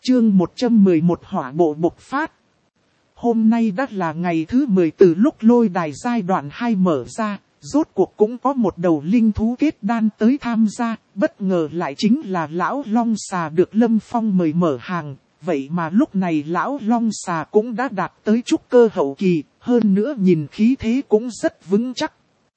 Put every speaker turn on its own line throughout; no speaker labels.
Chương 111 hỏa bộ bộc phát. Hôm nay đã là ngày thứ 10 từ lúc lôi đài giai đoạn 2 mở ra, rốt cuộc cũng có một đầu linh thú kết đan tới tham gia, bất ngờ lại chính là lão Long Xà được Lâm Phong mời mở hàng, vậy mà lúc này lão Long Xà cũng đã đạt tới trúc cơ hậu kỳ, hơn nữa nhìn khí thế cũng rất vững chắc.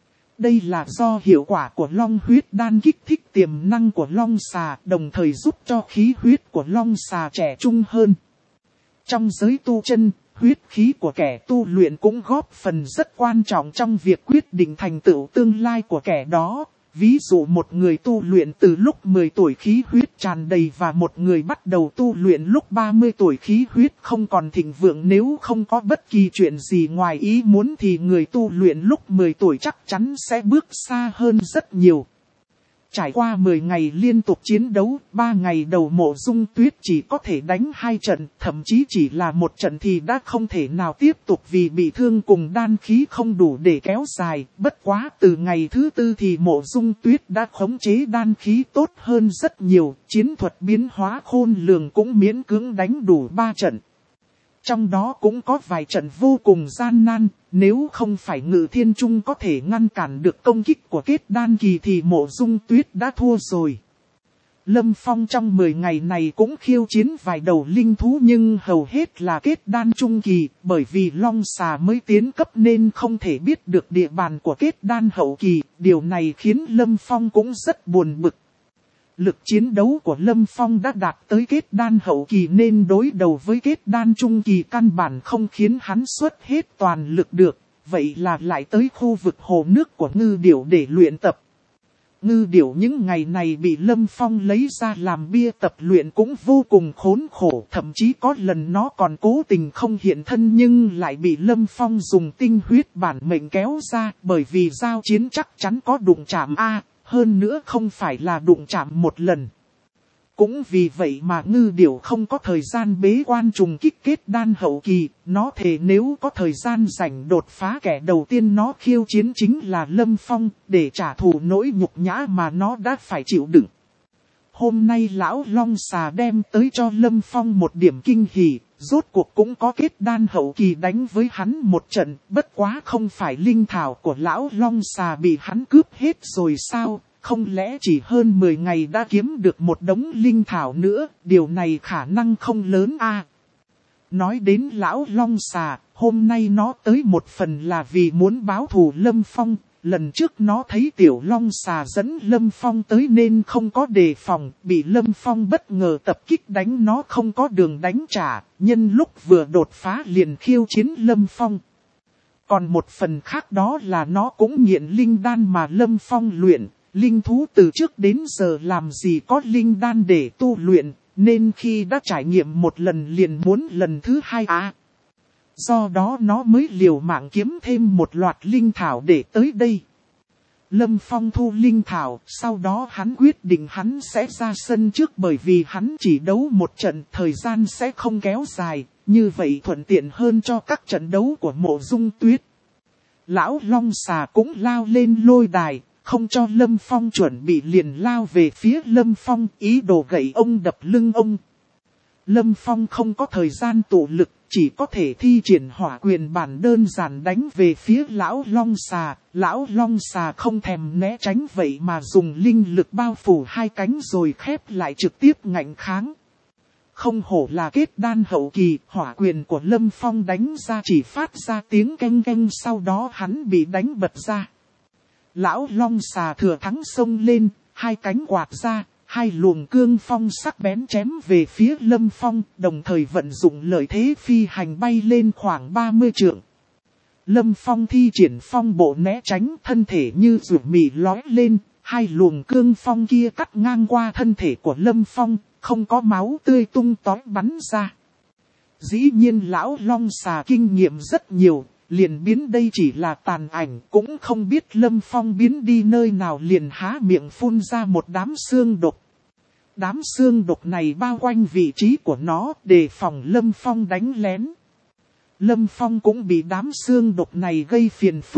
Đây là do hiệu quả của Long huyết đan kích thích tiềm năng của Long Xà, đồng thời giúp cho khí huyết của Long Xà trẻ trung hơn. Trong giới tu chân, huyết khí của kẻ tu luyện cũng góp phần rất quan trọng trong việc quyết định thành tựu tương lai của kẻ đó. Ví dụ một người tu luyện từ lúc 10 tuổi khí huyết tràn đầy và một người bắt đầu tu luyện lúc 30 tuổi khí huyết không còn thịnh vượng, nếu không có bất kỳ chuyện gì ngoài ý muốn thì người tu luyện lúc 10 tuổi chắc chắn sẽ bước xa hơn rất nhiều. Trải qua 10 ngày liên tục chiến đấu, 3 ngày đầu Mộ Dung Tuyết chỉ có thể đánh 2 trận, thậm chí chỉ là một trận thì đã không thể nào tiếp tục vì bị thương cùng đan khí không đủ để kéo dài. Bất quá từ ngày thứ 4 thì Mộ Dung Tuyết đã khống chế đan khí tốt hơn rất nhiều, chiến thuật biến hóa khôn lường cũng miễn cưỡng đánh đủ 3 trận. Trong đó cũng có vài trận vô cùng gian nan, nếu không phải Ngự Thiên Trung có thể ngăn cản được công kích của kết đan kỳ thì Mộ Dung Tuyết đã thua rồi. Lâm Phong trong 10 ngày này cũng khiêu chiến vài đầu linh thú nhưng hầu hết là kết đan trung kỳ, bởi vì Long Xà mới tiến cấp nên không thể biết được địa bàn của kết đan hậu kỳ, điều này khiến Lâm Phong cũng rất buồn bực. Lực chiến đấu của Lâm Phong đã đạt tới kết đan hậu kỳ nên đối đầu với kết đan trung kỳ căn bản không khiến hắn xuất hết toàn lực được, vậy là lại tới khu vực hồ nước của Ngư Điểu để luyện tập. Ngư Điểu những ngày này bị Lâm Phong lấy ra làm bia tập luyện cũng vô cùng khốn khổ, thậm chí có lần nó còn cố tình không hiện thân nhưng lại bị Lâm Phong dùng tinh huyết bản mệnh kéo ra, bởi vì giao chiến chắc chắn có đụng chạm hơn nữa không phải là đụng chạm một lần. Cũng vì vậy mà Ngư Điểu không có thời gian bế quan trùng kích kết đan hậu kỳ, nó thề nếu có thời gian rảnh đột phá kẻ đầu tiên nó khiêu chiến chính là Lâm Phong, để trả thù nỗi nhục nhã mà nó đã phải chịu đựng. Hôm nay lão Long Xà đem tới cho Lâm Phong một điểm kinh hỉ, rốt cuộc cũng có kết đan hậu kỳ đánh với hắn một trận, bất quá không phải linh thảo của lão Long Xà bị hắn cướp hết rồi sao, không lẽ chỉ hơn 10 ngày đã kiếm được một đống linh thảo nữa, điều này khả năng không lớn Nói đến lão Long Xà, hôm nay nó tới một phần là vì muốn báo thù Lâm Phong. Lần trước nó thấy tiểu Long Xà dẫn Lâm Phong tới nên không có đề phòng, bị Lâm Phong bất ngờ tập kích đánh nó không có đường đánh trả, nhân lúc vừa đột phá liền khiêu chiến Lâm Phong. Còn một phần khác đó là nó cũng nghiện linh đan mà Lâm Phong luyện, linh thú từ trước đến giờ làm gì có linh đan để tu luyện, nên khi đã trải nghiệm một lần liền muốn lần thứ hai Do đó nó mới liều mạng kiếm thêm một loạt linh thảo để tới đây. Lâm Phong thu linh thảo, sau đó hắn quyết định hắn sẽ ra sân trước bởi vì hắn chỉ đấu một trận, thời gian sẽ không kéo dài, như vậy thuận tiện hơn cho các trận đấu của Mộ Dung Tuyết. Lão Long Xà cũng lao lên lôi đài, không cho Lâm Phong chuẩn bị liền lao về phía Lâm Phong, ý đồ gậy ông đập lưng ông. Lâm Phong không có thời gian tụ lực, chỉ có thể thi triển hỏa quyền bản đơn giản đánh về phía lão Long Xà. Lão Long Xà không thèm né tránh vậy mà dùng linh lực bao phủ hai cánh rồi khép lại trực tiếp ngạnh kháng. Không hổ là kết đan hậu kỳ, hỏa quyền của Lâm Phong đánh ra chỉ phát ra tiếng keng keng, sau đó hắn bị đánh bật ra. Lão Long Xà thừa thắng xông lên, hai cánh quạt ra, hai luồng cương phong sắc bén chém về phía Lâm Phong, đồng thời vận dụng lợi thế phi hành bay lên khoảng 30 trượng. Lâm Phong thi triển phong bộ né tránh, thân thể như ruột mì lói lên, hai luồng cương phong kia cắt ngang qua thân thể của Lâm Phong, không có máu tươi tung tóe bắn ra. Dĩ nhiên lão Long Xà kinh nghiệm rất nhiều, liền biến đây chỉ là tàn ảnh, cũng không biết Lâm Phong biến đi nơi nào liền há miệng phun ra một đám xương độc. Đám xương độc này bao quanh vị trí của nó, đề phòng Lâm Phong đánh lén. Lâm Phong cũng bị đám xương độc này gây phiền phức,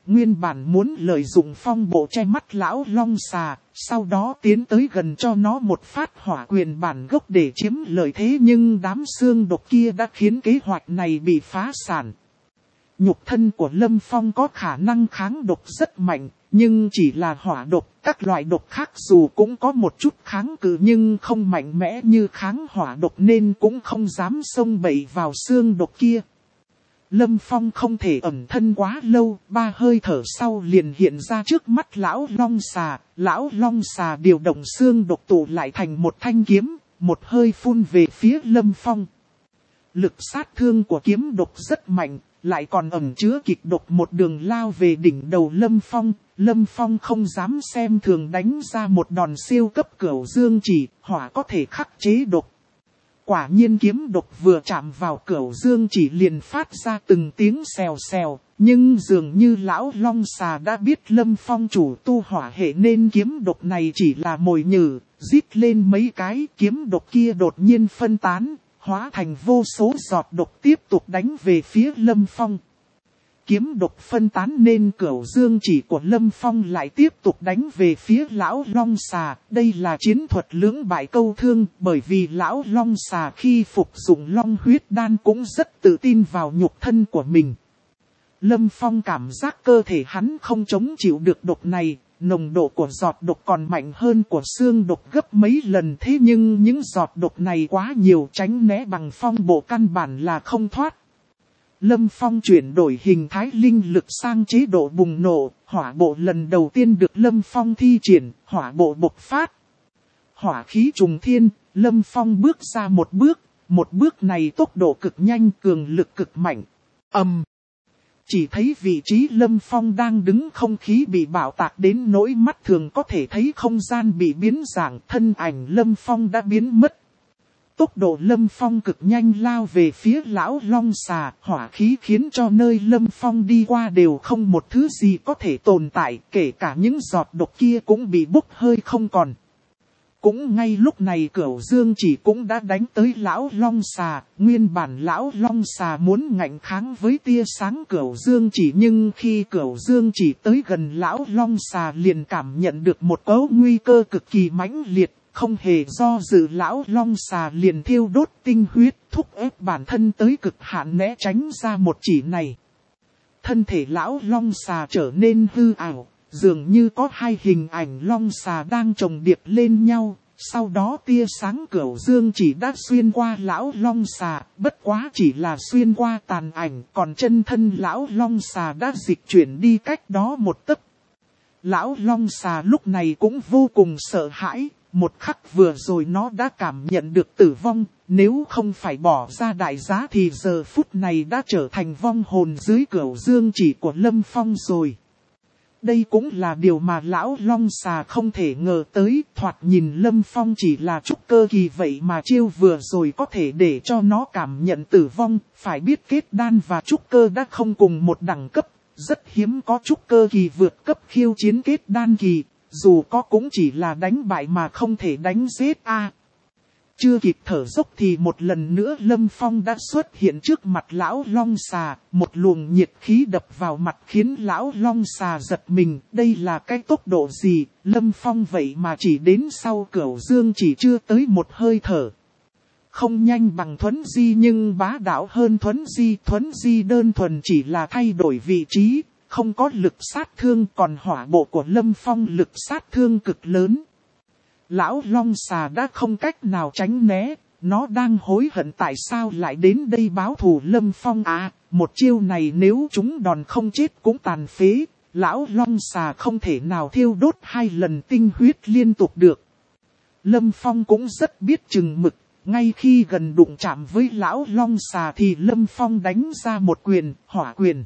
nguyên bản muốn lợi dụng phong bộ che mắt lão long xà, sau đó tiến tới gần cho nó một phát hỏa quyền bản gốc để chiếm lợi thế, nhưng đám xương độc kia đã khiến kế hoạch này bị phá sản. Nhục thân của Lâm Phong có khả năng kháng độc rất mạnh, nhưng chỉ là hỏa độc, các loại độc khác dù cũng có một chút kháng cự nhưng không mạnh mẽ như kháng hỏa độc nên cũng không dám xông bậy vào xương độc kia. Lâm Phong không thể ẩn thân quá lâu, 3 hơi thở sau liền hiện ra trước mắt lão long xà điều động xương độc tụ lại thành một thanh kiếm, một hơi phun về phía Lâm Phong. Lực sát thương của kiếm độc rất mạnh, lại còn ẩn chứa kịch độc, một đường lao về đỉnh đầu Lâm Phong. Lâm Phong không dám xem thường đánh ra một đòn siêu cấp Cửu Dương Chỉ, hỏa có thể khắc chế độc. Quả nhiên kiếm độc vừa chạm vào Cửu Dương Chỉ liền phát ra từng tiếng xèo xèo, nhưng dường như lão long xà đã biết Lâm Phong chủ tu hỏa hệ nên kiếm độc này chỉ là mồi nhử, rít lên mấy cái, kiếm độc kia đột nhiên phân tán, hóa thành vô số giọt độc tiếp tục đánh về phía Lâm Phong. Kiếm độc phân tán nên Cửu Dương Chỉ của Lâm Phong lại tiếp tục đánh về phía lão long xà. Đây là chiến thuật lưỡng bại câu thương, bởi vì lão long xà khi phục dụng long huyết đan cũng rất tự tin vào nhục thân của mình. Lâm Phong cảm giác cơ thể hắn không chống chịu được độc này, nồng độ của giọt độc còn mạnh hơn của xương độc gấp mấy lần, thế nhưng những giọt độc này quá nhiều, tránh né bằng phong bộ căn bản là không thoát. Lâm Phong chuyển đổi hình thái linh lực sang chế độ bùng nổ, hỏa bộ lần đầu tiên được Lâm Phong thi triển, hỏa bộ bộc phát. Hỏa khí trùng thiên, Lâm Phong bước ra một bước này tốc độ cực nhanh, cường lực cực mạnh. Chỉ thấy vị trí Lâm Phong đang đứng không khí bị bạo tạc đến nỗi mắt thường có thể thấy không gian bị biến dạng, thân ảnh Lâm Phong đã biến mất. Tốc độ Lâm Phong cực nhanh lao về phía lão long xà, hỏa khí khiến cho nơi Lâm Phong đi qua đều không một thứ gì có thể tồn tại, kể cả những giọt độc kia cũng bị bốc hơi không còn. Cũng ngay lúc này Cửu Dương Chỉ cũng đã đánh tới lão long xà, nguyên bản lão long xà muốn ngạnh kháng với tia sáng Cửu Dương Chỉ, nhưng khi Cửu Dương Chỉ tới gần lão long xà liền cảm nhận được một cấu nguy cơ cực kỳ mãnh liệt. Không hề do dự, lão long xà liền thiêu đốt tinh huyết, thúc ép bản thân tới cực hạn né tránh ra một chỉ này. Thân thể lão long xà trở nên hư ảo, dường như có hai hình ảnh long xà đang chồng điệp lên nhau. Sau đó tia sáng Cửu Dương Chỉ đã xuyên qua lão long xà, bất quá chỉ là xuyên qua tàn ảnh, còn chân thân lão long xà đã dịch chuyển đi cách đó một tấc. Lão long xà lúc này cũng vô cùng sợ hãi. Một khắc vừa rồi nó đã cảm nhận được tử vong, nếu không phải bỏ ra đại giá thì giờ phút này đã trở thành vong hồn dưới Cửu Dương Chỉ của Lâm Phong rồi. Đây cũng là điều mà lão long xà không thể ngờ tới, thoạt nhìn Lâm Phong chỉ là trúc cơ kỳ vậy mà chiêu vừa rồi có thể để cho nó cảm nhận tử vong, phải biết kết đan và trúc cơ đã không cùng một đẳng cấp, rất hiếm có trúc cơ kỳ vượt cấp khiêu chiến kết đan kỳ. Dù có cũng chỉ là đánh bại mà không thể đánh giết a. Chưa kịp thở dốc thì một lần nữa Lâm Phong đã xuất hiện trước mặt lão long xà, một luồng nhiệt khí đập vào mặt khiến lão long xà giật mình. Đây là cái tốc độ gì? Lâm Phong vậy mà chỉ đến sau Cửu Dương Chỉ chưa tới một hơi thở. Không nhanh bằng Thuấn Di nhưng bá đạo hơn Thuấn Di đơn thuần chỉ là thay đổi vị trí. Không có lực sát thương, còn hỏa bộ của Lâm Phong lực sát thương cực lớn. Lão long xà đã không cách nào tránh né, nó đang hối hận tại sao lại đến đây báo thù Lâm Phong à, một chiêu này nếu chúng đòn không chết cũng tàn phế, lão long xà không thể nào thiêu đốt 2 lần tinh huyết liên tục được. Lâm Phong cũng rất biết chừng mực, ngay khi gần đụng chạm với lão long xà thì Lâm Phong đánh ra một quyền, hỏa quyền.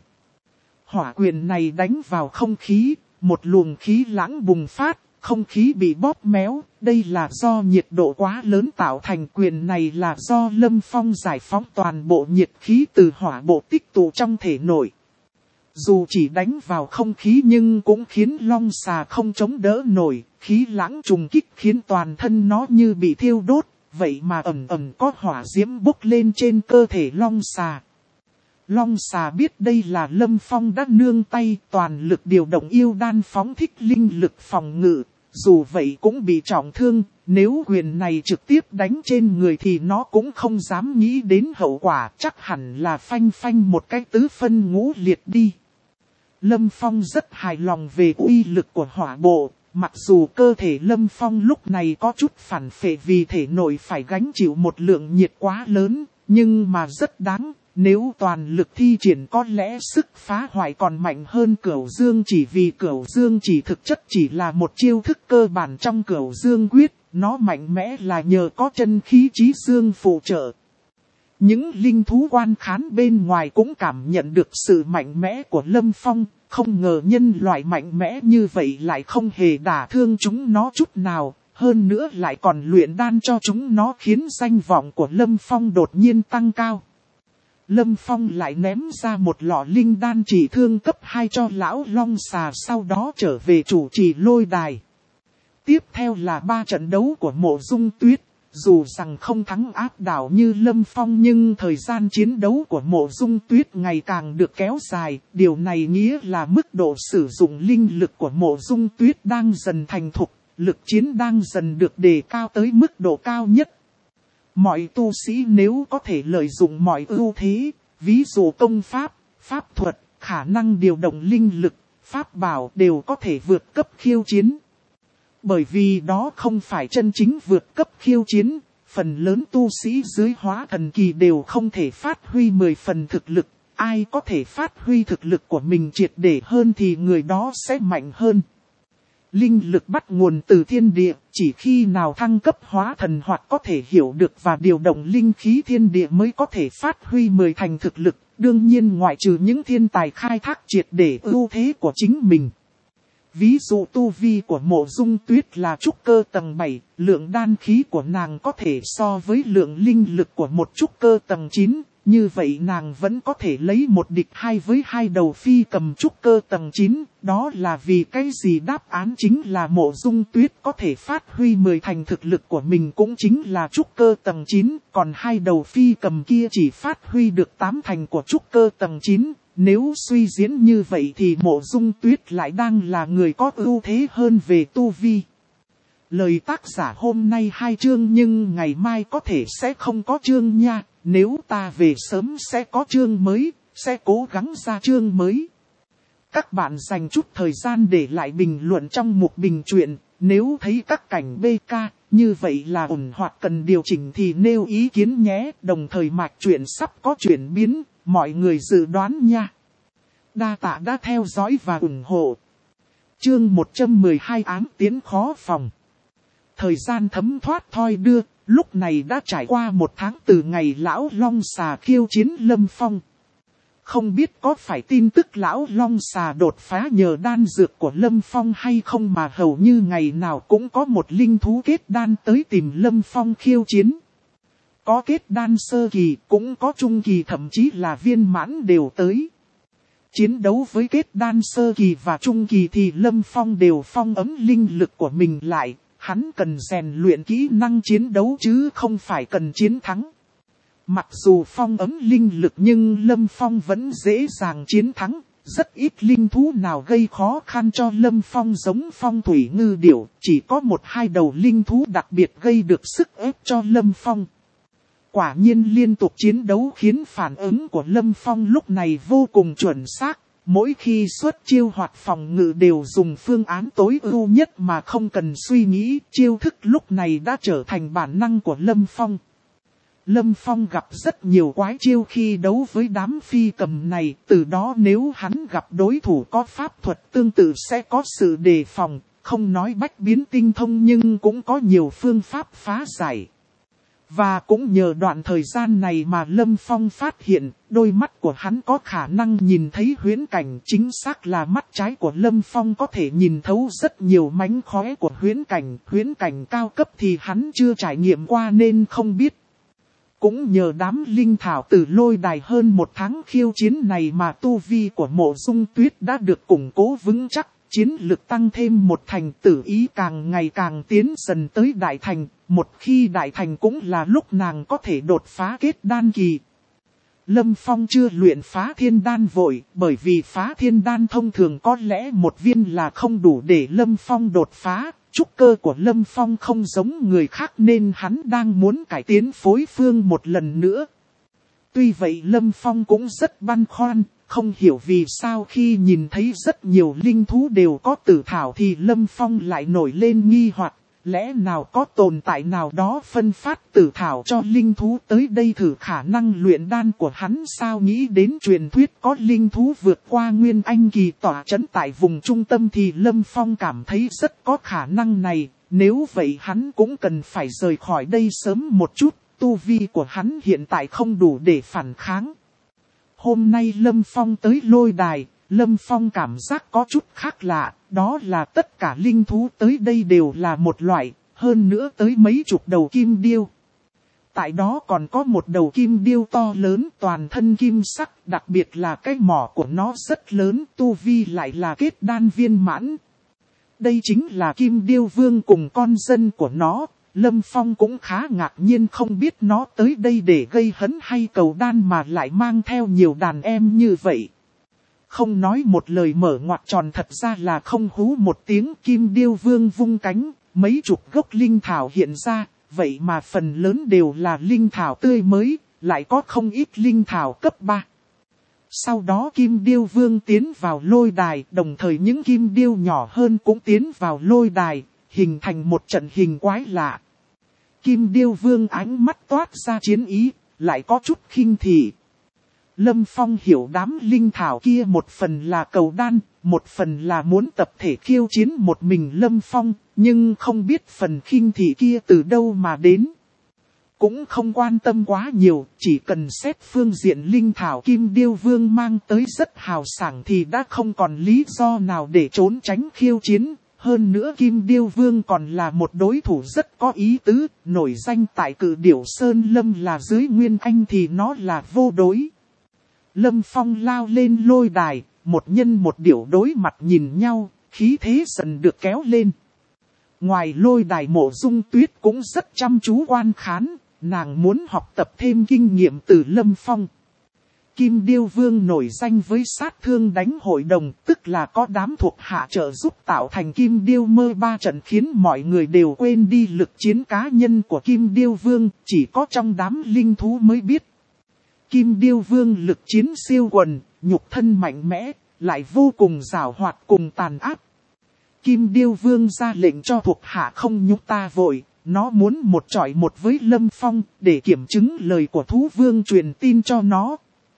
Hỏa quyền này đánh vào không khí, một luồng khí lãng bùng phát, không khí bị bóp méo, đây là do nhiệt độ quá lớn tạo thành. Quyền này là do Lâm Phong giải phóng toàn bộ nhiệt khí từ hỏa bộ tích tụ trong thể nội. Dù chỉ đánh vào không khí nhưng cũng khiến long xà không chống đỡ nổi, khí lãng trùng kích khiến toàn thân nó như bị thiêu đốt, vậy mà ẩn ẩn có hỏa diễm bốc lên trên cơ thể long xà. Long xà biết đây là Lâm Phong đã nương tay toàn lực điều động yêu đan phóng thích linh lực phòng ngự. Dù vậy cũng bị trọng thương, nếu quyền này trực tiếp đánh trên người thì nó cũng không dám nghĩ đến hậu quả, chắc hẳn là phanh phanh một cái tứ phân ngũ liệt đi. Lâm Phong rất hài lòng về uy lực của hỏa bộ, mặc dù cơ thể Lâm Phong lúc này có chút phản phệ vì thể nội phải gánh chịu một lượng nhiệt quá lớn, nhưng mà rất đáng. Nếu toàn lực thi triển có lẽ sức phá hoại còn mạnh hơn Cửu Dương, chỉ vì Cửu Dương chỉ thực chất chỉ là một chiêu thức cơ bản trong Cửu Dương quyết, nó mạnh mẽ là nhờ có chân khí chí dương phụ trợ. Những linh thú quan khán bên ngoài cũng cảm nhận được sự mạnh mẽ của Lâm Phong, không ngờ nhân loại mạnh mẽ như vậy lại không hề đả thương chúng nó chút nào, hơn nữa lại còn luyện đan cho chúng nó, khiến danh vọng của Lâm Phong đột nhiên tăng cao. Lâm Phong lại ném ra một lọ linh đan trị thương cấp 2 cho lão Long xà, sau đó trở về chủ trì lôi đài. Tiếp theo là 3 trận đấu của Mộ Dung Tuyết. Dù rằng không thắng áp đảo như Lâm Phong nhưng thời gian chiến đấu của Mộ Dung Tuyết ngày càng được kéo dài. Điều này nghĩa là mức độ sử dụng linh lực của Mộ Dung Tuyết đang dần thành thục, lực chiến đang dần được đề cao tới mức độ cao nhất. Mọi tu sĩ nếu có thể lợi dụng mọi ưu thế, ví dụ công pháp, pháp thuật, khả năng điều động linh lực, pháp bảo đều có thể vượt cấp khiêu chiến. Bởi vì đó không phải chân chính vượt cấp khiêu chiến, phần lớn tu sĩ dưới hóa thần kỳ đều không thể phát huy 10 phần thực lực. Ai có thể phát huy thực lực của mình triệt để hơn thì người đó sẽ mạnh hơn. Linh lực bắt nguồn từ thiên địa, chỉ khi nào thăng cấp hóa thần hoặc có thể hiểu được và điều động linh khí thiên địa mới có thể phát huy 10 thành thực lực, đương nhiên ngoại trừ những thiên tài khai thác triệt để ưu thế của chính mình. Ví dụ tu vi của Mộ Dung Tuyết là trúc cơ tầng 7, lượng đan khí của nàng có thể so với lượng linh lực của một trúc cơ tầng 9. Như vậy nàng vẫn có thể lấy một địch hai với hai đầu phi cầm trúc cơ tầng 9, đó là vì cái gì? Đáp án chính là Mộ Dung Tuyết có thể phát huy 10 thành thực lực của mình cũng chính là trúc cơ tầng 9, còn hai đầu phi cầm kia chỉ phát huy được 8 thành của trúc cơ tầng 9. Nếu suy diễn như vậy thì Mộ Dung Tuyết lại đang là người có ưu thế hơn về tu vi. Lời tác giả hôm nay 2 chương nhưng ngày mai có thể sẽ không có chương nha. Nếu ta về sớm sẽ có chương mới, sẽ cố gắng ra chương mới. Các bạn dành chút thời gian để lại bình luận trong mục bình truyện. Nếu thấy các cảnh BK như vậy là ổn hoặc cần điều chỉnh thì nêu ý kiến nhé. Đồng thời mạch truyện sắp có chuyển biến, mọi người dự đoán nha. Đa tạ đã theo dõi và ủng hộ. Chương 112 ám tiến khó phòng. Thời gian thấm thoát thoi đưa, lúc này đã trải qua 1 tháng từ ngày lão Long xà khiêu chiến Lâm Phong. Không biết có phải tin tức lão Long xà đột phá nhờ đan dược của Lâm Phong hay không mà hầu như ngày nào cũng có một linh thú kết đan tới tìm Lâm Phong khiêu chiến. Có kết đan sơ kỳ, cũng có trung kỳ, thậm chí là viên mãn đều tới. Chiến đấu với kết đan sơ kỳ và trung kỳ thì Lâm Phong đều phong ấm linh lực của mình lại. Hắn cần rèn luyện kỹ năng chiến đấu chứ không phải cần chiến thắng. Mặc dù phong ấm linh lực nhưng Lâm Phong vẫn dễ dàng chiến thắng. Rất ít linh thú nào gây khó khăn cho Lâm Phong giống phong thủy ngư điểu. Chỉ có 1-2 đầu linh thú đặc biệt gây được sức ép cho Lâm Phong. Quả nhiên liên tục chiến đấu khiến phản ứng của Lâm Phong lúc này vô cùng chuẩn xác. Mỗi khi xuất chiêu hoặc phòng ngự đều dùng phương án tối ưu nhất mà không cần suy nghĩ. Chiêu thức lúc này đã trở thành bản năng của Lâm Phong. Lâm Phong gặp rất nhiều quái chiêu khi đấu với đám phi cầm này. Từ đó nếu hắn gặp đối thủ có pháp thuật tương tự sẽ có sự đề phòng. Không nói bách biến tinh thông nhưng cũng có nhiều phương pháp phá giải. Và cũng nhờ đoạn thời gian này mà Lâm Phong phát hiện, đôi mắt của hắn có khả năng nhìn thấy huyễn cảnh. Chính xác là mắt trái của Lâm Phong có thể nhìn thấu rất nhiều mánh khóe của huyễn cảnh cao cấp thì hắn chưa trải nghiệm qua nên không biết. Cũng nhờ đám linh thảo từ lôi đài hơn 1 tháng khiêu chiến này mà tu vi của Mộ Dung Tuyết đã được củng cố vững chắc. Chiến lực tăng thêm 1 thành, tử ý càng ngày càng tiến dần tới đại thành. Một khi đại thành cũng là lúc nàng có thể đột phá kết đan kỳ. Lâm Phong chưa luyện phá thiên đan vội, bởi vì phá thiên đan thông thường có lẽ một viên là không đủ để Lâm Phong đột phá. Trúc cơ của Lâm Phong không giống người khác nên hắn đang muốn cải tiến phối phương một lần nữa. Tuy vậy Lâm Phong cũng rất băn khoăn, không hiểu vì sao khi nhìn thấy rất nhiều linh thú đều có tử thảo thì Lâm Phong lại nổi lên nghi hoặc. Lẽ nào có tồn tại nào đó phân phát tử thảo cho linh thú tới đây thử khả năng luyện đan của hắn sao? Nghĩ đến truyền thuyết có linh thú vượt qua Nguyên Anh kỳ tỏa trấn tại vùng trung tâm thì Lâm Phong cảm thấy rất có khả năng này. Nếu vậy hắn cũng cần phải rời khỏi đây sớm một chút, tu vi của hắn hiện tại không đủ để phản kháng. Hôm nay Lâm Phong tới lôi đài, Lâm Phong cảm giác có chút khác lạ, đó là tất cả linh thú tới đây đều là một loại, hơn nữa tới mấy chục đầu kim điêu. Tại đó còn có một đầu kim điêu to lớn toàn thân kim sắc, đặc biệt là cái mỏ của nó rất lớn, tu vi lại là kết đan viên mãn. Đây chính là kim điêu vương cùng con dân của nó. Lâm Phong cũng khá ngạc nhiên không biết nó tới đây để gây hấn hay cầu đan mà lại mang theo nhiều đàn em như vậy. Không nói một lời mở ngoặc tròn thật ra là không hú một tiếng, kim điêu vương vung cánh, mấy chục gốc linh thảo hiện ra, vậy mà phần lớn đều là linh thảo tươi mới, lại có không ít linh thảo cấp 3. Sau đó kim điêu vương tiến vào lôi đài, đồng thời những kim điêu nhỏ hơn cũng tiến vào lôi đài, hình thành một trận hình quái lạ. Kim điêu vương ánh mắt toát ra chiến ý, lại có chút khinh thị. Lâm Phong hiểu đám linh thảo kia một phần là cầu đan, một phần là muốn tập thể khiêu chiến một mình Lâm Phong, nhưng không biết phần khinh thị kia từ đâu mà đến. Cũng không quan tâm quá nhiều, chỉ cần xét phương diện linh thảo kim điêu vương mang tới rất hào sảng thì đã không còn lý do nào để trốn tránh khiêu chiến. Hơn nữa kim điêu vương còn là một đối thủ rất có ý tứ, nổi danh tại Cự Điểu Sơn Lâm là dưới Nguyên Anh thì nó là vô đối. Lâm Phong lao lên lôi đài, một nhân một điểu đối mặt nhìn nhau, khí thế dần được kéo lên. Ngoài lôi đài Mộ Dung Tuyết cũng rất chăm chú quan khán, nàng muốn học tập thêm kinh nghiệm từ Lâm Phong. Kim Điêu Vương nổi danh với sát thương đánh hội đồng, tức là có đám thuộc hạ trợ giúp tạo thành Kim Điêu mơ 3 trận khiến mọi người đều quên đi lực chiến cá nhân của Kim Điêu Vương, chỉ có trong đám linh thú mới biết. Kim Điêu Vương lực chiến siêu quần, nhục thân mạnh mẽ, lại vô cùng giàu hoạt cùng tàn ác. Kim Điêu Vương ra lệnh cho thuộc hạ không nhúc ta vội, nó muốn một chọi một với Lâm Phong để kiểm chứng lời của thú vương truyền tin cho nó.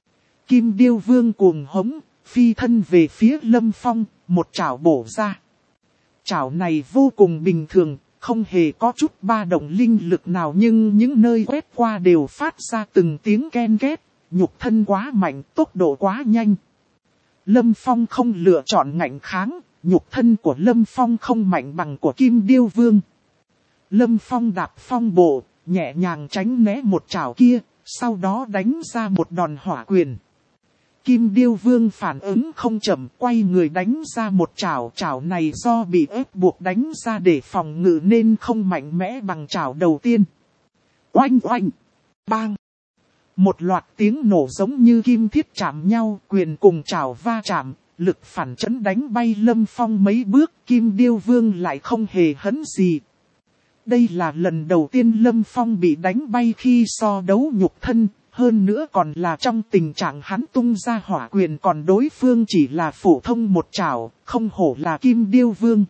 Kim Điêu Vương cuồng hống, phi thân về phía Lâm Phong, một chảo bổ ra. Chảo này vô cùng bình thường, không hề có chút ba động linh lực nào nhưng những nơi quét qua đều phát ra từng tiếng ken két, nhục thân quá mạnh, tốc độ quá nhanh. Lâm Phong không lựa chọn ngạnh kháng, nhục thân của Lâm Phong không mạnh bằng của Kim Điêu Vương. Lâm Phong đạp phong bộ, nhẹ nhàng tránh né một chảo kia, sau đó đánh ra một đòn hỏa quyền. Kim Điêu Vương phản ứng không chậm, quay người đánh ra một chảo. Chảo này do bị ép buộc đánh ra để phòng ngự nên không mạnh mẽ bằng chảo đầu tiên. Oanh oanh, bang. Một loạt tiếng nổ giống như kim thiết chạm nhau, quyền cùng chảo va chạm, lực phản chấn đánh bay Lâm Phong mấy bước. Kim Điêu Vương lại không hề hấn gì. Đây là lần đầu tiên Lâm Phong bị đánh bay khi so đấu nhục thân. Hơn nữa còn là trong tình trạng hắn tung ra hỏa quyền còn đối phương chỉ là phổ thông một chảo, không hổ là Kim Điêu Vương.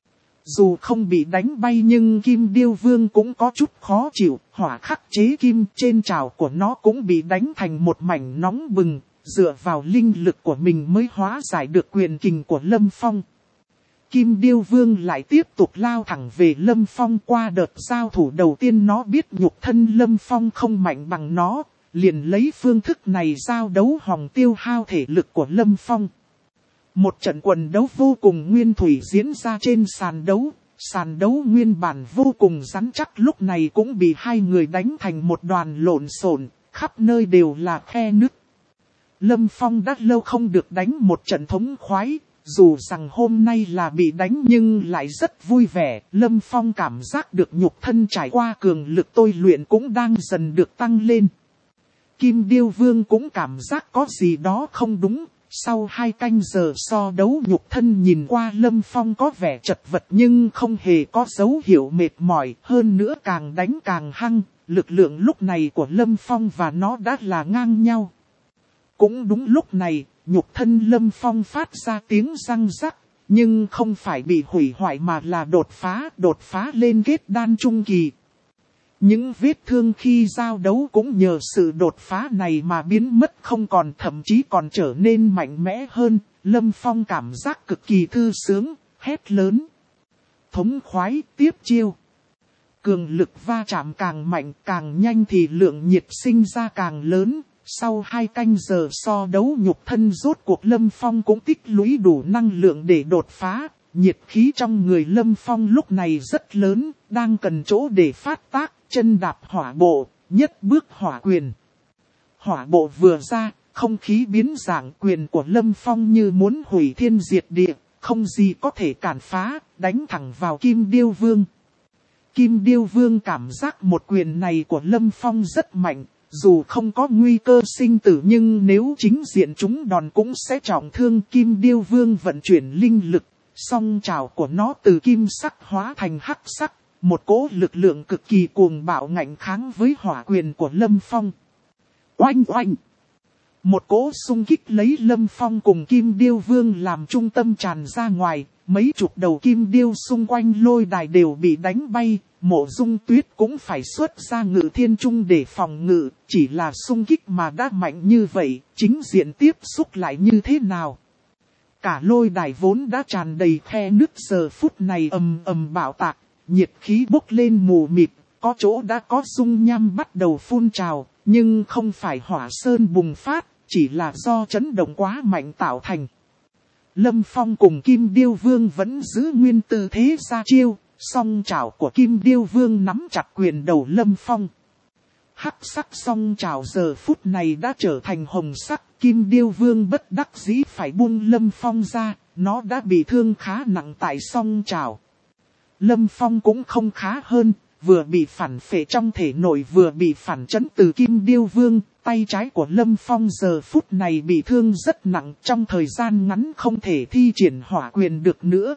Dù không bị đánh bay nhưng Kim Điêu Vương cũng có chút khó chịu, hỏa khắc chế kim trên chảo của nó cũng bị đánh thành một mảnh nóng bừng, dựa vào linh lực của mình mới hóa giải được quyền kình của Lâm Phong. Kim Điêu Vương lại tiếp tục lao thẳng về Lâm Phong. Qua đợt giao thủ đầu tiên nó biết nhục thân Lâm Phong không mạnh bằng nó. Liền lấy phương thức này giao đấu hòng tiêu hao thể lực của Lâm Phong. Một trận quần đấu vô cùng nguyên thủy diễn ra trên sàn đấu. Sàn đấu nguyên bản vô cùng rắn chắc lúc này cũng bị hai người đánh thành một đoàn lộn xộn, khắp nơi đều là khe nứt. Lâm Phong đã lâu không được đánh một trận thống khoái, dù rằng hôm nay là bị đánh nhưng lại rất vui vẻ. Lâm Phong cảm giác được nhục thân trải qua cường lực tôi luyện cũng đang dần được tăng lên. Kim Điêu Vương cũng cảm giác có gì đó không đúng. Sau 2 canh giờ so đấu nhục thân nhìn qua Lâm Phong có vẻ chật vật nhưng không hề có dấu hiệu mệt mỏi. Hơn nữa càng đánh càng hăng, lực lượng lúc này của Lâm Phong và nó đã là ngang nhau. Cũng đúng lúc này, nhục thân Lâm Phong phát ra tiếng răng rắc. Nhưng không phải bị hủy hoại mà là đột phá lên kết đan trung kỳ. Những vết thương khi giao đấu cũng nhờ sự đột phá này mà biến mất không còn, thậm chí còn trở nên mạnh mẽ hơn. Lâm Phong cảm giác cực kỳ thư sướng, hét lớn. Thống khoái, tiếp chiêu. Cường lực va chạm càng mạnh càng nhanh thì lượng nhiệt sinh ra càng lớn. Sau 2 canh giờ so đấu nhục thân rốt cuộc Lâm Phong cũng tích lũy đủ năng lượng để đột phá. Nhiệt khí trong người Lâm Phong lúc này rất lớn, đang cần chỗ để phát tác, chân đạp hỏa bộ, nhất bước hỏa quyền. Hỏa bộ vừa ra, không khí biến dạng, quyền của Lâm Phong như muốn hủy thiên diệt địa, không gì có thể cản phá, đánh thẳng vào Kim Điêu Vương. Kim Điêu Vương cảm giác một quyền này của Lâm Phong rất mạnh. Dù không có nguy cơ sinh tử nhưng nếu chính diện chúng đòn cũng sẽ trọng thương. Kim Điêu Vương vận chuyển linh lực, song trảo của nó từ kim sắc hóa thành hắc sắc. Một cỗ lực lượng cực kỳ cuồng bạo ngạnh kháng với hỏa quyền của Lâm Phong. Oanh oanh! Một cỗ xung kích lấy Lâm Phong cùng Kim Điêu Vương làm trung tâm tràn ra ngoài. Mấy chục đầu kim điêu xung quanh lôi đài đều bị đánh bay. Mộ Dung Tuyết cũng phải xuất ra Ngự Thiên Trung để phòng ngự. Chỉ là xung kích mà đã mạnh như vậy, chính diện tiếp xúc lại như thế nào? Cả lôi đài vốn đã tràn đầy khe nứt giờ phút này ầm ầm bạo tạc. Nhiệt khí bốc lên mù mịt, có chỗ đã có dung nham bắt đầu phun trào. Nhưng không phải hỏa sơn bùng phát, chỉ là do chấn động quá mạnh tạo thành. Lâm Phong cùng Kim Điêu Vương vẫn giữ nguyên tư thế ra chiêu. Song trảo của Kim Điêu Vương nắm chặt quyền đầu Lâm Phong. Hắc sắc song trảo giờ phút này đã trở thành hồng sắc. Kim Điêu Vương bất đắc dĩ phải buông Lâm Phong ra. Nó đã bị thương khá nặng tại song trảo. Lâm Phong cũng không khá hơn. Vừa bị phản phệ trong thể nội vừa bị phản chấn từ Kim Điêu Vương. Tay trái của Lâm Phong giờ phút này bị thương rất nặng. Trong thời gian ngắn không thể thi triển hỏa quyền được nữa.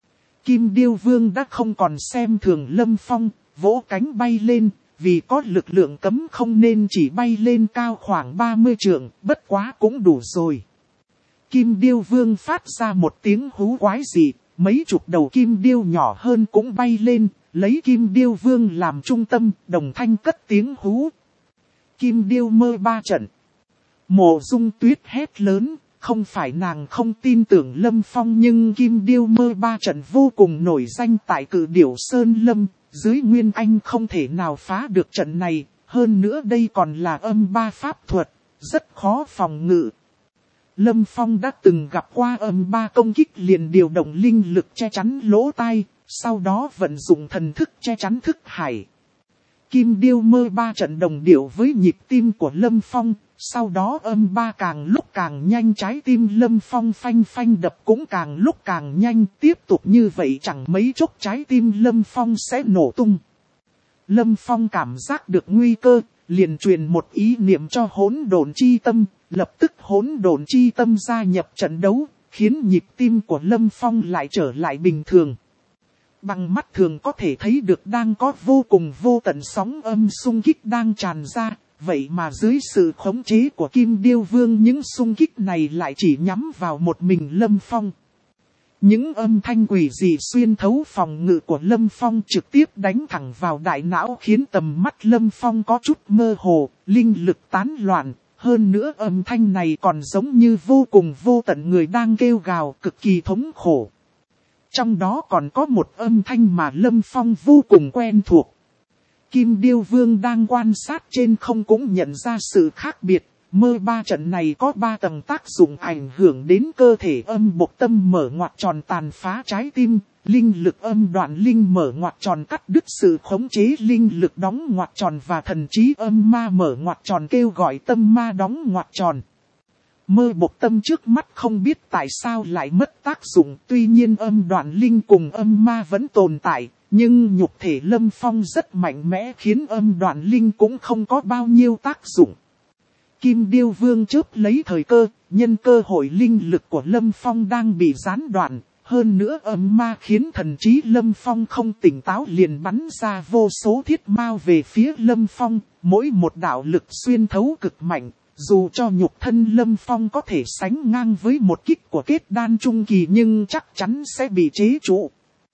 Kim Điêu Vương đã không còn xem thường Lâm Phong, vỗ cánh bay lên, vì có lực lượng cấm không nên chỉ bay lên cao khoảng 30 trượng, bất quá cũng đủ rồi. Kim Điêu Vương phát ra một tiếng hú quái dị, mấy chục đầu kim điêu nhỏ hơn cũng bay lên, lấy Kim Điêu Vương làm trung tâm, đồng thanh cất tiếng hú. Kim Điêu mơ 3 trận. Mộ Dung Tuyết hét lớn. Không phải nàng không tin tưởng Lâm Phong nhưng Kim Điêu mơ 3 trận vô cùng nổi danh tại Cự Điểu Sơn Lâm. Dưới Nguyên Anh không thể nào phá được trận này. Hơn nữa đây còn là âm 3 pháp thuật. Rất khó phòng ngự. Lâm Phong đã từng gặp qua âm 3 công kích liền điều động linh lực che chắn lỗ tai. Sau đó vận dụng thần thức che chắn thức hải. Kim Điêu mơ 3 trận đồng điệu với nhịp tim của Lâm Phong. Sau đó âm 3 càng lúc càng nhanh, trái tim Lâm Phong phanh phanh đập cũng càng lúc càng nhanh. Tiếp tục như vậy chẳng mấy chốc trái tim Lâm Phong sẽ nổ tung. Lâm Phong cảm giác được nguy cơ, liền truyền một ý niệm cho hỗn độn chi tâm. Lập tức hỗn độn chi tâm gia nhập trận đấu, khiến nhịp tim của Lâm Phong lại trở lại bình thường. Bằng mắt thường có thể thấy được đang có vô cùng vô tận sóng âm xung kích đang tràn ra. Vậy mà dưới sự khống chế của Kim Điêu Vương những xung kích này lại chỉ nhắm vào một mình Lâm Phong. Những âm thanh quỷ dị xuyên thấu phòng ngự của Lâm Phong trực tiếp đánh thẳng vào đại não khiến tầm mắt Lâm Phong có chút mơ hồ, linh lực tán loạn. Hơn nữa âm thanh này còn giống như vô cùng vô tận người đang kêu gào cực kỳ thống khổ. Trong đó còn có một âm thanh mà Lâm Phong vô cùng quen thuộc. Kim Điêu Vương đang quan sát trên không cũng nhận ra sự khác biệt. Mơ 3 trận này có 3 tầng tác dụng ảnh hưởng đến cơ thể âm bộc tâm mở ngoặc tròn tàn phá trái tim. Linh lực âm đoạn linh mở ngoặc tròn cắt đứt sự khống chế linh lực đóng ngoặc tròn và thần trí âm ma mở ngoặc tròn kêu gọi tâm ma đóng ngoặc tròn. Mơ bộc tâm trước mắt không biết tại sao lại mất tác dụng, tuy nhiên âm đoạn linh cùng âm ma vẫn tồn tại, nhưng nhục thể Lâm Phong rất mạnh mẽ khiến âm đoạn linh cũng không có bao nhiêu tác dụng. Kim Điêu Vương chớp lấy thời cơ, nhân cơ hội linh lực của Lâm Phong đang bị gián đoạn. Hơn nữa âm ma khiến thần trí Lâm Phong không tỉnh táo liền bắn ra vô số thiết mao về phía Lâm Phong. Mỗi một đạo lực xuyên thấu cực mạnh, dù cho nhục thân Lâm Phong có thể sánh ngang với một kích của kết đan trung kỳ nhưng chắc chắn sẽ bị chế trụ.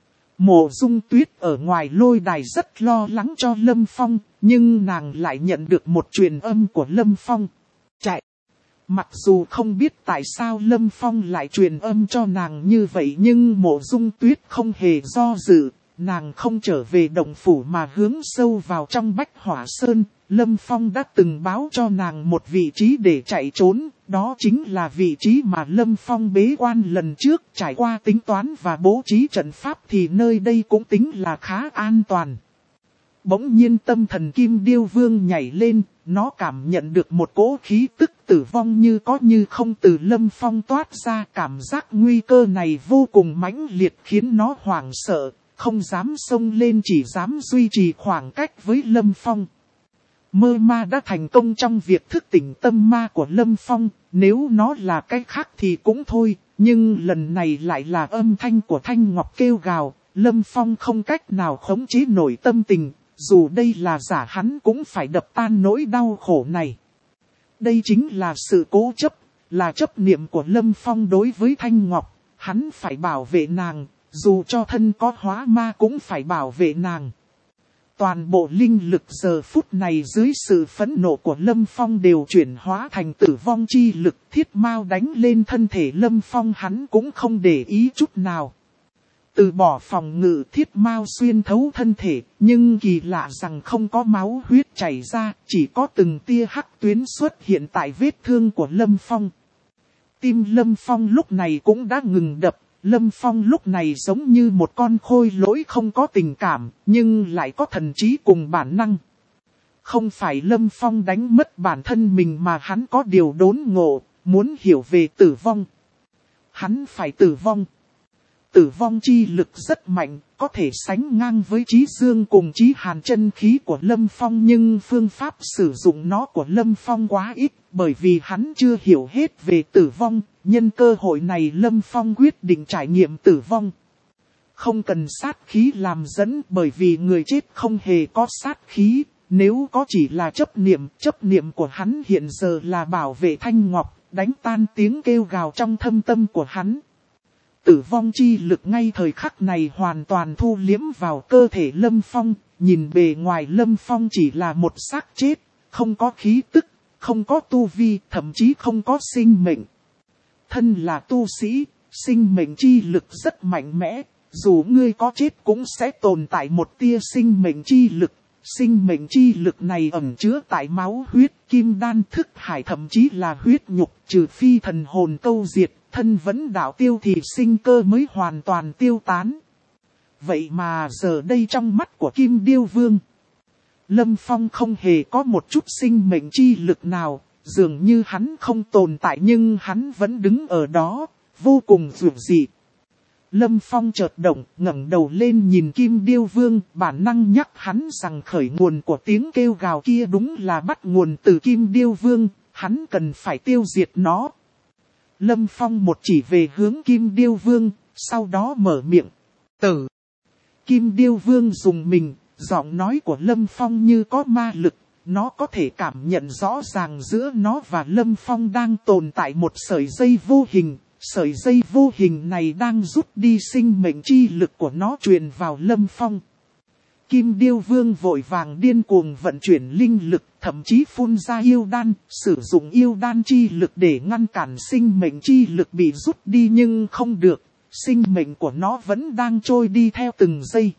Mộ Dung Tuyết ở ngoài lôi đài rất lo lắng cho Lâm Phong, nhưng nàng lại nhận được một truyền âm của Lâm Phong. Chạy! Mặc dù không biết tại sao Lâm Phong lại truyền âm cho nàng như vậy nhưng Mộ Dung Tuyết không hề do dự, nàng không trở về động phủ mà hướng sâu vào trong Bách Hỏa Sơn. Lâm Phong đã từng báo cho nàng một vị trí để chạy trốn, đó chính là vị trí mà Lâm Phong bế quan lần trước. Trải qua tính toán và bố trí trận pháp thì nơi đây cũng tính là khá an toàn. Bỗng nhiên tâm thần Kim Điêu Vương nhảy lên, nó cảm nhận được một cỗ khí tức tử vong như có như không từ Lâm Phong toát ra. Cảm giác nguy cơ này vô cùng mãnh liệt khiến nó hoảng sợ, không dám xông lên chỉ dám duy trì khoảng cách với Lâm Phong. Mơ ma đã thành công trong việc thức tỉnh tâm ma của Lâm Phong, nếu nó là cái khác thì cũng thôi, nhưng lần này lại là âm thanh của Thanh Ngọc kêu gào, Lâm Phong không cách nào khống chế nổi tâm tình, dù đây là giả hắn cũng phải đập tan nỗi đau khổ này. Đây chính là sự cố chấp, là chấp niệm của Lâm Phong đối với Thanh Ngọc, hắn phải bảo vệ nàng, dù cho thân có hóa ma cũng phải bảo vệ nàng. Toàn bộ linh lực giờ phút này dưới sự phẫn nộ của Lâm Phong đều chuyển hóa thành tử vong chi lực. Thiết mao đánh lên thân thể Lâm Phong hắn cũng không để ý chút nào. Từ bỏ phòng ngự thiết mao xuyên thấu thân thể, nhưng kỳ lạ rằng không có máu huyết chảy ra, chỉ có từng tia hắc tuyến xuất hiện tại vết thương của Lâm Phong. Tim Lâm Phong lúc này cũng đã ngừng đập. Lâm Phong lúc này giống như một con khôi lỗi không có tình cảm, nhưng lại có thần trí cùng bản năng. Không phải Lâm Phong đánh mất bản thân mình mà hắn có điều đốn ngộ, muốn hiểu về tử vong. Hắn phải tử vong. Tử vong chi lực rất mạnh, có thể sánh ngang với Chí Dương cùng Chí Hàn chân khí của Lâm Phong, nhưng phương pháp sử dụng nó của Lâm Phong quá ít, bởi vì hắn chưa hiểu hết về tử vong. Nhân cơ hội này Lâm Phong quyết định trải nghiệm tử vong. Không cần sát khí làm dẫn, bởi vì người chết không hề có sát khí, nếu có chỉ là chấp niệm của hắn hiện giờ là bảo vệ Thanh Ngọc, đánh tan tiếng kêu gào trong thâm tâm của hắn. Tử vong chi lực ngay thời khắc này hoàn toàn thu liếm vào cơ thể Lâm Phong, nhìn bề ngoài Lâm Phong chỉ là một xác chết, không có khí tức, không có tu vi, thậm chí không có sinh mệnh. Thân là tu sĩ, sinh mệnh chi lực rất mạnh mẽ, dù ngươi có chết cũng sẽ tồn tại một tia sinh mệnh chi lực. Sinh mệnh chi lực này ẩn chứa tại máu huyết, kim đan, thức hải thậm chí là huyết nhục, trừ phi thần hồn câu diệt, thân vẫn đạo tiêu thì sinh cơ mới hoàn toàn tiêu tán. Vậy mà giờ đây trong mắt của Kim Điêu Vương, Lâm Phong không hề có một chút sinh mệnh chi lực nào, dường như hắn không tồn tại nhưng hắn vẫn đứng ở đó, vô cùng dữ dị. Lâm Phong chợt động, ngẩng đầu lên nhìn Kim Điêu Vương, bản năng nhắc hắn rằng khởi nguồn của tiếng kêu gào kia đúng là bắt nguồn từ Kim Điêu Vương, hắn cần phải tiêu diệt nó. Lâm Phong một chỉ về hướng Kim Điêu Vương, sau đó mở miệng. Tử! Kim Điêu Vương dùng mình, giọng nói của Lâm Phong như có ma lực, nó có thể cảm nhận rõ ràng giữa nó và Lâm Phong đang tồn tại một sợi dây vô hình. Sợi dây vô hình này đang rút đi sinh mệnh chi lực của nó truyền vào Lâm Phong. Kim Điêu Vương vội vàng điên cuồng vận chuyển linh lực, thậm chí phun ra yêu đan, sử dụng yêu đan chi lực để ngăn cản sinh mệnh chi lực bị rút đi nhưng không được, sinh mệnh của nó vẫn đang trôi đi theo từng giây.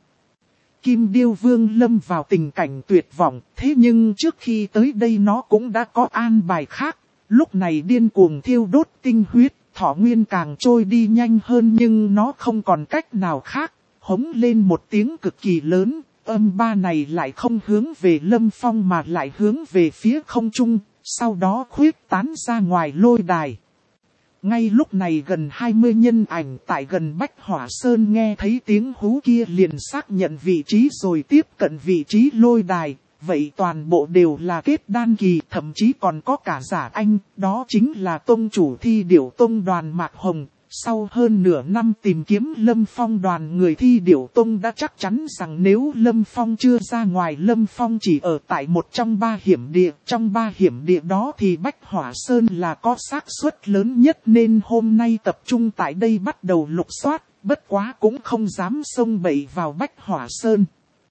Kim Điêu Vương lâm vào tình cảnh tuyệt vọng, thế nhưng trước khi tới đây nó cũng đã có an bài khác, lúc này điên cuồng thiêu đốt tinh huyết. Thọ nguyên càng trôi đi nhanh hơn nhưng nó không còn cách nào khác, hống lên một tiếng cực kỳ lớn, âm ba này lại không hướng về Lâm Phong mà lại hướng về phía không trung, sau đó khuyết tán ra ngoài lôi đài. Ngay lúc này gần 20 nhân ảnh tại gần Bách Hỏa Sơn nghe thấy tiếng hú kia liền xác nhận vị trí rồi tiếp cận vị trí lôi đài, vậy toàn bộ đều là kết đan kỳ, thậm chí còn có cả giả anh, đó chính là tông chủ thi điểu tông Đoàn Mạc Hồng. Sau hơn nửa năm tìm kiếm Lâm Phong, đoàn người thi điểu tông đã chắc chắn rằng nếu Lâm Phong chưa ra ngoài, Lâm Phong chỉ ở tại một trong 3 hiểm địa. Trong 3 hiểm địa đó thì Bách Hỏa Sơn là có xác suất lớn nhất, nên hôm nay tập trung tại đây bắt đầu lục soát, bất quá cũng không dám xông bậy vào Bách Hỏa Sơn.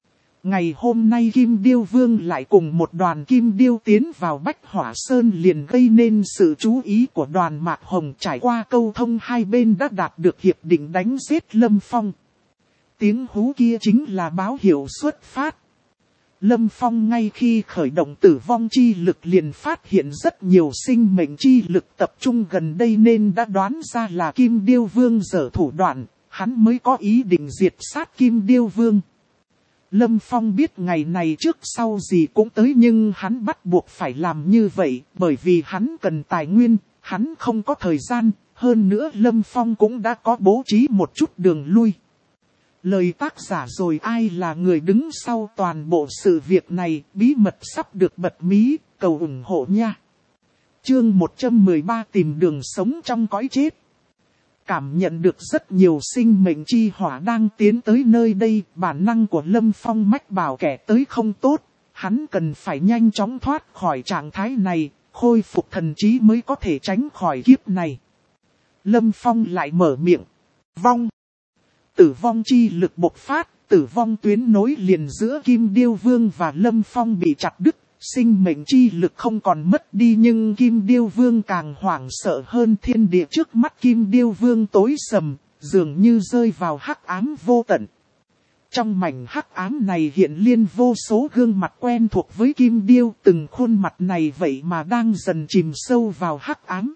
Ngày hôm nay Kim Điêu Vương lại cùng một đoàn Kim Điêu tiến vào Bách Hỏa Sơn, liền gây nên sự chú ý của Đoàn Mạc Hồng. Trải qua câu thông, hai bên đã đạt được hiệp định đánh giết Lâm Phong. Tiếng hú kia chính là báo hiệu xuất phát. Lâm Phong ngay khi khởi động tử vong chi lực liền phát hiện rất nhiều sinh mệnh chi lực tập trung gần đây, nên đã đoán ra là Kim Điêu Vương giở thủ đoạn, hắn mới có ý định diệt sát Kim Điêu Vương. Lâm Phong biết ngày này trước sau gì cũng tới, nhưng hắn bắt buộc phải làm như vậy, bởi vì hắn cần tài nguyên, hắn không có thời gian, hơn nữa Lâm Phong cũng đã có bố trí một chút đường lui. Lời tác giả rồi, ai là người đứng sau toàn bộ sự việc này, bí mật sắp được bật mí, cầu ủng hộ nha. Chương 113 tìm đường sống trong cõi chết. Cảm nhận được rất nhiều sinh mệnh chi hỏa đang tiến tới nơi đây, bản năng của Lâm Phong mách bảo kẻ tới không tốt, hắn cần phải nhanh chóng thoát khỏi trạng thái này, khôi phục thần trí mới có thể tránh khỏi kiếp này. Lâm Phong lại mở miệng, vong. Tử vong chi lực bộc phát, tử vong tuyến nối liền giữa Kim Điêu Vương và Lâm Phong bị chặt đứt. Sinh mệnh chi lực không còn mất đi, nhưng Kim Điêu Vương càng hoảng sợ hơn. Thiên địa trước mắt Kim Điêu Vương tối sầm, dường như rơi vào hắc ám vô tận. Trong mảnh hắc ám này hiện lên vô số gương mặt quen thuộc với Kim Điêu, từng khuôn mặt này vậy mà đang dần chìm sâu vào hắc ám.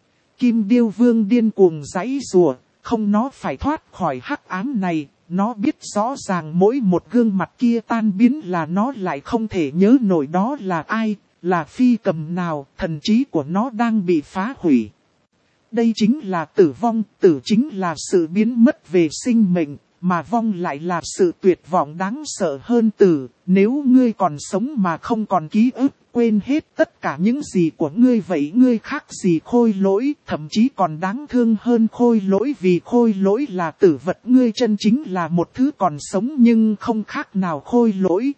Kim Điêu Vương điên cuồng giãy giụa, không, nó phải thoát khỏi hắc ám này. Nó biết rõ ràng mỗi một gương mặt kia tan biến là nó lại không thể nhớ nổi đó là ai, là phi cầm nào, thần trí của nó đang bị phá hủy. Đây chính là tử vong, tử chính là sự biến mất về sinh mệnh, mà vong lại là sự tuyệt vọng đáng sợ hơn tử. Nếu ngươi còn sống mà không còn ký ức, quên hết tất cả những gì của ngươi, vậy ngươi khác gì khôi lỗi, thậm chí còn đáng thương hơn khôi lỗi, vì khôi lỗi là tử vật, ngươi chân chính là một thứ còn sống nhưng không khác nào khôi lỗi.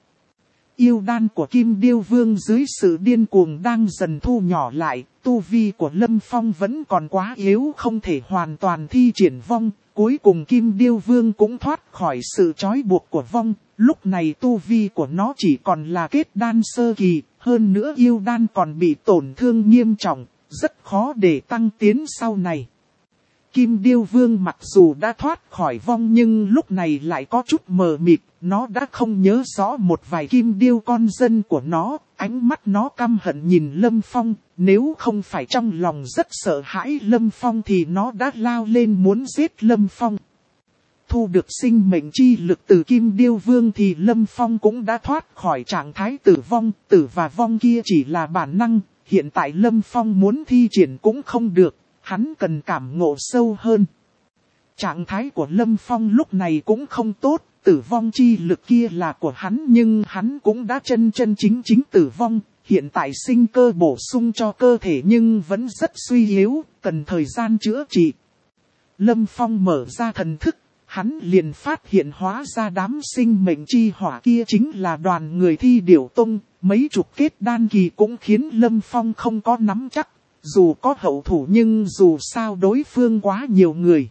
Yêu đan của Kim Điêu Vương dưới sự điên cuồng đang dần thu nhỏ lại, tu vi của Lâm Phong vẫn còn quá yếu, không thể hoàn toàn thi triển vong. Cuối cùng Kim Điêu Vương cũng thoát khỏi sự trói buộc của vong, lúc này tu vi của nó chỉ còn là kết đan sơ kỳ, hơn nữa yêu đan còn bị tổn thương nghiêm trọng, rất khó để tăng tiến sau này. Kim Điêu Vương mặc dù đã thoát khỏi vong nhưng lúc này lại có chút mờ mịt, nó đã không nhớ rõ một vài Kim Điêu con dân của nó, ánh mắt nó căm hận nhìn Lâm Phong, nếu không phải trong lòng rất sợ hãi Lâm Phong thì nó đã lao lên muốn giết Lâm Phong. Thu được sinh mệnh chi lực từ Kim Điêu Vương thì Lâm Phong cũng đã thoát khỏi trạng thái tử vong, tử và vong kia chỉ là bản năng, hiện tại Lâm Phong muốn thi triển cũng không được. Hắn cần cảm ngộ sâu hơn. Trạng thái của Lâm Phong lúc này cũng không tốt, tử vong chi lực kia là của hắn nhưng hắn cũng đã chân chính tử vong. Hiện tại sinh cơ bổ sung cho cơ thể nhưng vẫn rất suy yếu, cần thời gian chữa trị. Lâm Phong mở ra thần thức, hắn liền phát hiện hóa ra đám sinh mệnh chi hỏa kia chính là đoàn người thi điểu tông, mấy chục kết đan kỳ cũng khiến Lâm Phong không có nắm chắc. Dù có hậu thủ nhưng dù sao đối phương quá nhiều người.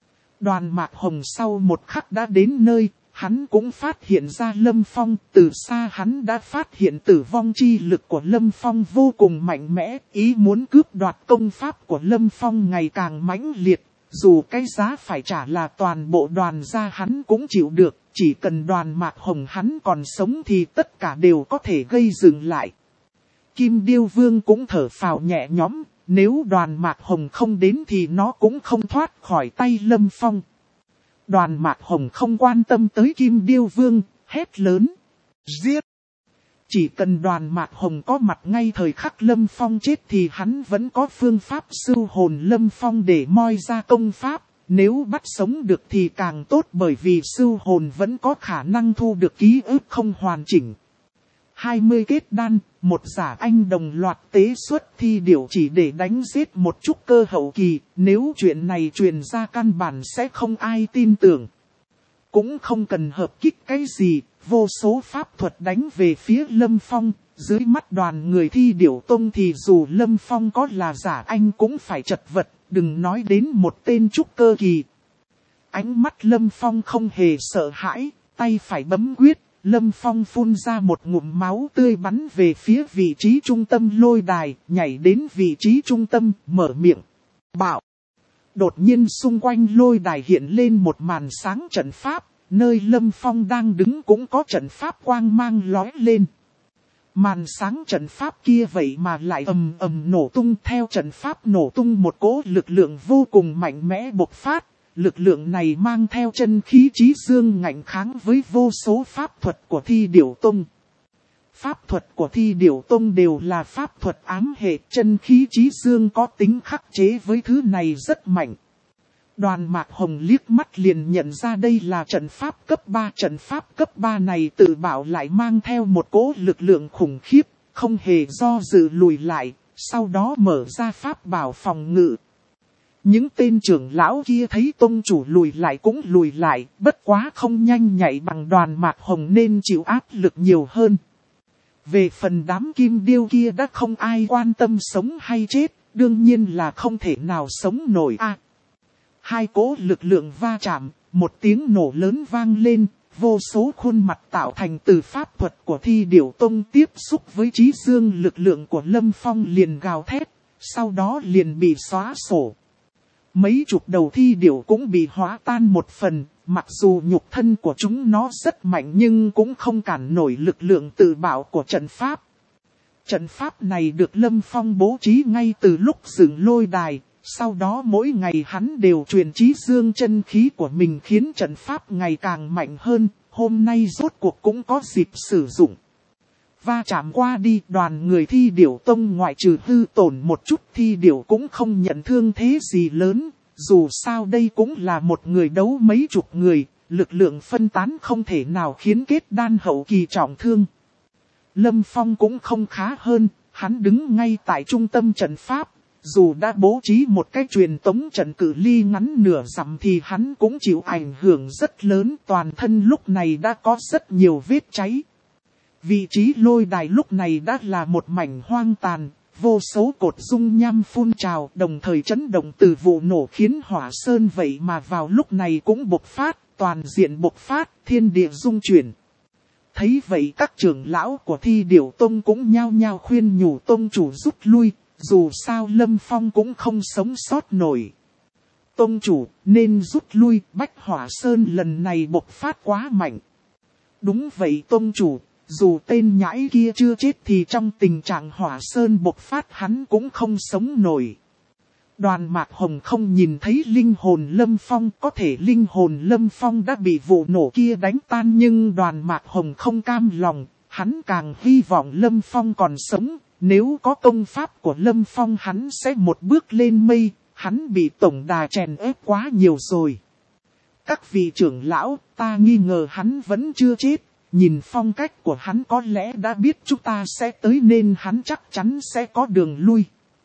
Đoàn Mạc Hồng sau một khắc đã đến nơi, hắn cũng phát hiện ra Lâm Phong. Từ xa hắn đã phát hiện tử vong chi lực của Lâm Phong vô cùng mạnh mẽ, ý muốn cướp đoạt công pháp của Lâm Phong ngày càng mãnh liệt. Dù cái giá phải trả là toàn bộ đoàn gia hắn cũng chịu được, chỉ cần Đoàn Mạc Hồng hắn còn sống thì tất cả đều có thể gây dừng lại. Kim Điêu Vương cũng thở phào nhẹ nhõm, nếu Đoàn Mạc Hồng không đến thì nó cũng không thoát khỏi tay Lâm Phong. Đoàn Mạc Hồng không quan tâm tới Kim Điêu Vương, hét lớn, giết. Chỉ cần Đoàn Mạc Hồng có mặt ngay thời khắc Lâm Phong chết thì hắn vẫn có phương pháp sưu hồn Lâm Phong để moi ra công pháp. Nếu bắt sống được thì càng tốt, bởi vì sưu hồn vẫn có khả năng thu được ký ức không hoàn chỉnh. 20 kết đan, một giả anh đồng loạt tế xuất thi điểu chỉ để đánh giết một chút cơ hậu kỳ, nếu chuyện này truyền ra căn bản sẽ không ai tin tưởng. Cũng không cần hợp kích cái gì, vô số pháp thuật đánh về phía Lâm Phong, dưới mắt đoàn người thi điểu tông thì dù Lâm Phong có là giả anh cũng phải chật vật, đừng nói đến một tên trúc cơ kỳ. Ánh mắt Lâm Phong không hề sợ hãi, tay phải bấm quyết, Lâm Phong phun ra một ngụm máu tươi bắn về phía vị trí trung tâm lôi đài, nhảy đến vị trí trung tâm, mở miệng. Bạo! Đột nhiên xung quanh lôi đài hiện lên một màn sáng trận pháp, nơi Lâm Phong đang đứng cũng có trận pháp quang mang lóe lên. Màn sáng trận pháp kia vậy mà lại ầm ầm nổ tung, theo trận pháp nổ tung một cỗ lực lượng vô cùng mạnh mẽ bộc phát. Lực lượng này mang theo chân khí chí dương ngạnh kháng với vô số pháp thuật của Thi Điểu Tông. Pháp thuật của Thi Điểu Tông đều là pháp thuật ám hệ, chân khí chí dương có tính khắc chế với thứ này rất mạnh. Đoàn Mạc Hồng liếc mắt liền nhận ra đây là trận pháp cấp 3. Trận pháp cấp 3 này tự bảo lại mang theo một cỗ lực lượng khủng khiếp, không hề do dự lùi lại, sau đó mở ra pháp bảo phòng ngự. Những tên trưởng lão kia thấy tông chủ lùi lại cũng lùi lại, bất quá không nhanh nhạy bằng Đoàn Mạc Hồng nên chịu áp lực nhiều hơn. Về phần đám kim điêu kia đã không ai quan tâm sống hay chết, đương nhiên là không thể nào sống nổi. Hai cỗ lực lượng va chạm, một tiếng nổ lớn vang lên, vô số khuôn mặt tạo thành từ pháp thuật của Thi Điểu Tông tiếp xúc với chí dương lực lượng của Lâm Phong liền gào thét, sau đó liền bị xóa sổ. Mấy chục đầu thi điểu cũng bị hóa tan một phần, mặc dù nhục thân của chúng nó rất mạnh nhưng cũng không cản nổi lực lượng tự bảo của trận pháp. Trận pháp này được Lâm Phong bố trí ngay từ lúc dựng lôi đài, sau đó mỗi ngày hắn đều truyền chí dương chân khí của mình khiến trận pháp ngày càng mạnh hơn, hôm nay rốt cuộc cũng có dịp sử dụng. Va chạm qua đi, đoàn người Thi Điểu Tông ngoại trừ hư tổn một chút thi điểu cũng không nhận thương thế gì lớn, dù sao đây cũng là một người đấu mấy chục người, lực lượng phân tán không thể nào khiến kết đan hậu kỳ trọng thương. Lâm Phong cũng không khá hơn, hắn đứng ngay tại trung tâm trận pháp, dù đã bố trí một cái truyền tống trận cự ly ngắn nửa dặm thì hắn cũng chịu ảnh hưởng rất lớn, toàn thân lúc này đã có rất nhiều vết cháy. Vị trí lôi đài lúc này đã là một mảnh hoang tàn, vô số cột dung nham phun trào, đồng thời chấn động từ vụ nổ khiến hỏa sơn vậy mà vào lúc này cũng bộc phát, toàn diện bộc phát, thiên địa rung chuyển. Thấy vậy các trưởng lão của Thi Điểu Tông cũng nhao nhao khuyên nhủ tông chủ rút lui, dù sao Lâm Phong cũng không sống sót nổi. Tông chủ nên rút lui, Bách Hỏa Sơn lần này bộc phát quá mạnh. Đúng vậy tông chủ. Dù tên nhãi kia chưa chết thì trong tình trạng hỏa sơn bộc phát hắn cũng không sống nổi. Đoàn Mạc Hồng không nhìn thấy linh hồn Lâm Phong, có thể linh hồn Lâm Phong đã bị vụ nổ kia đánh tan nhưng Đoàn Mạc Hồng không cam lòng, hắn càng hy vọng Lâm Phong còn sống, nếu có công pháp của Lâm Phong hắn sẽ một bước lên mây, hắn bị tổng đà chèn ép quá nhiều rồi. Các vị trưởng lão, ta nghi ngờ hắn vẫn chưa chết. Nhìn phong cách của hắn có lẽ đã biết chúng ta sẽ tới nên hắn chắc chắn sẽ có đường lui.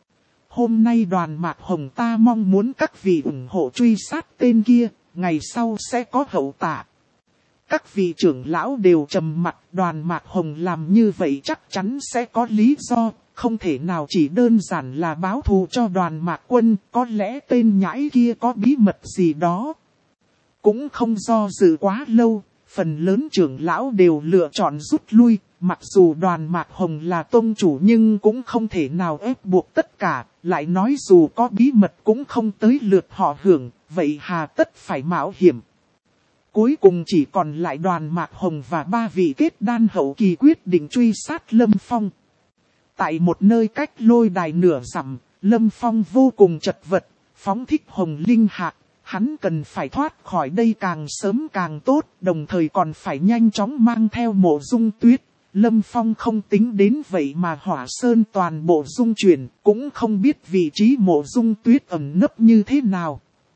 Hôm nay Đoàn Mạc Hồng ta mong muốn các vị ủng hộ truy sát tên kia, ngày sau sẽ có hậu tạ. Các vị trưởng lão đều trầm mặt, Đoàn Mạc Hồng làm như vậy chắc chắn sẽ có lý do, không thể nào chỉ đơn giản là báo thù cho Đoàn Mạc Quân, có lẽ tên nhãi kia có bí mật gì đó. Cũng không do dự quá lâu. Phần lớn trưởng lão đều lựa chọn rút lui, mặc dù Đoàn Mạc Hồng là tông chủ nhưng cũng không thể nào ép buộc tất cả, lại nói dù có bí mật cũng không tới lượt họ hưởng, vậy hà tất phải mạo hiểm. Cuối cùng chỉ còn lại Đoàn Mạc Hồng và 3 vị kết đan hậu kỳ quyết định truy sát Lâm Phong. Tại một nơi cách lôi đài nửa dặm, Lâm Phong vô cùng chật vật, phóng thích hồng linh hạt. Hắn cần phải thoát khỏi đây càng sớm càng tốt, đồng thời còn phải nhanh chóng mang theo Mộ Dung Tuyết. Lâm Phong không tính đến vậy mà hỏa sơn toàn bộ dung chuyển, cũng không biết vị trí Mộ Dung Tuyết ẩn nấp như thế nào.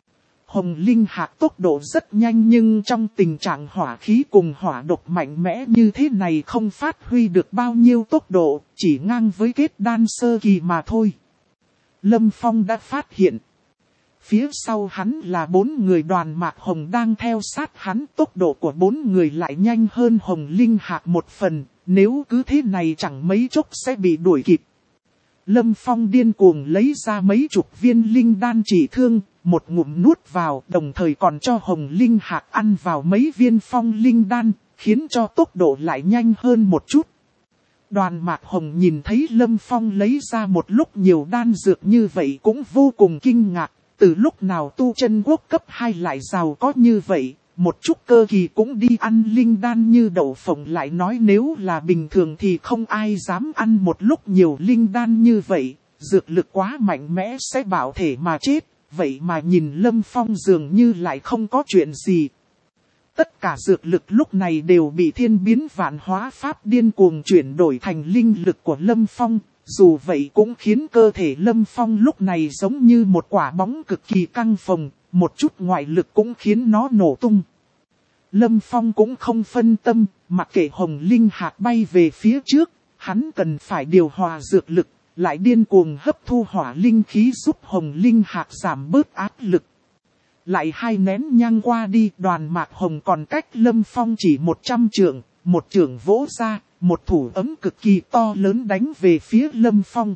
Hồng Linh Hạc tốc độ rất nhanh nhưng trong tình trạng hỏa khí cùng hỏa độc mạnh mẽ như thế này không phát huy được bao nhiêu tốc độ, chỉ ngang với kết đan sơ kỳ mà thôi. Lâm Phong đã phát hiện. Phía sau hắn là 4 người Đoàn Mạc Hồng đang theo sát hắn, tốc độ của 4 người lại nhanh hơn Hồng Linh Hạc một phần, nếu cứ thế này chẳng mấy chốc sẽ bị đuổi kịp. Lâm Phong điên cuồng lấy ra mấy chục viên linh đan trị thương, một ngụm nuốt vào, đồng thời còn cho Hồng Linh Hạc ăn vào mấy viên phong linh đan, khiến cho tốc độ lại nhanh hơn một chút. Đoàn Mạc Hồng nhìn thấy Lâm Phong lấy ra một lúc nhiều đan dược như vậy cũng vô cùng kinh ngạc, từ lúc nào tu chân quốc cấp 2 lại giàu có như vậy, một chút cơ kỳ cũng đi ăn linh đan như đậu phộng, lại nói nếu là bình thường thì không ai dám ăn một lúc nhiều linh đan như vậy, dược lực quá mạnh mẽ sẽ bảo thể mà chết, vậy mà nhìn Lâm Phong dường như lại không có chuyện gì. Tất cả dược lực lúc này đều bị thiên biến vạn hóa pháp điên cuồng chuyển đổi thành linh lực của Lâm Phong, dù vậy cũng khiến cơ thể Lâm Phong lúc này giống như một quả bóng cực kỳ căng phồng, một chút ngoại lực cũng khiến nó nổ tung. Lâm Phong cũng không phân tâm, mặc kệ Hồng Linh Hạc bay về phía trước, hắn cần phải điều hòa dược lực, lại điên cuồng hấp thu hỏa linh khí giúp Hồng Linh Hạc giảm bớt áp lực. Lại 2 nén nhang qua đi, Đoàn Mạc Hồng còn cách Lâm Phong chỉ 100 trượng, một trượng vỗ ra, một thủ ấm cực kỳ to lớn đánh về phía Lâm Phong.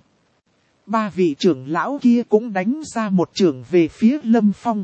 3 vị trưởng lão kia cũng đánh ra một trượng về phía Lâm Phong.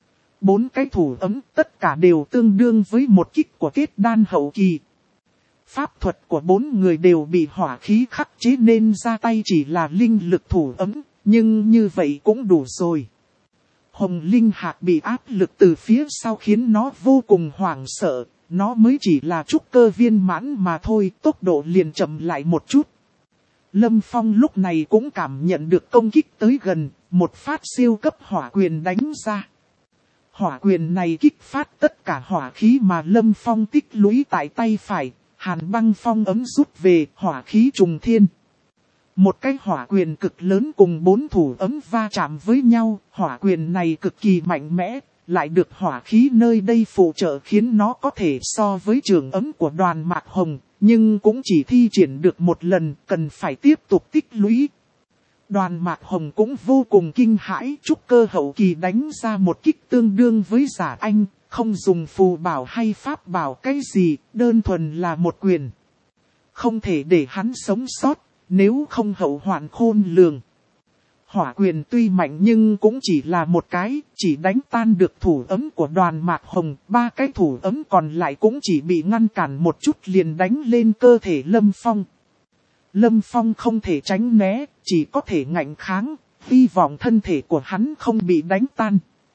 4 cái thủ ấm tất cả đều tương đương với một kích của kết đan hậu kỳ. Pháp thuật của 4 người đều bị hỏa khí khắc chế nên ra tay chỉ là linh lực thủ ấm, nhưng như vậy cũng đủ rồi. Hồng Linh Hạc bị áp lực từ phía sau khiến nó vô cùng hoảng sợ, nó mới chỉ là trúc cơ viên mãn mà thôi, tốc độ liền chậm lại một chút. Lâm Phong lúc này cũng cảm nhận được công kích tới gần, một phát siêu cấp hỏa quyền đánh ra. Hỏa quyền này kích phát tất cả hỏa khí mà Lâm Phong tích lũy tại tay phải, hàn băng phong ấm rút về, hỏa khí trùng thiên. Một cái hỏa quyền cực lớn cùng 4 thủ ấm va chạm với nhau, hỏa quyền này cực kỳ mạnh mẽ, lại được hỏa khí nơi đây phụ trợ khiến nó có thể so với trường ấm của Đoàn Mạc Hồng, nhưng cũng chỉ thi triển được một lần, cần phải tiếp tục tích lũy. Đoàn Mạc Hồng cũng vô cùng kinh hãi, trúc cơ hậu kỳ đánh ra một kích tương đương với giả anh, không dùng phù bảo hay pháp bảo cái gì, đơn thuần là một quyền. Không thể để hắn sống sót, nếu không hậu hoạn khôn lường. Hỏa quyền tuy mạnh nhưng cũng chỉ là một cái, chỉ đánh tan được thủ ấm của Đoàn Mạc Hồng, 3 cái thủ ấm còn lại cũng chỉ bị ngăn cản một chút liền đánh lên cơ thể Lâm Phong. Lâm Phong không thể tránh né, chỉ có thể ngạnh kháng, hy vọng thân thể của hắn không bị đánh tan.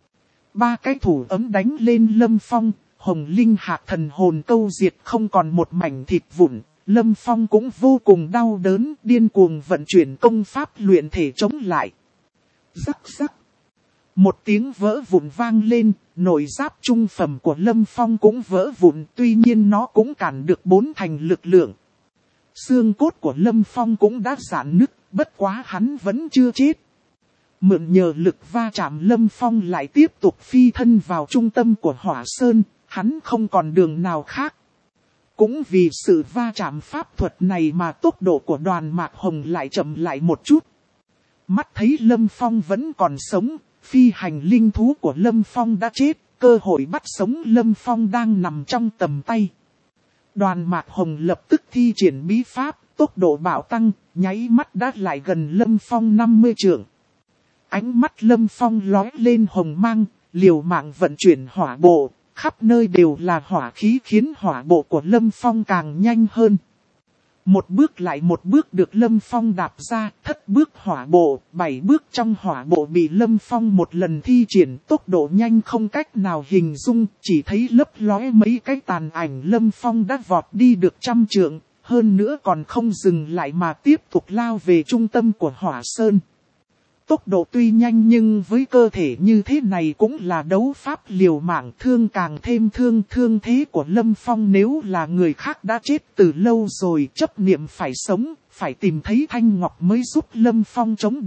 3 cái thủ ấm đánh lên Lâm Phong, Hồng Linh Hạc thần hồn câu diệt không còn một mảnh thịt vụn. Lâm Phong cũng vô cùng đau đớn, điên cuồng vận chuyển công pháp luyện thể chống lại. Rắc rắc. Một tiếng vỡ vụn vang lên, nội giáp trung phẩm của Lâm Phong cũng vỡ vụn, tuy nhiên nó cũng cản được 4 thành lực lượng. Xương cốt của Lâm Phong cũng đã rạn nứt, bất quá hắn vẫn chưa chết. Mượn nhờ lực va chạm, Lâm Phong lại tiếp tục phi thân vào trung tâm của Hỏa Sơn, hắn không còn đường nào khác. Cũng vì sự va chạm pháp thuật này mà tốc độ của Đoàn Mạc Hồng lại chậm lại một chút. Mắt thấy Lâm Phong vẫn còn sống, phi hành linh thú của Lâm Phong đã chết, cơ hội bắt sống Lâm Phong đang nằm trong tầm tay. Đoàn Mạc Hồng lập tức thi triển bí pháp, tốc độ bạo tăng, nháy mắt đã lại gần Lâm Phong 50 trượng. Ánh mắt Lâm Phong lóe lên hồng mang, liều mạng vận chuyển hỏa bộ. Khắp nơi đều là hỏa khí khiến hỏa bộ của Lâm Phong càng nhanh hơn. Một bước lại một bước được Lâm Phong đạp ra, thất bước hỏa bộ, 7 bước trong hỏa bộ bị Lâm Phong một lần thi triển, tốc độ nhanh không cách nào hình dung, chỉ thấy lấp lóe mấy cái tàn ảnh Lâm Phong đã vọt đi được 100 trượng, hơn nữa còn không dừng lại mà tiếp tục lao về trung tâm của Hỏa Sơn. Tốc độ tuy nhanh nhưng với cơ thể như thế này cũng là đấu pháp liều mạng, thương càng thêm thương thế của Lâm Phong nếu là người khác đã chết từ lâu rồi, chấp niệm phải sống, phải tìm thấy thanh ngọc mới giúp Lâm Phong chống đỡ,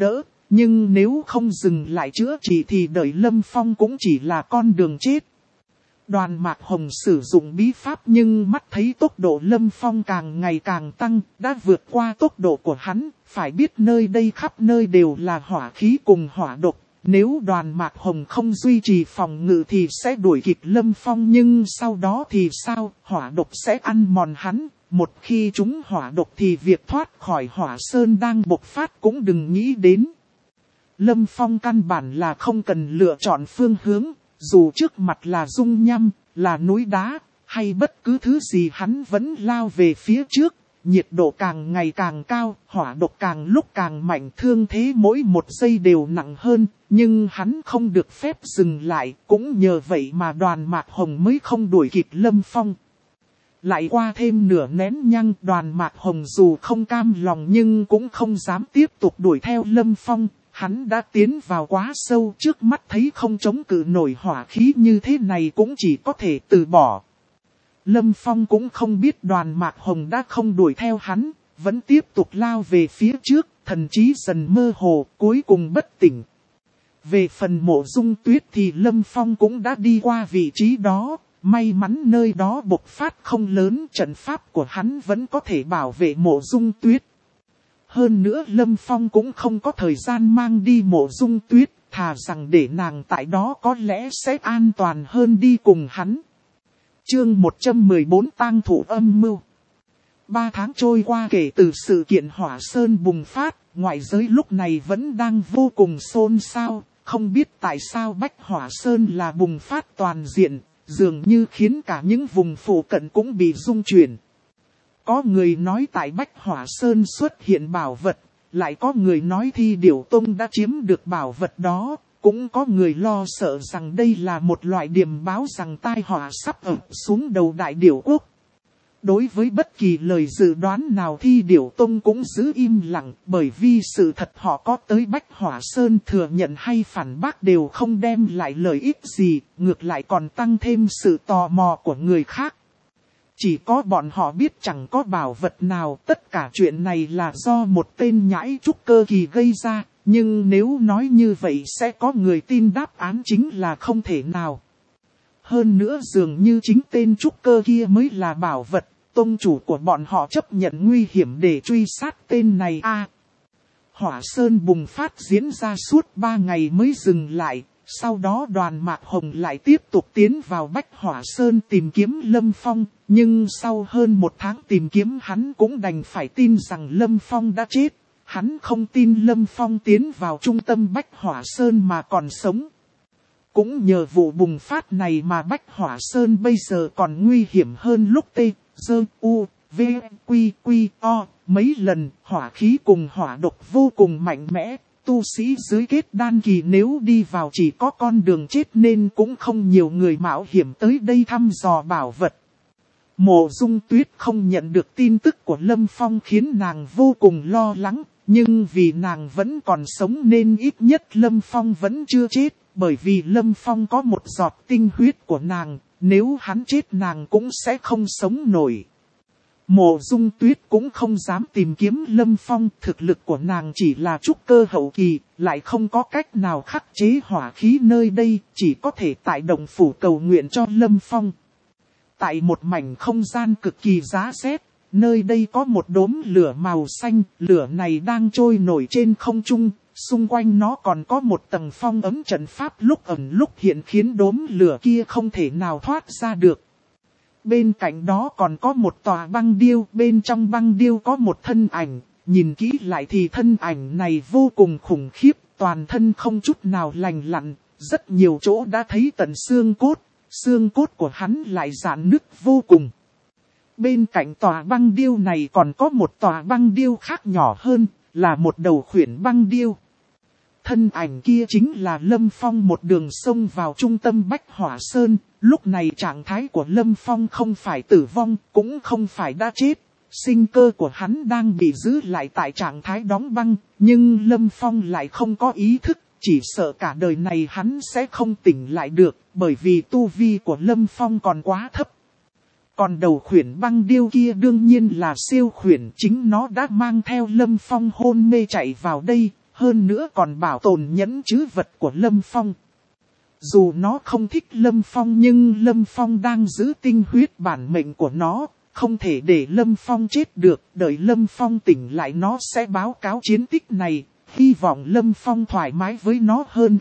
Nhưng nếu không dừng lại chữa trị thì đợi Lâm Phong cũng chỉ là con đường chết. Đoàn Mạc Hồng sử dụng bí pháp nhưng mắt thấy tốc độ Lâm Phong càng ngày càng tăng, đã vượt qua tốc độ của hắn. Phải biết nơi đây khắp nơi đều là hỏa khí cùng hỏa độc. Nếu Đoàn Mạc Hồng không duy trì phòng ngự thì sẽ đuổi kịp Lâm Phong, nhưng sau đó thì sao? Hỏa độc sẽ ăn mòn hắn. Một khi chúng hỏa độc thì việc thoát khỏi hỏa sơn đang bộc phát cũng đừng nghĩ đến. Lâm Phong căn bản là không cần lựa chọn phương hướng, dù trước mặt là dung nham, là núi đá, hay bất cứ thứ gì hắn vẫn lao về phía trước. Nhiệt độ càng ngày càng cao, hỏa độc càng lúc càng mạnh, thương thế mỗi một giây đều nặng hơn, nhưng hắn không được phép dừng lại, cũng nhờ vậy mà Đoàn Mạc Hồng mới không đuổi kịp Lâm Phong. Lại qua thêm nửa nén nhang, Đoàn Mạc Hồng dù không cam lòng nhưng cũng không dám tiếp tục đuổi theo Lâm Phong. Hắn đã tiến vào quá sâu, trước mắt thấy không chống cự nổi hỏa khí như thế này cũng chỉ có thể từ bỏ. Lâm Phong cũng không biết Đoàn Mạc Hồng đã không đuổi theo hắn, vẫn tiếp tục lao về phía trước, thần trí dần mơ hồ, cuối cùng bất tỉnh. Về phần Mộ Dung Tuyết thì Lâm Phong cũng đã đi qua vị trí đó, may mắn nơi đó bộc phát không lớn, trận pháp của hắn vẫn có thể bảo vệ Mộ Dung Tuyết. Hơn nữa Lâm Phong cũng không có thời gian mang đi Mộ Dung Tuyết, thà rằng để nàng tại đó có lẽ sẽ an toàn hơn đi cùng hắn. Chương 114 tang thủ âm mưu. 3 tháng trôi qua kể từ sự kiện Hỏa Sơn bùng phát, ngoại giới lúc này vẫn đang vô cùng xôn xao, không biết tại sao Bách Hỏa Sơn là bùng phát toàn diện, dường như khiến cả những vùng phụ cận cũng bị rung chuyển. Có người nói tại Bách Hỏa Sơn xuất hiện bảo vật, lại có người nói Thi Điểu Tông đã chiếm được bảo vật đó, cũng có người lo sợ rằng đây là một loại điềm báo rằng tai họa sắp ập xuống đầu Đại Điểu Quốc. Đối với bất kỳ lời dự đoán nào Thi Điểu Tông cũng giữ im lặng, bởi vì sự thật họ có tới Bách Hỏa Sơn thừa nhận hay phản bác đều không đem lại lợi ích gì, ngược lại còn tăng thêm sự tò mò của người khác. Chỉ có bọn họ biết chẳng có bảo vật nào, tất cả chuyện này là do một tên nhãi trúc cơ kỳ gây ra, nhưng nếu nói như vậy sẽ có người tin đáp án chính là không thể nào. Hơn nữa dường như chính tên trúc cơ kia mới là bảo vật, tông chủ của bọn họ chấp nhận nguy hiểm để truy sát tên này Hỏa Sơn bùng phát diễn ra suốt 3 ngày mới dừng lại. Sau đó Đoàn Mạc Hồng lại tiếp tục tiến vào Bách Hỏa Sơn tìm kiếm Lâm Phong, nhưng sau hơn 1 tháng tìm kiếm hắn cũng đành phải tin rằng Lâm Phong đã chết. Hắn không tin Lâm Phong tiến vào trung tâm Bách Hỏa Sơn mà còn sống. Cũng nhờ vụ bùng phát này mà Bách Hỏa Sơn bây giờ còn nguy hiểm hơn lúc T.G.U.V.Q.Q.O. Mấy lần hỏa khí cùng hỏa độc vô cùng mạnh mẽ. Tu sĩ dưới kết đan kỳ nếu đi vào chỉ có con đường chết nên cũng không nhiều người mạo hiểm tới đây thăm dò bảo vật. Mộ Dung Tuyết không nhận được tin tức của Lâm Phong khiến nàng vô cùng lo lắng, nhưng vì nàng vẫn còn sống nên ít nhất Lâm Phong vẫn chưa chết, bởi vì Lâm Phong có một giọt tinh huyết của nàng, nếu hắn chết nàng cũng sẽ không sống nổi. Mộ Dung Tuyết cũng không dám tìm kiếm Lâm Phong, thực lực của nàng chỉ là trúc cơ hậu kỳ, lại không có cách nào khắc chế hỏa khí nơi đây, chỉ có thể tại động phủ cầu nguyện cho Lâm Phong. Tại một mảnh không gian cực kỳ giá rét, nơi đây có một đốm lửa màu xanh, lửa này đang trôi nổi trên không trung, xung quanh nó còn có một tầng phong ấm trận pháp lúc ẩn lúc hiện khiến đốm lửa kia không thể nào thoát ra được. Bên cạnh đó còn có một tòa băng điêu, bên trong băng điêu có một thân ảnh, nhìn kỹ lại thì thân ảnh này vô cùng khủng khiếp, toàn thân không chút nào lành lặn, rất nhiều chỗ đã thấy tận xương cốt của hắn lại rạn nứt vô cùng. Bên cạnh tòa băng điêu này còn có một tòa băng điêu khác nhỏ hơn, là một đầu khuyển băng điêu. Thân ảnh kia chính là Lâm Phong một đường xông vào trung tâm Bách Hỏa Sơn. Lúc này trạng thái của Lâm Phong không phải tử vong, cũng không phải đã chết. Sinh cơ của hắn đang bị giữ lại tại trạng thái đóng băng, nhưng Lâm Phong lại không có ý thức, chỉ sợ cả đời này hắn sẽ không tỉnh lại được, bởi vì tu vi của Lâm Phong còn quá thấp. Còn đầu khuyển băng điêu kia đương nhiên là siêu khuyển, chính nó đã mang theo Lâm Phong hôn mê chạy vào đây. hơn nữa còn bảo tồn nhẫn trữ vật của Lâm Phong. Dù nó không thích Lâm Phong nhưng Lâm Phong đang giữ tinh huyết bản mệnh của nó, không thể để Lâm Phong chết được, đợi Lâm Phong tỉnh lại nó sẽ báo cáo chiến tích này, hy vọng Lâm Phong thoải mái với nó hơn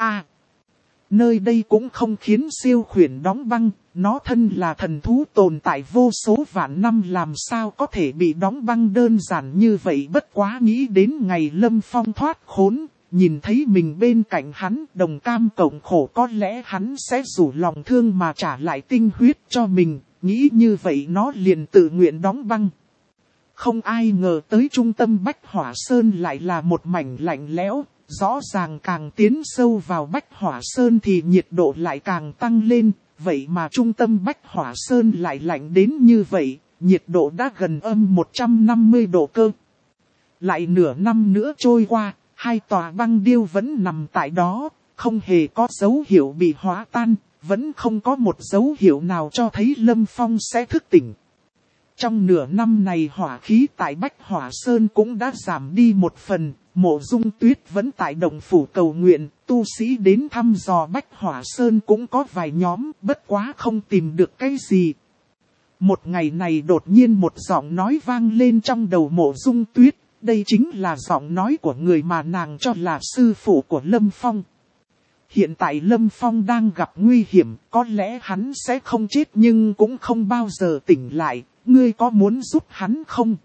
Nơi đây cũng không khiến siêu khuyển đóng băng, nó thân là thần thú tồn tại vô số vạn năm làm sao có thể bị đóng băng đơn giản như vậy. Bất quá nghĩ đến ngày Lâm Phong thoát khốn, nhìn thấy mình bên cạnh hắn đồng cam cộng khổ, có lẽ hắn sẽ rủ lòng thương mà trả lại tinh huyết cho mình, nghĩ như vậy nó liền tự nguyện đóng băng. Không ai ngờ tới trung tâm Bách Hỏa Sơn lại là một mảnh lạnh lẽo. Rõ ràng càng tiến sâu vào Bách Hỏa Sơn thì nhiệt độ lại càng tăng lên, vậy mà trung tâm Bách Hỏa Sơn lại lạnh đến như vậy, nhiệt độ đã gần âm 150 độ cơ. Lại nửa năm nữa trôi qua, hai tòa băng điêu vẫn nằm tại đó, không hề có dấu hiệu bị hóa tan, vẫn không có một dấu hiệu nào cho thấy Lâm Phong sẽ thức tỉnh. Trong nửa năm này hỏa khí tại Bách Hỏa Sơn cũng đã giảm đi một phần. Mộ Dung Tuyết vẫn tại động phủ cầu nguyện, tu sĩ đến thăm dò Bách Hỏa Sơn cũng có vài nhóm, bất quá không tìm được cái gì. Một ngày này đột nhiên một giọng nói vang lên trong đầu Mộ Dung Tuyết, đây chính là giọng nói của người mà nàng cho là sư phụ của Lâm Phong. Hiện tại Lâm Phong đang gặp nguy hiểm, có lẽ hắn sẽ không chết nhưng cũng không bao giờ tỉnh lại, ngươi có muốn giúp hắn không?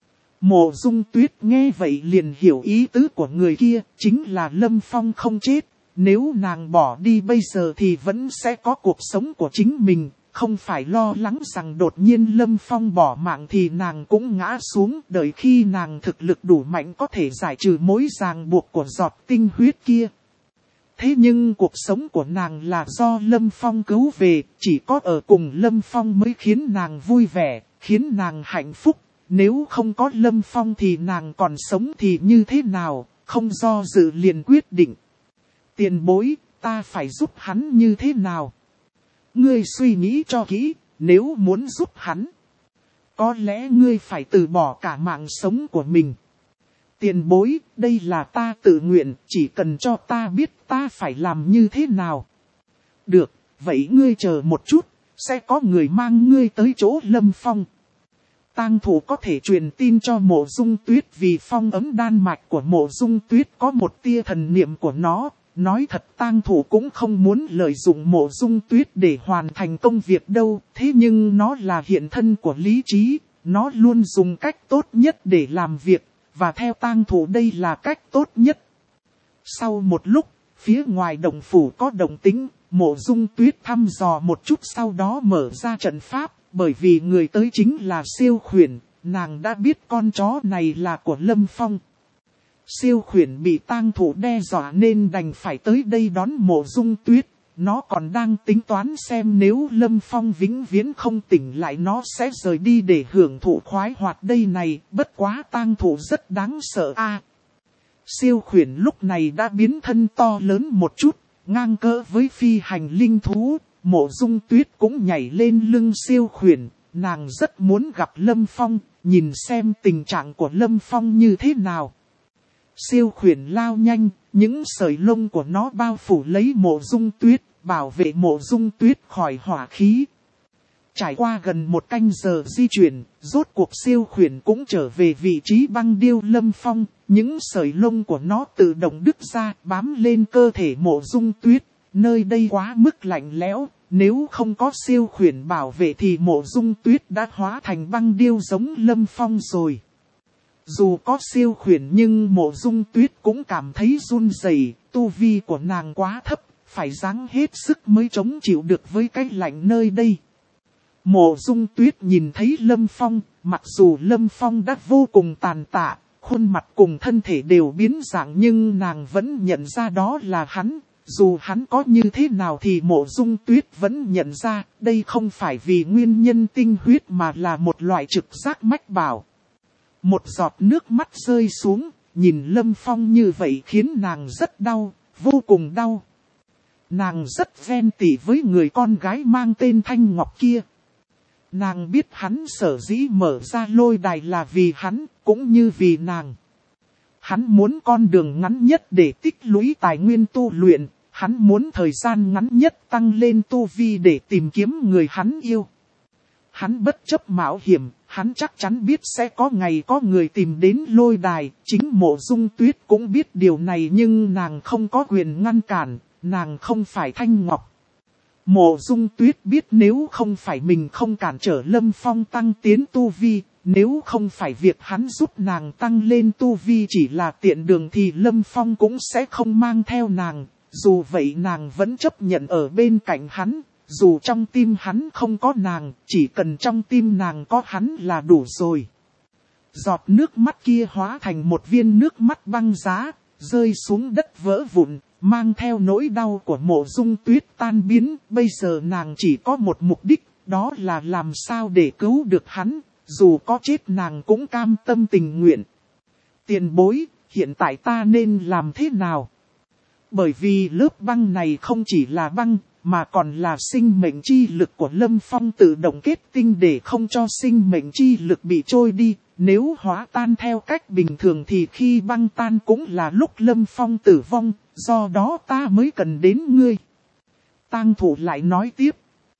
Mộ Dung Tuyết nghe vậy liền hiểu ý tứ của người kia, chính là Lâm Phong không chết. Nếu nàng bỏ đi bây giờ thì vẫn sẽ có cuộc sống của chính mình, không phải lo lắng rằng đột nhiên Lâm Phong bỏ mạng thì nàng cũng ngã xuống. Đợi khi nàng thực lực đủ mạnh có thể giải trừ mối ràng buộc của giọt tinh huyết kia. Thế nhưng cuộc sống của nàng là do Lâm Phong cứu về, chỉ có ở cùng Lâm Phong mới khiến nàng vui vẻ, khiến nàng hạnh phúc. Nếu không có Lâm Phong thì nàng còn sống thì như thế nào, không do dự liền quyết định. Tiền bối, ta phải giúp hắn như thế nào? Ngươi suy nghĩ cho kỹ, nếu muốn giúp hắn, có lẽ ngươi phải từ bỏ cả mạng sống của mình. Tiền bối, đây là ta tự nguyện, chỉ cần cho ta biết ta phải làm như thế nào. Được, vậy ngươi chờ một chút, sẽ có người mang ngươi tới chỗ Lâm Phong. Tang Thủ có thể truyền tin cho Mộ Dung Tuyết vì phong ấm đan mạch của Mộ Dung Tuyết có một tia thần niệm của nó. Nói thật Tang Thủ cũng không muốn lợi dụng Mộ Dung Tuyết để hoàn thành công việc đâu. Thế nhưng nó là hiện thân của lý trí. Nó luôn dùng cách tốt nhất để làm việc. Và theo Tang Thủ đây là cách tốt nhất. Sau một lúc, phía ngoài động phủ có động tĩnh. Mộ Dung Tuyết thăm dò một chút sau đó mở ra trận pháp. Bởi vì người tới chính là siêu khuyển, nàng đã biết con chó này là của Lâm Phong. Siêu khuyển bị Tang Thủ đe dọa nên đành phải tới đây đón Mộ Dung Tuyết. Nó còn đang tính toán xem nếu Lâm Phong vĩnh viễn không tỉnh lại nó sẽ rời đi để hưởng thụ khoái hoạt đây này. Bất quá Tang Thủ rất đáng sợ Siêu khuyển lúc này đã biến thân to lớn một chút, ngang cỡ với phi hành linh thú. Mộ Dung Tuyết cũng nhảy lên lưng siêu khuyển, nàng rất muốn gặp Lâm Phong, nhìn xem tình trạng của Lâm Phong như thế nào. Siêu khuyển lao nhanh, những sợi lông của nó bao phủ lấy Mộ Dung Tuyết, bảo vệ Mộ Dung Tuyết khỏi hỏa khí. Trải qua gần một canh giờ di chuyển, rốt cuộc siêu khuyển cũng trở về vị trí băng điêu Lâm Phong, những sợi lông của nó tự động đứt ra, bám lên cơ thể Mộ Dung Tuyết. Nơi đây quá mức lạnh lẽo, nếu không có siêu khuyển bảo vệ thì Mộ Dung Tuyết đã hóa thành băng điêu giống Lâm Phong rồi. Dù có siêu khuyển nhưng Mộ Dung Tuyết cũng cảm thấy run rẩy, tu vi của nàng quá thấp, phải gắng hết sức mới chống chịu được với cái lạnh nơi đây. Mộ Dung Tuyết nhìn thấy Lâm Phong, mặc dù Lâm Phong đã vô cùng tàn tạ, khuôn mặt cùng thân thể đều biến dạng nhưng nàng vẫn nhận ra đó là hắn. Dù hắn có như thế nào thì Mộ Dung Tuyết vẫn nhận ra đây không phải vì nguyên nhân tinh huyết mà là một loại trực giác mách bảo. Một giọt nước mắt rơi xuống, nhìn Lâm Phong như vậy khiến nàng rất đau, vô cùng đau. Nàng rất ghen tị với người con gái mang tên Thanh Ngọc kia. Nàng biết hắn sở dĩ mở ra lôi đài là vì hắn, cũng như vì nàng. Hắn muốn con đường ngắn nhất để tích lũy tài nguyên tu luyện, hắn muốn thời gian ngắn nhất tăng lên tu vi để tìm kiếm người hắn yêu. Hắn bất chấp mạo hiểm, hắn chắc chắn biết sẽ có ngày có người tìm đến lôi đài, chính Mộ Dung Tuyết cũng biết điều này nhưng nàng không có quyền ngăn cản, nàng không phải Thanh Ngọc. Mộ Dung Tuyết biết nếu không phải mình không cản trở Lâm Phong tăng tiến tu vi, nếu không phải việc hắn giúp nàng tăng lên tu vi chỉ là tiện đường thì Lâm Phong cũng sẽ không mang theo nàng, dù vậy nàng vẫn chấp nhận ở bên cạnh hắn. Dù trong tim hắn không có nàng, chỉ cần trong tim nàng có hắn là đủ rồi. Giọt nước mắt kia hóa thành một viên nước mắt băng giá, rơi xuống đất vỡ vụn, mang theo nỗi đau của Mộ Dung Tuyết tan biến. Bây giờ nàng chỉ có một mục đích, đó là làm sao để cứu được hắn, dù có chết nàng cũng cam tâm tình nguyện. Tiền bối, hiện tại ta nên làm thế nào? Bởi vì lớp băng này không chỉ là băng, mà còn là sinh mệnh chi lực của Lâm Phong tự động kết tinh để không cho sinh mệnh chi lực bị trôi đi. Nếu hóa tan theo cách bình thường thì khi băng tan cũng là lúc Lâm Phong tử vong, do đó ta mới cần đến ngươi. Tang Thụ lại nói tiếp.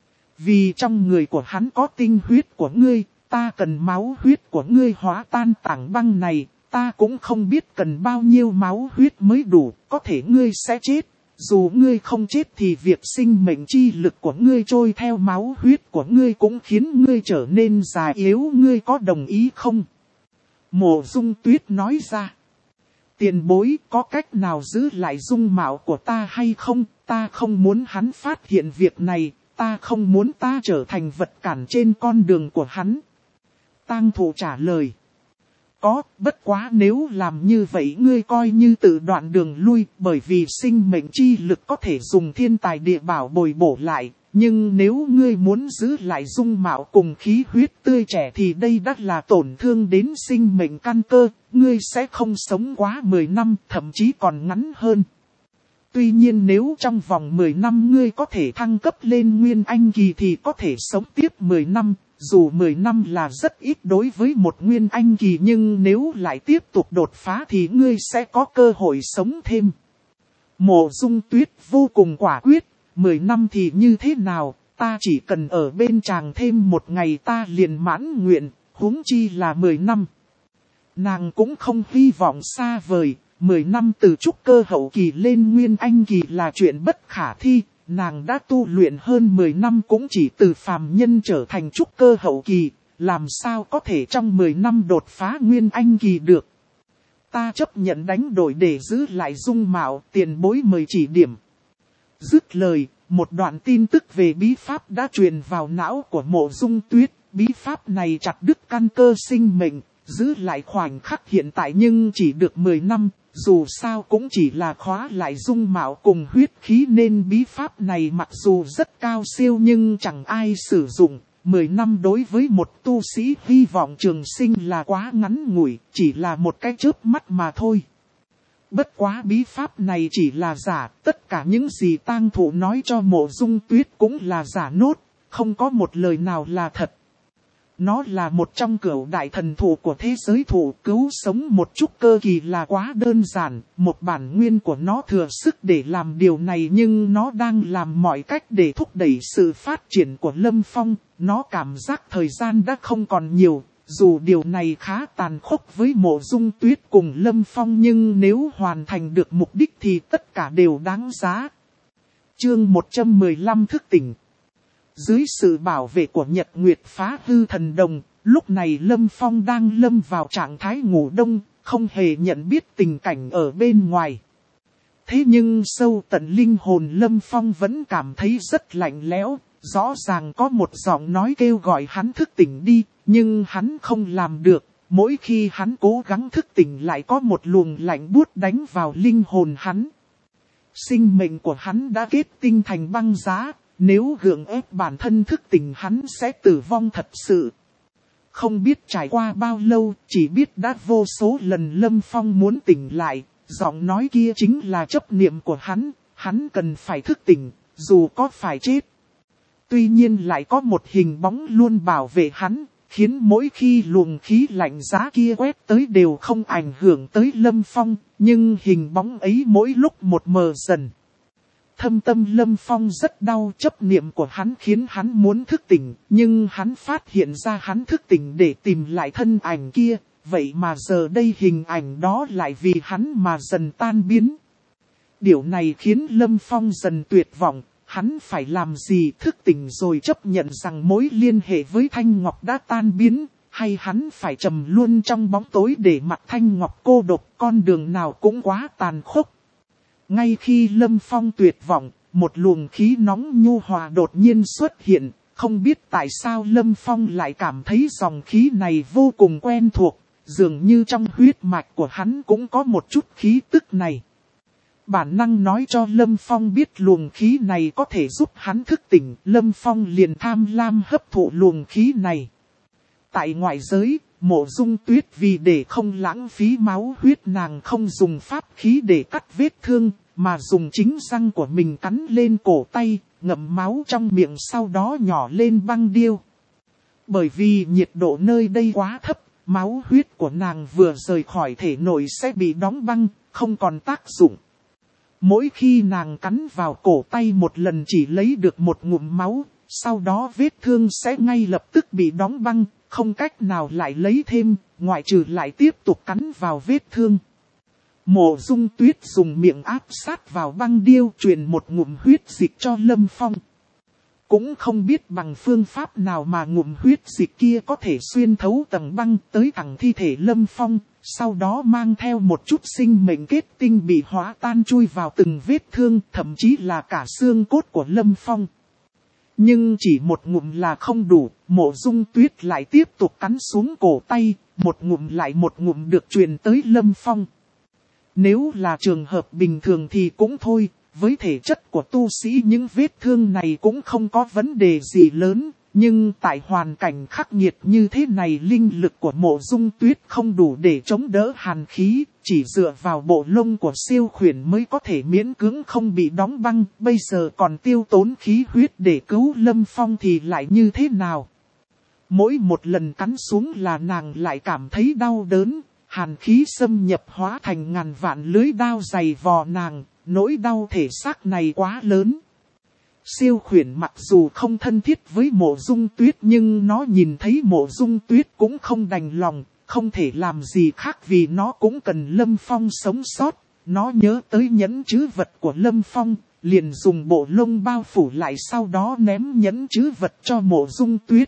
Vì trong người của hắn có tinh huyết của ngươi, ta cần máu huyết của ngươi hóa tan tảng băng này, ta cũng không biết cần bao nhiêu máu huyết mới đủ, có thể ngươi sẽ chết. Dù ngươi không chết thì việc sinh mệnh chi lực của ngươi trôi theo máu huyết của ngươi cũng khiến ngươi trở nên già yếu, ngươi có đồng ý không? Mộ Dung Tuyết nói ra. Tiền bối có cách nào giữ lại dung mạo của ta hay không? Ta không muốn hắn phát hiện việc này, ta không muốn ta trở thành vật cản trên con đường của hắn. Tang Thụ trả lời. Có, bất quá nếu làm như vậy ngươi coi như tự đoạn đường lui, bởi vì sinh mệnh chi lực có thể dùng thiên tài địa bảo bồi bổ lại, nhưng nếu ngươi muốn giữ lại dung mạo cùng khí huyết tươi trẻ thì đây đã là tổn thương đến sinh mệnh căn cơ, ngươi sẽ không sống quá 10 năm, thậm chí còn ngắn hơn. Tuy nhiên nếu trong vòng 10 năm ngươi có thể thăng cấp lên Nguyên Anh Kỳ thì có thể sống tiếp 10 năm. Dù 10 năm là rất ít đối với một Nguyên Anh Kỳ nhưng nếu lại tiếp tục đột phá thì ngươi sẽ có cơ hội sống thêm. Mộ Dung Tuyết vô cùng quả quyết, 10 năm thì như thế nào, ta chỉ cần ở bên chàng thêm một ngày ta liền mãn nguyện, huống chi là 10 năm. Nàng cũng không hy vọng xa vời, 10 năm từ trúc cơ hậu kỳ lên Nguyên Anh Kỳ là chuyện bất khả thi. Nàng đã tu luyện hơn 10 năm cũng chỉ từ phàm nhân trở thành trúc cơ hậu kỳ, làm sao có thể trong 10 năm đột phá Nguyên Anh Kỳ được. Ta chấp nhận đánh đổi để giữ lại dung mạo, tiền bối mời chỉ điểm. Dứt lời, một đoạn tin tức về bí pháp đã truyền vào não của Mộ Dung Tuyết. Bí pháp này chặt đứt căn cơ sinh mệnh, giữ lại khoảnh khắc hiện tại nhưng chỉ được 10 năm. Dù sao cũng chỉ là khóa lại dung mạo cùng huyết khí nên bí pháp này mặc dù rất cao siêu nhưng chẳng ai sử dụng. 10 năm đối với một tu sĩ hy vọng trường sinh là quá ngắn ngủi, chỉ là một cái chớp mắt mà thôi. Bất quá bí pháp này chỉ là giả, tất cả những gì Tang Thụ nói cho Mộ Dung Tuyết cũng là giả nốt, không có một lời nào là thật. Nó là một trong cửu đại thần thụ của thế giới thụ, cứu sống một chút cơ kỳ là quá đơn giản, một bản nguyên của nó thừa sức để làm điều này nhưng nó đang làm mọi cách để thúc đẩy sự phát triển của Lâm Phong, nó cảm giác thời gian đã không còn nhiều, dù điều này khá tàn khốc với Mộ Dung Tuyết cùng Lâm Phong nhưng nếu hoàn thành được mục đích thì tất cả đều đáng giá. Chương 115 thức tỉnh. Dưới sự bảo vệ của Nhật Nguyệt Phá Hư Thần Đồng, lúc này Lâm Phong đang lâm vào trạng thái ngủ đông, không hề nhận biết tình cảnh ở bên ngoài. Thế nhưng sâu tận linh hồn Lâm Phong vẫn cảm thấy rất lạnh lẽo, rõ ràng có một giọng nói kêu gọi hắn thức tỉnh đi, nhưng hắn không làm được. Mỗi khi hắn cố gắng thức tỉnh lại có một luồng lạnh buốt đánh vào linh hồn hắn. Sinh mệnh của hắn đã kết tinh thành băng giá. Nếu gượng ép bản thân thức tỉnh hắn sẽ tử vong thật sự. Không biết trải qua bao lâu, chỉ biết đã vô số lần Lâm Phong muốn tỉnh lại, giọng nói kia chính là chấp niệm của hắn cần phải thức tỉnh, dù có phải chết. Tuy nhiên lại có một hình bóng luôn bảo vệ hắn, khiến mỗi khi luồng khí lạnh giá kia quét tới đều không ảnh hưởng tới Lâm Phong, nhưng hình bóng ấy mỗi lúc một mờ dần. Thâm tâm Lâm Phong rất đau, chấp niệm của hắn khiến hắn muốn thức tỉnh, nhưng hắn phát hiện ra hắn thức tỉnh để tìm lại thân ảnh kia, vậy mà giờ đây hình ảnh đó lại vì hắn mà dần tan biến. Điều này khiến Lâm Phong dần tuyệt vọng, hắn phải làm gì, thức tỉnh rồi chấp nhận rằng mối liên hệ với Thanh Ngọc đã tan biến, hay hắn phải trầm luôn trong bóng tối để mặc Thanh Ngọc cô độc, con đường nào cũng quá tàn khốc. Ngay khi Lâm Phong tuyệt vọng, một luồng khí nóng nhu hòa đột nhiên xuất hiện, không biết tại sao Lâm Phong lại cảm thấy dòng khí này vô cùng quen thuộc, dường như trong huyết mạch của hắn cũng có một chút khí tức này. Bản năng nói cho Lâm Phong biết luồng khí này có thể giúp hắn thức tỉnh, Lâm Phong liền tham lam hấp thụ luồng khí này. Tại ngoại giới, Mộ Dung Tuyết vì để không lãng phí máu huyết, nàng không dùng pháp khí để cắt vết thương, mà dùng chính răng của mình cắn lên cổ tay, ngậm máu trong miệng sau đó nhỏ lên băng điêu. Bởi vì nhiệt độ nơi đây quá thấp, máu huyết của nàng vừa rời khỏi thể nội sẽ bị đóng băng, không còn tác dụng. Mỗi khi nàng cắn vào cổ tay một lần chỉ lấy được một ngụm máu, sau đó vết thương sẽ ngay lập tức bị đóng băng, không cách nào lại lấy thêm, ngoại trừ lại tiếp tục cắn vào vết thương. Mộ Dung Tuyết dùng miệng áp sát vào băng điêu, truyền một ngụm huyết dịch cho Lâm Phong. Cũng không biết bằng phương pháp nào mà ngụm huyết dịch kia có thể xuyên thấu tầng băng tới thẳng thi thể Lâm Phong, sau đó mang theo một chút sinh mệnh kết tinh bị hóa tan chui vào từng vết thương, thậm chí là cả xương cốt của Lâm Phong. Nhưng chỉ một ngụm là không đủ, Mộ Dung Tuyết lại tiếp tục cắn xuống cổ tay, một ngụm lại một ngụm được truyền tới Lâm Phong. Nếu là trường hợp bình thường thì cũng thôi, với thể chất của tu sĩ những vết thương này cũng không có vấn đề gì lớn, nhưng tại hoàn cảnh khắc nghiệt như thế này linh lực của Mộ Dung Tuyết không đủ để chống đỡ hàn khí, chỉ dựa vào bộ lông của siêu khuyển mới có thể miễn cưỡng không bị đóng băng, bây giờ còn tiêu tốn khí huyết để cứu Lâm Phong thì lại như thế nào? Mỗi một lần cắn xuống là nàng lại cảm thấy đau đớn, hàn khí xâm nhập hóa thành ngàn vạn lưới đao dày vò nàng, nỗi đau thể xác này quá lớn. Siêu khuyển mặc dù không thân thiết với Mộ Dung Tuyết nhưng nó nhìn thấy Mộ Dung Tuyết cũng không đành lòng, không thể làm gì khác vì nó cũng cần Lâm Phong sống sót. Nó nhớ tới nhẫn trữ vật của Lâm Phong, liền dùng bộ lông bao phủ lại sau đó ném nhẫn trữ vật cho Mộ Dung Tuyết.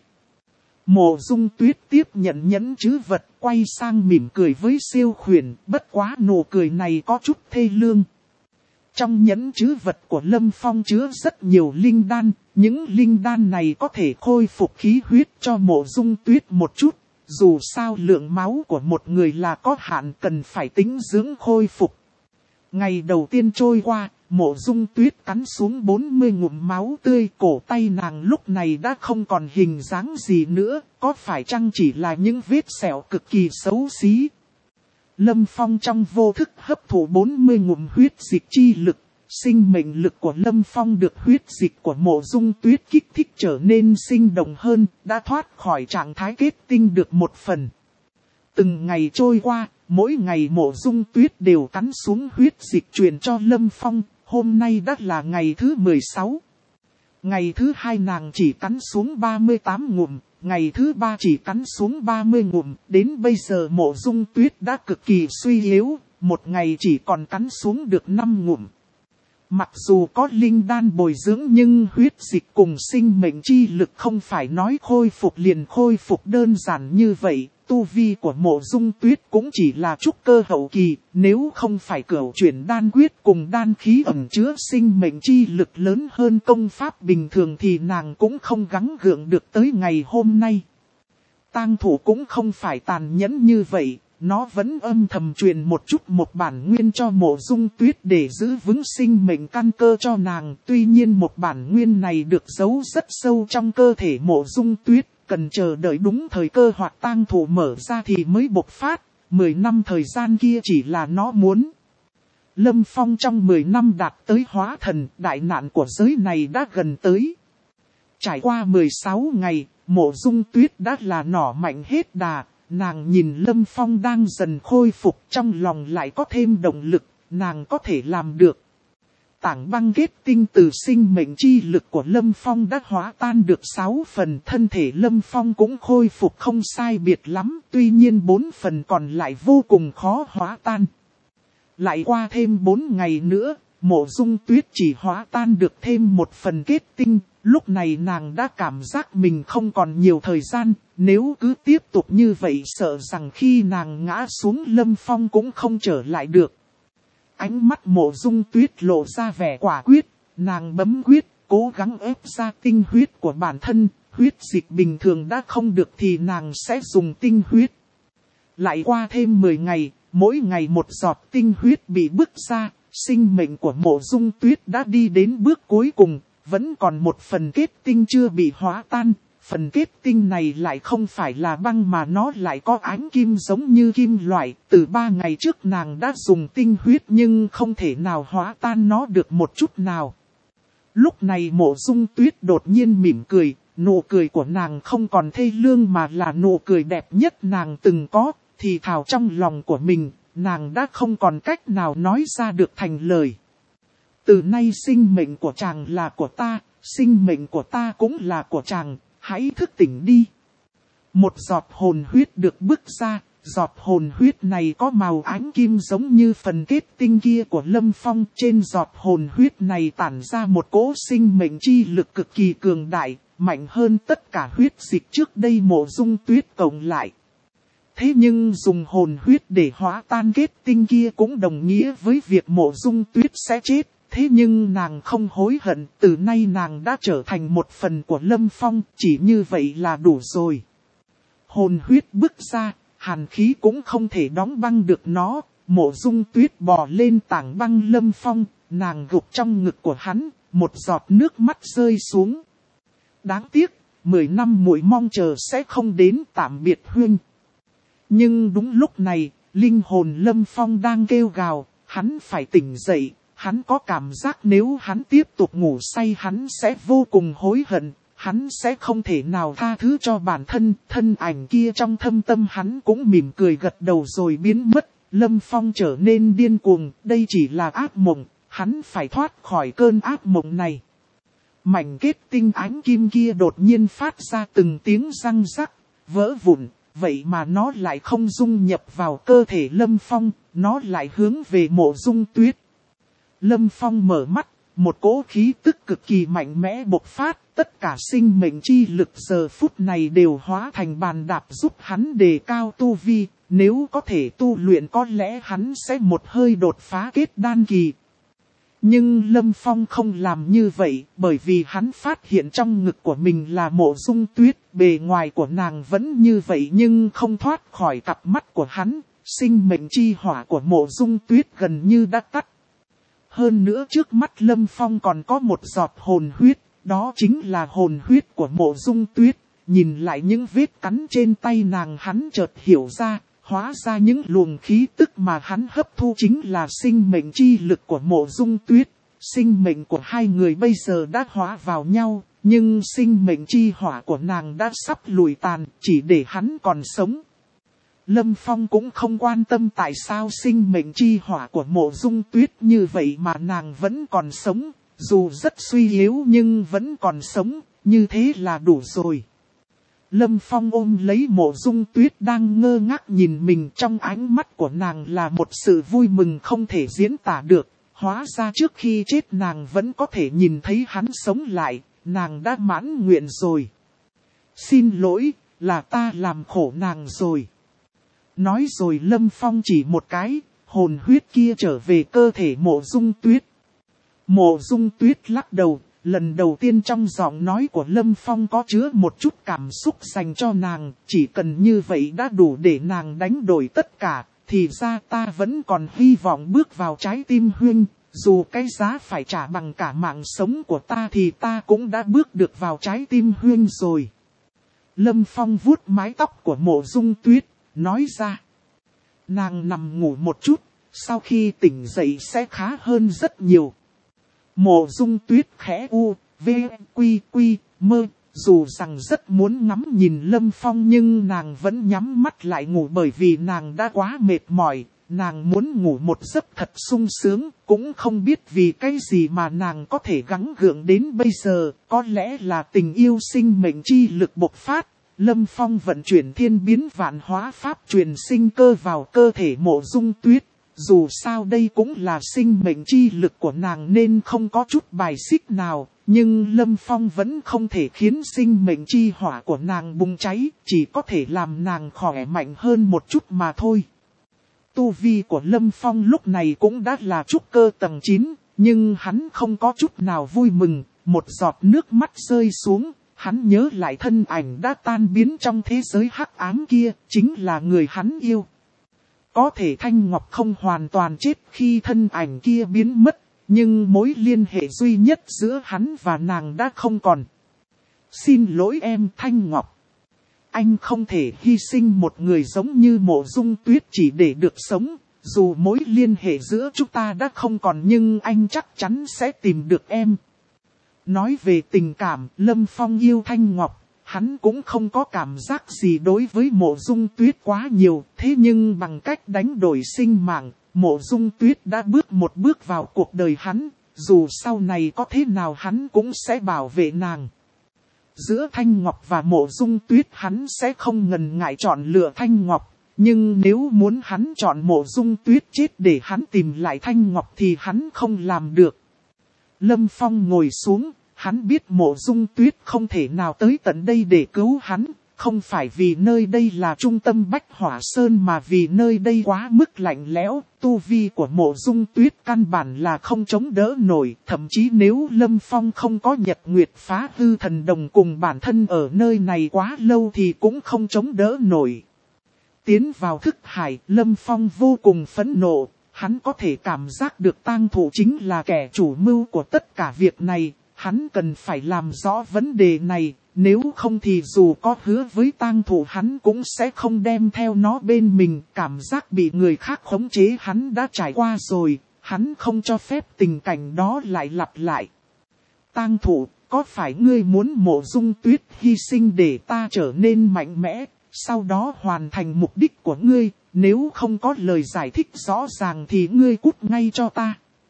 Mộ Dung Tuyết tiếp nhận nhẫn trữ vật, quay sang mỉm cười với siêu khuyển, bất quá nụ cười này có chút thê lương. Trong nhẫn trữ vật của Lâm Phong chứa rất nhiều linh đan, những linh đan này có thể khôi phục khí huyết cho Mộ Dung Tuyết một chút. Dù sao lượng máu của một người là có hạn, cần phải tính dưỡng khôi phục. Ngày đầu tiên trôi qua, Mộ Dung Tuyết cắn xuống 40 ngụm máu tươi, cổ tay nàng lúc này đã không còn hình dáng gì nữa, có phải chăng chỉ là những vết sẹo cực kỳ xấu xí. Lâm Phong trong vô thức hấp thụ 40 ngụm huyết dịch chi lực, sinh mệnh lực của Lâm Phong được huyết dịch của Mộ Dung Tuyết kích thích trở nên sinh động hơn, đã thoát khỏi trạng thái kết tinh được một phần. Từng ngày trôi qua, mỗi ngày Mộ Dung Tuyết đều cắn xuống huyết dịch truyền cho Lâm Phong, hôm nay đã là ngày thứ 16. Ngày thứ 2 nàng chỉ cắn xuống 38 ngụm, ngày thứ 3 chỉ cắn xuống 30 ngụm, đến bây giờ Mộ Dung Tuyết đã cực kỳ suy yếu, một ngày chỉ còn cắn xuống được 5 ngụm. Mặc dù có linh đan bồi dưỡng nhưng huyết dịch cùng sinh mệnh chi lực không phải nói khôi phục liền khôi phục đơn giản như vậy. Tu vi của Mộ Dung Tuyết cũng chỉ là trúc cơ hậu kỳ, nếu không phải cửu chuyển đan quyết cùng đan khí ẩn chứa sinh mệnh chi lực lớn hơn công pháp bình thường thì nàng cũng không gắng gượng được tới ngày hôm nay. Tang thủ cũng không phải tàn nhẫn như vậy, nó vẫn âm thầm truyền một chút một bản nguyên cho Mộ Dung Tuyết để giữ vững sinh mệnh căn cơ cho nàng. Tuy nhiên một bản nguyên này được giấu rất sâu trong cơ thể Mộ Dung Tuyết, cần chờ đợi đúng thời cơ hoặc tang thủ mở ra thì mới bộc phát. 10 năm thời gian kia chỉ là nó muốn. Lâm Phong trong 10 năm đạt tới hóa thần, đại nạn của giới này đã gần tới. Trải qua 16 ngày, Mộ Dung Tuyết đã là nỏ mạnh hết đà, nàng nhìn Lâm Phong đang dần khôi phục, trong lòng lại có thêm động lực, nàng có thể làm được. Tảng băng kết tinh từ sinh mệnh chi lực của Lâm Phong đã hóa tan được 6 phần, thân thể Lâm Phong cũng khôi phục không sai biệt lắm, tuy nhiên 4 phần còn lại vô cùng khó hóa tan. Lại qua thêm 4 ngày nữa, Mộ Dung Tuyết chỉ hóa tan được thêm 1 phần kết tinh, lúc này nàng đã cảm giác mình không còn nhiều thời gian, nếu cứ tiếp tục như vậy sợ rằng khi nàng ngã xuống Lâm Phong cũng không trở lại được. Ánh mắt Mộ Dung Tuyết lộ ra vẻ quả quyết, nàng bấm quyết, cố gắng ép ra tinh huyết của bản thân, huyết dịch bình thường đã không được thì nàng sẽ dùng tinh huyết. Lại qua thêm 10 ngày, mỗi ngày một giọt tinh huyết bị bức ra, sinh mệnh của Mộ Dung Tuyết đã đi đến bước cuối cùng, vẫn còn 1 phần kết tinh chưa bị hóa tan. Phần kết tinh này lại không phải là băng mà nó lại có ánh kim giống như kim loại. Từ 3 ngày trước nàng đã dùng tinh huyết nhưng không thể nào hóa tan nó được một chút nào. Lúc này Mộ Dung Tuyết đột nhiên mỉm cười, nụ cười của nàng không còn thê lương mà là nụ cười đẹp nhất nàng từng có, thì thào trong lòng của mình, nàng đã không còn cách nào nói ra được thành lời. Từ nay sinh mệnh của chàng là của ta, sinh mệnh của ta cũng là của chàng. Hãy thức tỉnh đi. Một giọt hồn huyết được bức ra, giọt hồn huyết này có màu ánh kim giống như phần kết tinh kia của Lâm Phong. Trên giọt hồn huyết này tản ra một cỗ sinh mệnh chi lực cực kỳ cường đại, mạnh hơn tất cả huyết dịch trước đây Mộ Dung Tuyết cộng lại. Thế nhưng dùng hồn huyết để hóa tan kết tinh kia cũng đồng nghĩa với việc Mộ Dung Tuyết sẽ chết. Thế nhưng nàng không hối hận, từ nay nàng đã trở thành một phần của Lâm Phong, chỉ như vậy là đủ rồi. Hồn huyết bức ra, hàn khí cũng không thể đóng băng được nó, Mộ Dung Tuyết bò lên tảng băng Lâm Phong, nàng gục trong ngực của hắn, một giọt nước mắt rơi xuống. Đáng tiếc, 10 năm muội mong chờ sẽ không đến, tạm biệt huynh. Nhưng đúng lúc này, linh hồn Lâm Phong đang kêu gào, hắn phải tỉnh dậy. Hắn có cảm giác nếu hắn tiếp tục ngủ say hắn sẽ vô cùng hối hận, hắn sẽ không thể nào tha thứ cho bản thân. Thân ảnh kia trong thâm tâm hắn cũng mỉm cười gật đầu rồi biến mất. Lâm Phong trở nên điên cuồng, đây chỉ là ác mộng, hắn phải thoát khỏi cơn ác mộng này. Mảnh kết tinh ánh kim kia đột nhiên phát ra từng tiếng răng rắc, vỡ vụn, vậy mà nó lại không dung nhập vào cơ thể Lâm Phong, nó lại hướng về Mộ Dung Tuyết. Lâm Phong mở mắt, một cỗ khí tức cực kỳ mạnh mẽ bộc phát, tất cả sinh mệnh chi lực giờ phút này đều hóa thành bàn đạp giúp hắn đề cao tu vi, nếu có thể tu luyện có lẽ hắn sẽ một hơi đột phá kết đan kỳ. Nhưng Lâm Phong không làm như vậy, bởi vì hắn phát hiện trong ngực của mình là Mộ Dung Tuyết, bề ngoài của nàng vẫn như vậy nhưng không thoát khỏi cặp mắt của hắn, sinh mệnh chi hỏa của Mộ Dung Tuyết gần như đã tắt. Hơn nữa trước mắt Lâm Phong còn có một giọt hồn huyết, đó chính là hồn huyết của Mộ Dung Tuyết. Nhìn lại những vết cắn trên tay nàng hắn chợt hiểu ra, hóa ra những luồng khí tức mà hắn hấp thu chính là sinh mệnh chi lực của Mộ Dung Tuyết. Sinh mệnh của hai người bây giờ đã hóa vào nhau, nhưng sinh mệnh chi hỏa của nàng đã sắp lùi tàn, chỉ để hắn còn sống. Lâm Phong cũng không quan tâm tại sao sinh mệnh chi hỏa của Mộ Dung Tuyết như vậy mà nàng vẫn còn sống, dù rất suy yếu nhưng vẫn còn sống, như thế là đủ rồi. Lâm Phong ôm lấy Mộ Dung Tuyết đang ngơ ngác nhìn mình, trong ánh mắt của nàng là một sự vui mừng không thể diễn tả được, hóa ra trước khi chết nàng vẫn có thể nhìn thấy hắn sống lại, nàng đã mãn nguyện rồi. Xin lỗi, là ta làm khổ nàng rồi. Nói rồi Lâm Phong chỉ một cái, hồn huyết kia trở về cơ thể Mộ Dung Tuyết. Mộ Dung Tuyết lắc đầu, lần đầu tiên trong giọng nói của Lâm Phong có chứa một chút cảm xúc dành cho nàng, chỉ cần như vậy đã đủ để nàng đánh đổi tất cả, thì ra ta vẫn còn hy vọng bước vào trái tim huynh, dù cái giá phải trả bằng cả mạng sống của ta thì ta cũng đã bước được vào trái tim huynh rồi. Lâm Phong vuốt mái tóc của Mộ Dung Tuyết, nói ra. Nàng nằm ngủ một chút, sau khi tỉnh dậy sẽ khá hơn rất nhiều. Mộ Dung Tuyết khẽ u, v, quy, mơ. Dù rằng rất muốn ngắm nhìn Lâm Phong nhưng nàng vẫn nhắm mắt lại ngủ bởi vì nàng đã quá mệt mỏi. Nàng muốn ngủ một giấc thật sung sướng, cũng không biết vì cái gì mà nàng có thể gắng gượng đến bây giờ, có lẽ là tình yêu sinh mệnh chi lực bộc phát. Lâm Phong vận chuyển thiên biến vạn hóa pháp truyền sinh cơ vào cơ thể Mộ Dung Tuyết. Dù sao đây cũng là sinh mệnh chi lực của nàng nên không có chút bài xích nào, nhưng Lâm Phong vẫn không thể khiến sinh mệnh chi hỏa của nàng bùng cháy, chỉ có thể làm nàng khỏe mạnh hơn một chút mà thôi. Tu vi của Lâm Phong lúc này cũng đã là trúc cơ tầng 9, nhưng hắn không có chút nào vui mừng, một giọt nước mắt rơi xuống, hắn nhớ lại thân ảnh đã tan biến trong thế giới hắc ám kia, chính là người hắn yêu. Có thể Thanh Ngọc không hoàn toàn chết khi thân ảnh kia biến mất, nhưng mối liên hệ duy nhất giữa hắn và nàng đã không còn. Xin lỗi em Thanh Ngọc. Anh không thể hy sinh một người giống như Mộ Dung Tuyết chỉ để được sống. Dù mối liên hệ giữa chúng ta đã không còn nhưng anh chắc chắn sẽ tìm được em. Nói về tình cảm, Lâm Phong yêu Thanh Ngọc. Hắn cũng không có cảm giác gì đối với Mộ Dung Tuyết quá nhiều. Thế nhưng bằng cách đánh đổi sinh mạng, Mộ Dung Tuyết đã bước một bước vào cuộc đời hắn. Dù sau này có thế nào hắn cũng sẽ bảo vệ nàng. Giữa Thanh Ngọc và Mộ Dung Tuyết hắn sẽ không ngần ngại chọn lựa Thanh Ngọc. Nhưng nếu muốn hắn chọn Mộ Dung Tuyết chết để hắn tìm lại Thanh Ngọc thì hắn không làm được. Lâm Phong ngồi xuống, hắn biết Mộ Dung Tuyết không thể nào tới tận đây để cứu hắn. Không phải vì nơi đây là trung tâm Bách Hỏa Sơn mà vì nơi đây quá mức lạnh lẽo, tu vi của Mộ Dung Tuyết căn bản là không chống đỡ nổi. Thậm chí nếu Lâm Phong không có Nhật Nguyệt Phá Hư Thần Đồng cùng bản thân ở nơi này quá lâu thì cũng không chống đỡ nổi. Tiến vào thức hải, Lâm Phong vô cùng phẫn nộ, hắn có thể cảm giác được Tang Thụ chính là kẻ chủ mưu của tất cả việc này, hắn cần phải làm rõ vấn đề này. Nếu không thì dù có hứa với Tang Thụ hắn cũng sẽ không đem theo nó bên mình. Cảm giác bị người khác khống chế hắn đã trải qua rồi, hắn không cho phép tình cảnh đó lại lặp lại. Tang Thụ, có phải ngươi muốn Mộ Dung Tuyết hy sinh để ta trở nên mạnh mẽ, sau đó hoàn thành mục đích của ngươi, nếu không có lời giải thích rõ ràng thì ngươi cút ngay cho ta.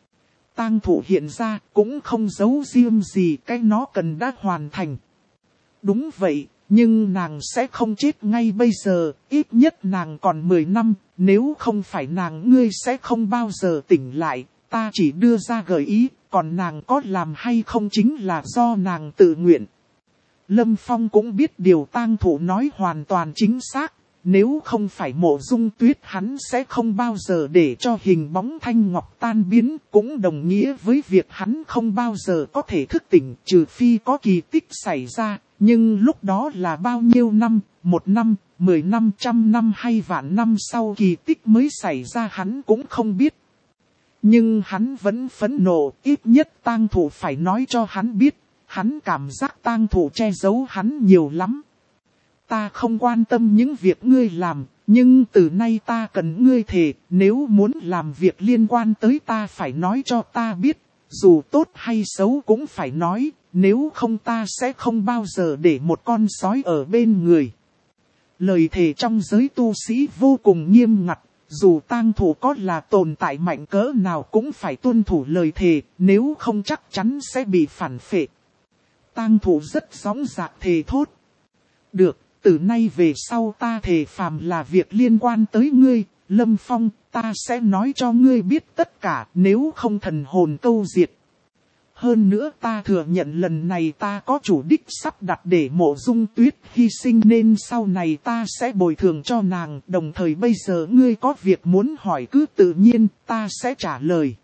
Tang Thụ hiện ra cũng không giấu riêng gì cái nó cần đã hoàn thành. Đúng vậy, nhưng nàng sẽ không chết ngay bây giờ, ít nhất nàng còn 10 năm, nếu không phải nàng ngươi sẽ không bao giờ tỉnh lại, ta chỉ đưa ra gợi ý, còn nàng có làm hay không chính là do nàng tự nguyện. Lâm Phong cũng biết điều Tang Thụ nói hoàn toàn chính xác, nếu không phải Mộ Dung Tuyết hắn sẽ không bao giờ để cho hình bóng Thanh Ngọc tan biến, cũng đồng nghĩa với việc hắn không bao giờ có thể thức tỉnh trừ phi có kỳ tích xảy ra. Nhưng lúc đó là bao nhiêu năm, 1 năm, 10 năm, 100 năm hay vạn năm sau kỳ tích mới xảy ra hắn cũng không biết. Nhưng hắn vẫn phẫn nộ, ít nhất Tang Thụ phải nói cho hắn biết, hắn cảm giác Tang Thụ che giấu hắn nhiều lắm. Ta không quan tâm những việc ngươi làm, nhưng từ nay ta cần ngươi thề, nếu muốn làm việc liên quan tới ta phải nói cho ta biết, dù tốt hay xấu cũng phải nói. Nếu không ta sẽ không bao giờ để một con sói ở bên người. Lời thề trong giới tu sĩ vô cùng nghiêm ngặt. Dù Tang Thụ có là tồn tại mạnh cỡ nào cũng phải tuân thủ lời thề. Nếu không chắc chắn sẽ bị phản phệ. Tang Thụ rất sóng dạc thề thốt. Được, từ nay về sau ta thề phàm là việc liên quan tới ngươi. Lâm Phong, ta sẽ nói cho ngươi biết tất cả nếu không thần hồn câu diệt. Hơn nữa ta thừa nhận lần này ta có chủ đích sắp đặt để Mộ Dung Tuyết hy sinh nên sau này ta sẽ bồi thường cho nàng. Đồng thời bây giờ ngươi có việc muốn hỏi cứ tự nhiên ta sẽ trả lời.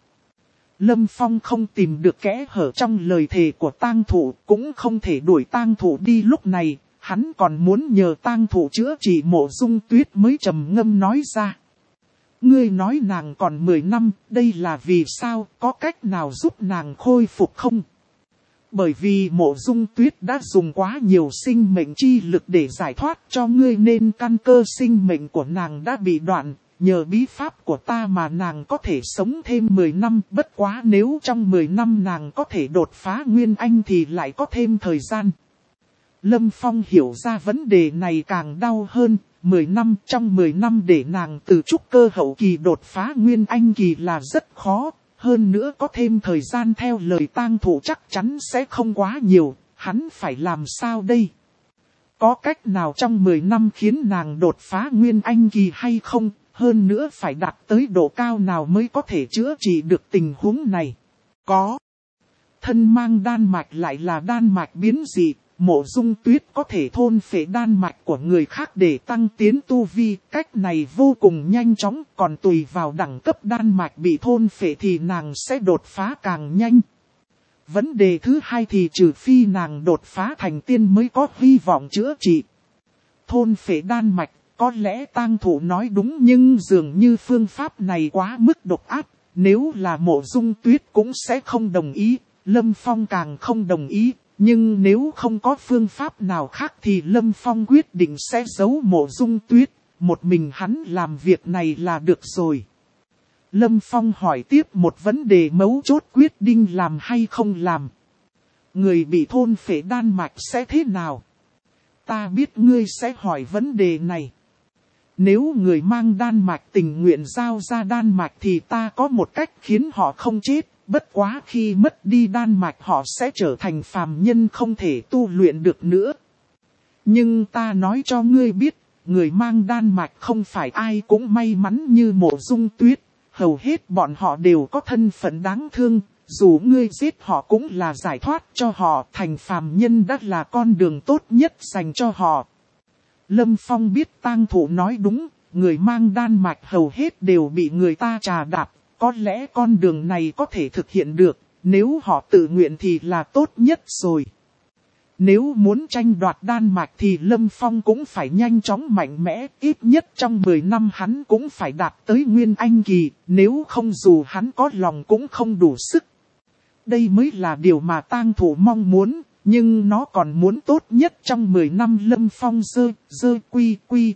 Lâm Phong không tìm được kẽ hở trong lời thề của Tang Thụ, cũng không thể đuổi Tang Thụ đi lúc này. Hắn còn muốn nhờ Tang Thụ chữa trị Mộ Dung Tuyết mới trầm ngâm nói ra. Ngươi nói nàng còn 10 năm, đây là vì sao, có cách nào giúp nàng khôi phục không? Bởi vì Mộ Dung Tuyết đã dùng quá nhiều sinh mệnh chi lực để giải thoát cho ngươi nên căn cơ sinh mệnh của nàng đã bị đoạn. Nhờ bí pháp của ta mà nàng có thể sống thêm 10 năm, bất quá nếu trong 10 năm nàng có thể đột phá Nguyên Anh thì lại có thêm thời gian. Lâm Phong hiểu ra vấn đề này càng đau hơn, 10 năm trong 10 năm để nàng từ trúc cơ hậu kỳ đột phá nguyên anh kỳ là rất khó, hơn nữa có thêm thời gian theo lời tang thủ chắc chắn sẽ không quá nhiều, hắn phải làm sao đây? Có cách nào trong 10 năm khiến nàng đột phá nguyên anh kỳ hay không, hơn nữa phải đạt tới độ cao nào mới có thể chữa trị được tình huống này? Có. Thân mang đan mạch lại là đan mạch biến dị. Mộ Dung Tuyết có thể thôn phệ đan mạch của người khác để tăng tiến tu vi, cách này vô cùng nhanh chóng, còn tùy vào đẳng cấp đan mạch bị thôn phệ thì nàng sẽ đột phá càng nhanh. Vấn đề thứ hai thì trừ phi nàng đột phá thành tiên mới có hy vọng chữa trị. Thôn phệ đan mạch, có lẽ tang thủ nói đúng nhưng dường như phương pháp này quá mức độc ác, nếu là Mộ Dung Tuyết cũng sẽ không đồng ý, Lâm Phong càng không đồng ý. Nhưng nếu không có phương pháp nào khác thì Lâm Phong quyết định sẽ giấu Mộ Dung Tuyết, một mình hắn làm việc này là được rồi. Lâm Phong hỏi tiếp một vấn đề mấu chốt quyết định làm hay không làm. Người bị thôn phệ đan mạch sẽ thế nào? Ta biết ngươi sẽ hỏi vấn đề này. Nếu người mang đan mạch tình nguyện giao ra đan mạch thì ta có một cách khiến họ không chết. Bất quá khi mất đi đan mạch họ sẽ trở thành phàm nhân không thể tu luyện được nữa. Nhưng ta nói cho ngươi biết, người mang đan mạch không phải ai cũng may mắn như Mộ Dung Tuyết. Hầu hết bọn họ đều có thân phận đáng thương, dù ngươi giết họ cũng là giải thoát cho họ, thành phàm nhân đã là con đường tốt nhất dành cho họ. Lâm Phong biết tang thủ nói đúng, người mang đan mạch hầu hết đều bị người ta trà đạp. Có lẽ con đường này có thể thực hiện được, nếu họ tự nguyện thì là tốt nhất rồi. Nếu muốn tranh đoạt đan mạch thì Lâm Phong cũng phải nhanh chóng mạnh mẽ, ít nhất trong 10 năm hắn cũng phải đạt tới nguyên anh kỳ, nếu không dù hắn có lòng cũng không đủ sức. Đây mới là điều mà tang thủ mong muốn, nhưng nó còn muốn tốt nhất trong 10 năm Lâm Phong quy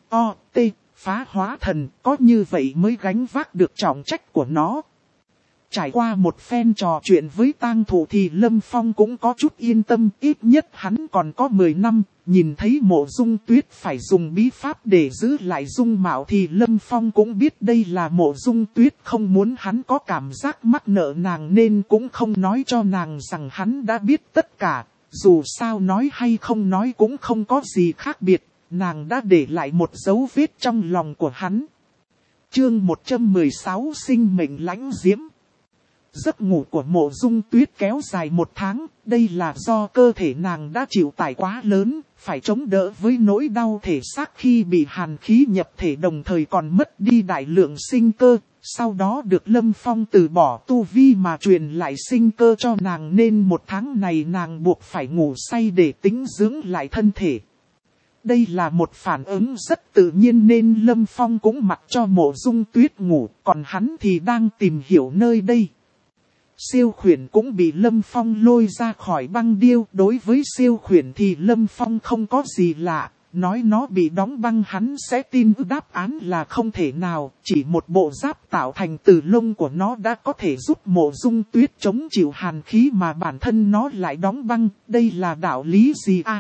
phá hóa thần, có như vậy mới gánh vác được trọng trách của nó. Trải qua một phen trò chuyện với tang thủ thì Lâm Phong cũng có chút yên tâm, ít nhất hắn còn có 10 năm, nhìn thấy Mộ Dung Tuyết phải dùng bí pháp để giữ lại dung mạo thì Lâm Phong cũng biết đây là Mộ Dung Tuyết không muốn hắn có cảm giác mắc nợ nàng nên cũng không nói cho nàng rằng hắn đã biết tất cả, dù sao nói hay không nói cũng không có gì khác biệt. Nàng đã để lại một dấu vết trong lòng của hắn. Chương 116 sinh mệnh lãnh diễm. Giấc ngủ của Mộ Dung Tuyết kéo dài 1 tháng, đây là do cơ thể nàng đã chịu tải quá lớn, phải chống đỡ với nỗi đau thể xác khi bị hàn khí nhập thể đồng thời còn mất đi đại lượng sinh cơ. Sau đó được Lâm Phong từ bỏ tu vi mà truyền lại sinh cơ cho nàng nên 1 tháng này nàng buộc phải ngủ say để tĩnh dưỡng lại thân thể. Đây là một phản ứng rất tự nhiên nên Lâm Phong cũng mặc cho Mộ Dung Tuyết ngủ, còn hắn thì đang tìm hiểu nơi đây. Siêu khuyển cũng bị Lâm Phong lôi ra khỏi băng điêu, đối với siêu khuyển thì Lâm Phong không có gì lạ, nói nó bị đóng băng hắn sẽ tin đáp án là không thể nào, chỉ một bộ giáp tạo thành từ lông của nó đã có thể giúp Mộ Dung Tuyết chống chịu hàn khí mà bản thân nó lại đóng băng, đây là đạo lý gì à?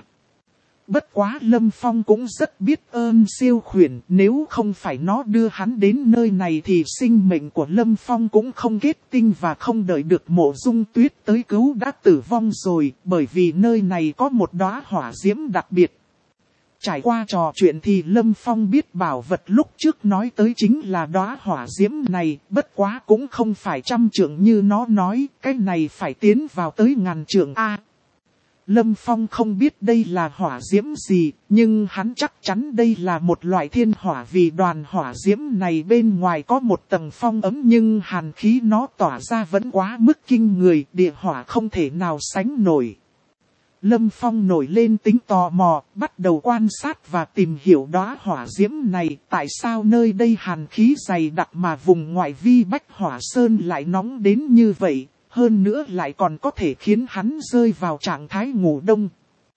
Bất quá Lâm Phong cũng rất biết ơn siêu khuyển, nếu không phải nó đưa hắn đến nơi này thì sinh mệnh của Lâm Phong cũng không kết tinh và không đợi được Mộ Dung Tuyết tới cứu đã tử vong rồi, bởi vì nơi này có một đóa hỏa diễm đặc biệt. Trải qua trò chuyện thì Lâm Phong biết bảo vật lúc trước nói tới chính là đóa hỏa diễm này, bất quá cũng không phải 100 trượng như nó nói, cái này phải tiến vào tới 1000 trượng A. Lâm Phong không biết đây là hỏa diễm gì, nhưng hắn chắc chắn đây là một loại thiên hỏa vì đoàn hỏa diễm này bên ngoài có một tầng phong ấm nhưng hàn khí nó tỏa ra vẫn quá mức kinh người, địa hỏa không thể nào sánh nổi. Lâm Phong nổi lên tính tò mò, bắt đầu quan sát và tìm hiểu đóa hỏa diễm này, tại sao nơi đây hàn khí dày đặc mà vùng ngoại vi Bách Hỏa Sơn lại nóng đến như vậy. Hơn nữa lại còn có thể khiến hắn rơi vào trạng thái ngủ đông.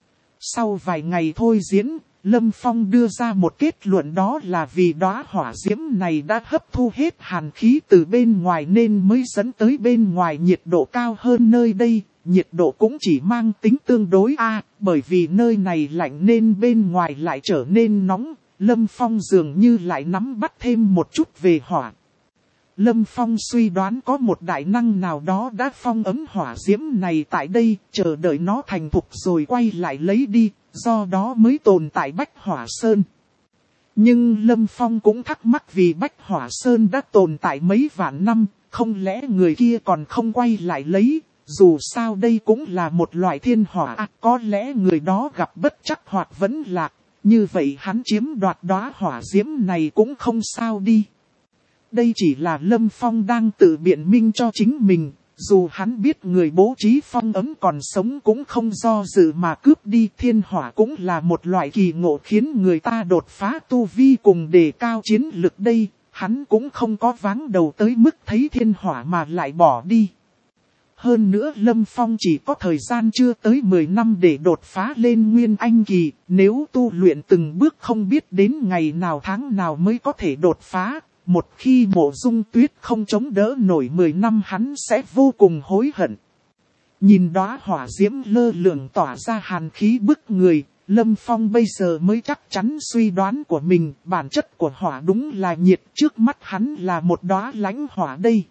Sau vài ngày thôi diễn, Lâm Phong đưa ra một kết luận đó là vì đóa hỏa diễm này đã hấp thu hết hàn khí từ bên ngoài nên mới dẫn tới bên ngoài nhiệt độ cao hơn nơi đây. nhiệt độ cũng chỉ mang tính tương đối bởi vì nơi này lạnh nên bên ngoài lại trở nên nóng, Lâm Phong dường như lại nắm bắt thêm một chút về hỏa. Lâm Phong suy đoán có một đại năng nào đó đã phong ấm hỏa diễm này tại đây, chờ đợi nó thành thục rồi quay lại lấy đi, do đó mới tồn tại Bách Hỏa Sơn. Nhưng Lâm Phong cũng thắc mắc vì Bách Hỏa Sơn đã tồn tại mấy vạn năm, không lẽ người kia còn không quay lại lấy, dù sao đây cũng là một loại thiên hỏa, có lẽ người đó gặp bất trắc hoặc vẫn lạc, như vậy hắn chiếm đoạt đóa hỏa diễm này cũng không sao đi. Đây chỉ là Lâm Phong đang tự biện minh cho chính mình, dù hắn biết người bố trí phong ấm còn sống cũng không do dự mà cướp đi. Thiên hỏa cũng là một loại kỳ ngộ khiến người ta đột phá tu vi cùng đề cao chiến lực đây, hắn cũng không có váng đầu tới mức thấy thiên hỏa mà lại bỏ đi. Hơn nữa Lâm Phong chỉ có thời gian chưa tới 10 năm để đột phá lên Nguyên Anh Kỳ, nếu tu luyện từng bước không biết đến ngày nào tháng nào mới có thể đột phá. Một khi Mộ Dung Tuyết không chống đỡ nổi 10 năm hắn sẽ vô cùng hối hận. Nhìn đóa hỏa diễm lơ lửng tỏa ra hàn khí bức người, Lâm Phong bây giờ mới chắc chắn suy đoán của mình, bản chất của hỏa đúng là nhiệt, trước mắt hắn là một đóa lãnh hỏa đây.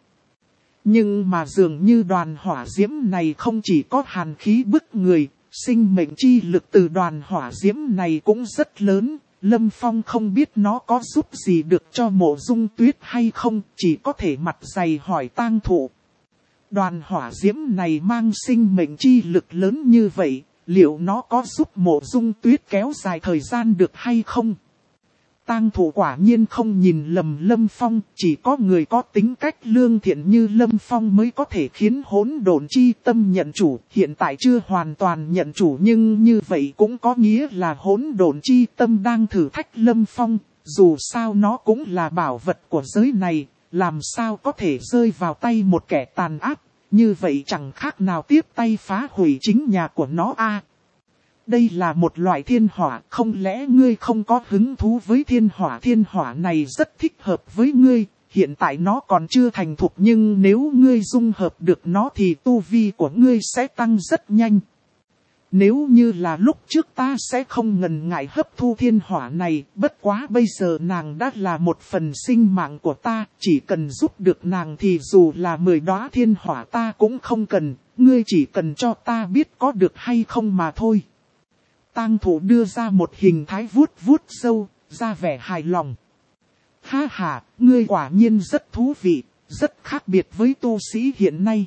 Nhưng mà dường như đoàn hỏa diễm này không chỉ có hàn khí bức người, sinh mệnh chi lực từ đoàn hỏa diễm này cũng rất lớn. Lâm Phong không biết nó có giúp gì được cho Mộ Dung Tuyết hay không, chỉ có thể mặt dày hỏi Tang Thụ. Đoàn hỏa diễm này mang sinh mệnh chi lực lớn như vậy, liệu nó có giúp Mộ Dung Tuyết kéo dài thời gian được hay không? Tang Thụ quả nhiên không nhìn lầm Lâm Phong, chỉ có người có tính cách lương thiện như Lâm Phong mới có thể khiến hỗn độn chi tâm nhận chủ. Hiện tại chưa hoàn toàn nhận chủ nhưng như vậy cũng có nghĩa là hỗn độn chi tâm đang thử thách Lâm Phong. Dù sao nó cũng là bảo vật của giới này, làm sao có thể rơi vào tay một kẻ tàn ác, như vậy chẳng khác nào tiếp tay phá hủy chính nhà của nó Đây là một loại thiên hỏa, không lẽ ngươi không có hứng thú với thiên hỏa? Thiên hỏa này rất thích hợp với ngươi, hiện tại nó còn chưa thành thục nhưng nếu ngươi dung hợp được nó thì tu vi của ngươi sẽ tăng rất nhanh. Nếu như là lúc trước ta sẽ không ngần ngại hấp thu thiên hỏa này, bất quá bây giờ nàng đã là một phần sinh mạng của ta, chỉ cần giúp được nàng thì dù là 10 đóa thiên hỏa ta cũng không cần, ngươi chỉ cần cho ta biết có được hay không mà thôi. Tang Thụ đưa ra một hình thái vuốt vuốt râu, ra vẻ hài lòng. Ha ha, ngươi quả nhiên rất thú vị, rất khác biệt với tu sĩ hiện nay.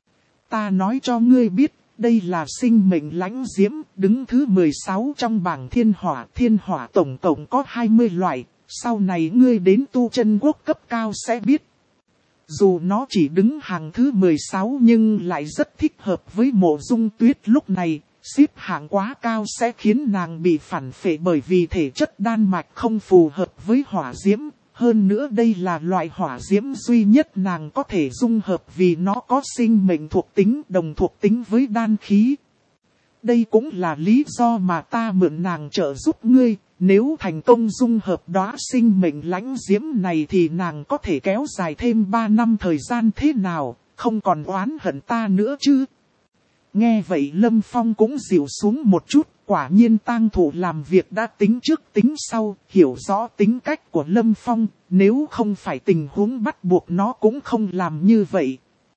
Ta nói cho ngươi biết, đây là sinh mệnh lãnh diễm, đứng thứ 16 trong bảng thiên hỏa tổng cộng có 20 loại, sau này ngươi đến tu chân quốc cấp cao sẽ biết. Dù nó chỉ đứng hàng thứ 16 nhưng lại rất thích hợp với Mộ Dung Tuyết lúc này. Xếp hạng quá cao sẽ khiến nàng bị phản phệ bởi vì thể chất đan mạch không phù hợp với hỏa diễm. Hơn nữa đây là loại hỏa diễm duy nhất nàng có thể dung hợp vì nó có sinh mệnh thuộc tính đồng thuộc tính với đan khí. Đây cũng là lý do mà ta mượn nàng trợ giúp ngươi. Nếu thành công dung hợp đóa sinh mệnh lãnh diễm này thì nàng có thể kéo dài thêm 3 năm thời gian thế nào, không còn oán hận ta nữa chứ. Nghe vậy Lâm Phong cũng dịu xuống một chút, quả nhiên Tang Thụ làm việc đã tính trước tính sau, hiểu rõ tính cách của Lâm Phong, nếu không phải tình huống bắt buộc nó cũng không làm như vậy.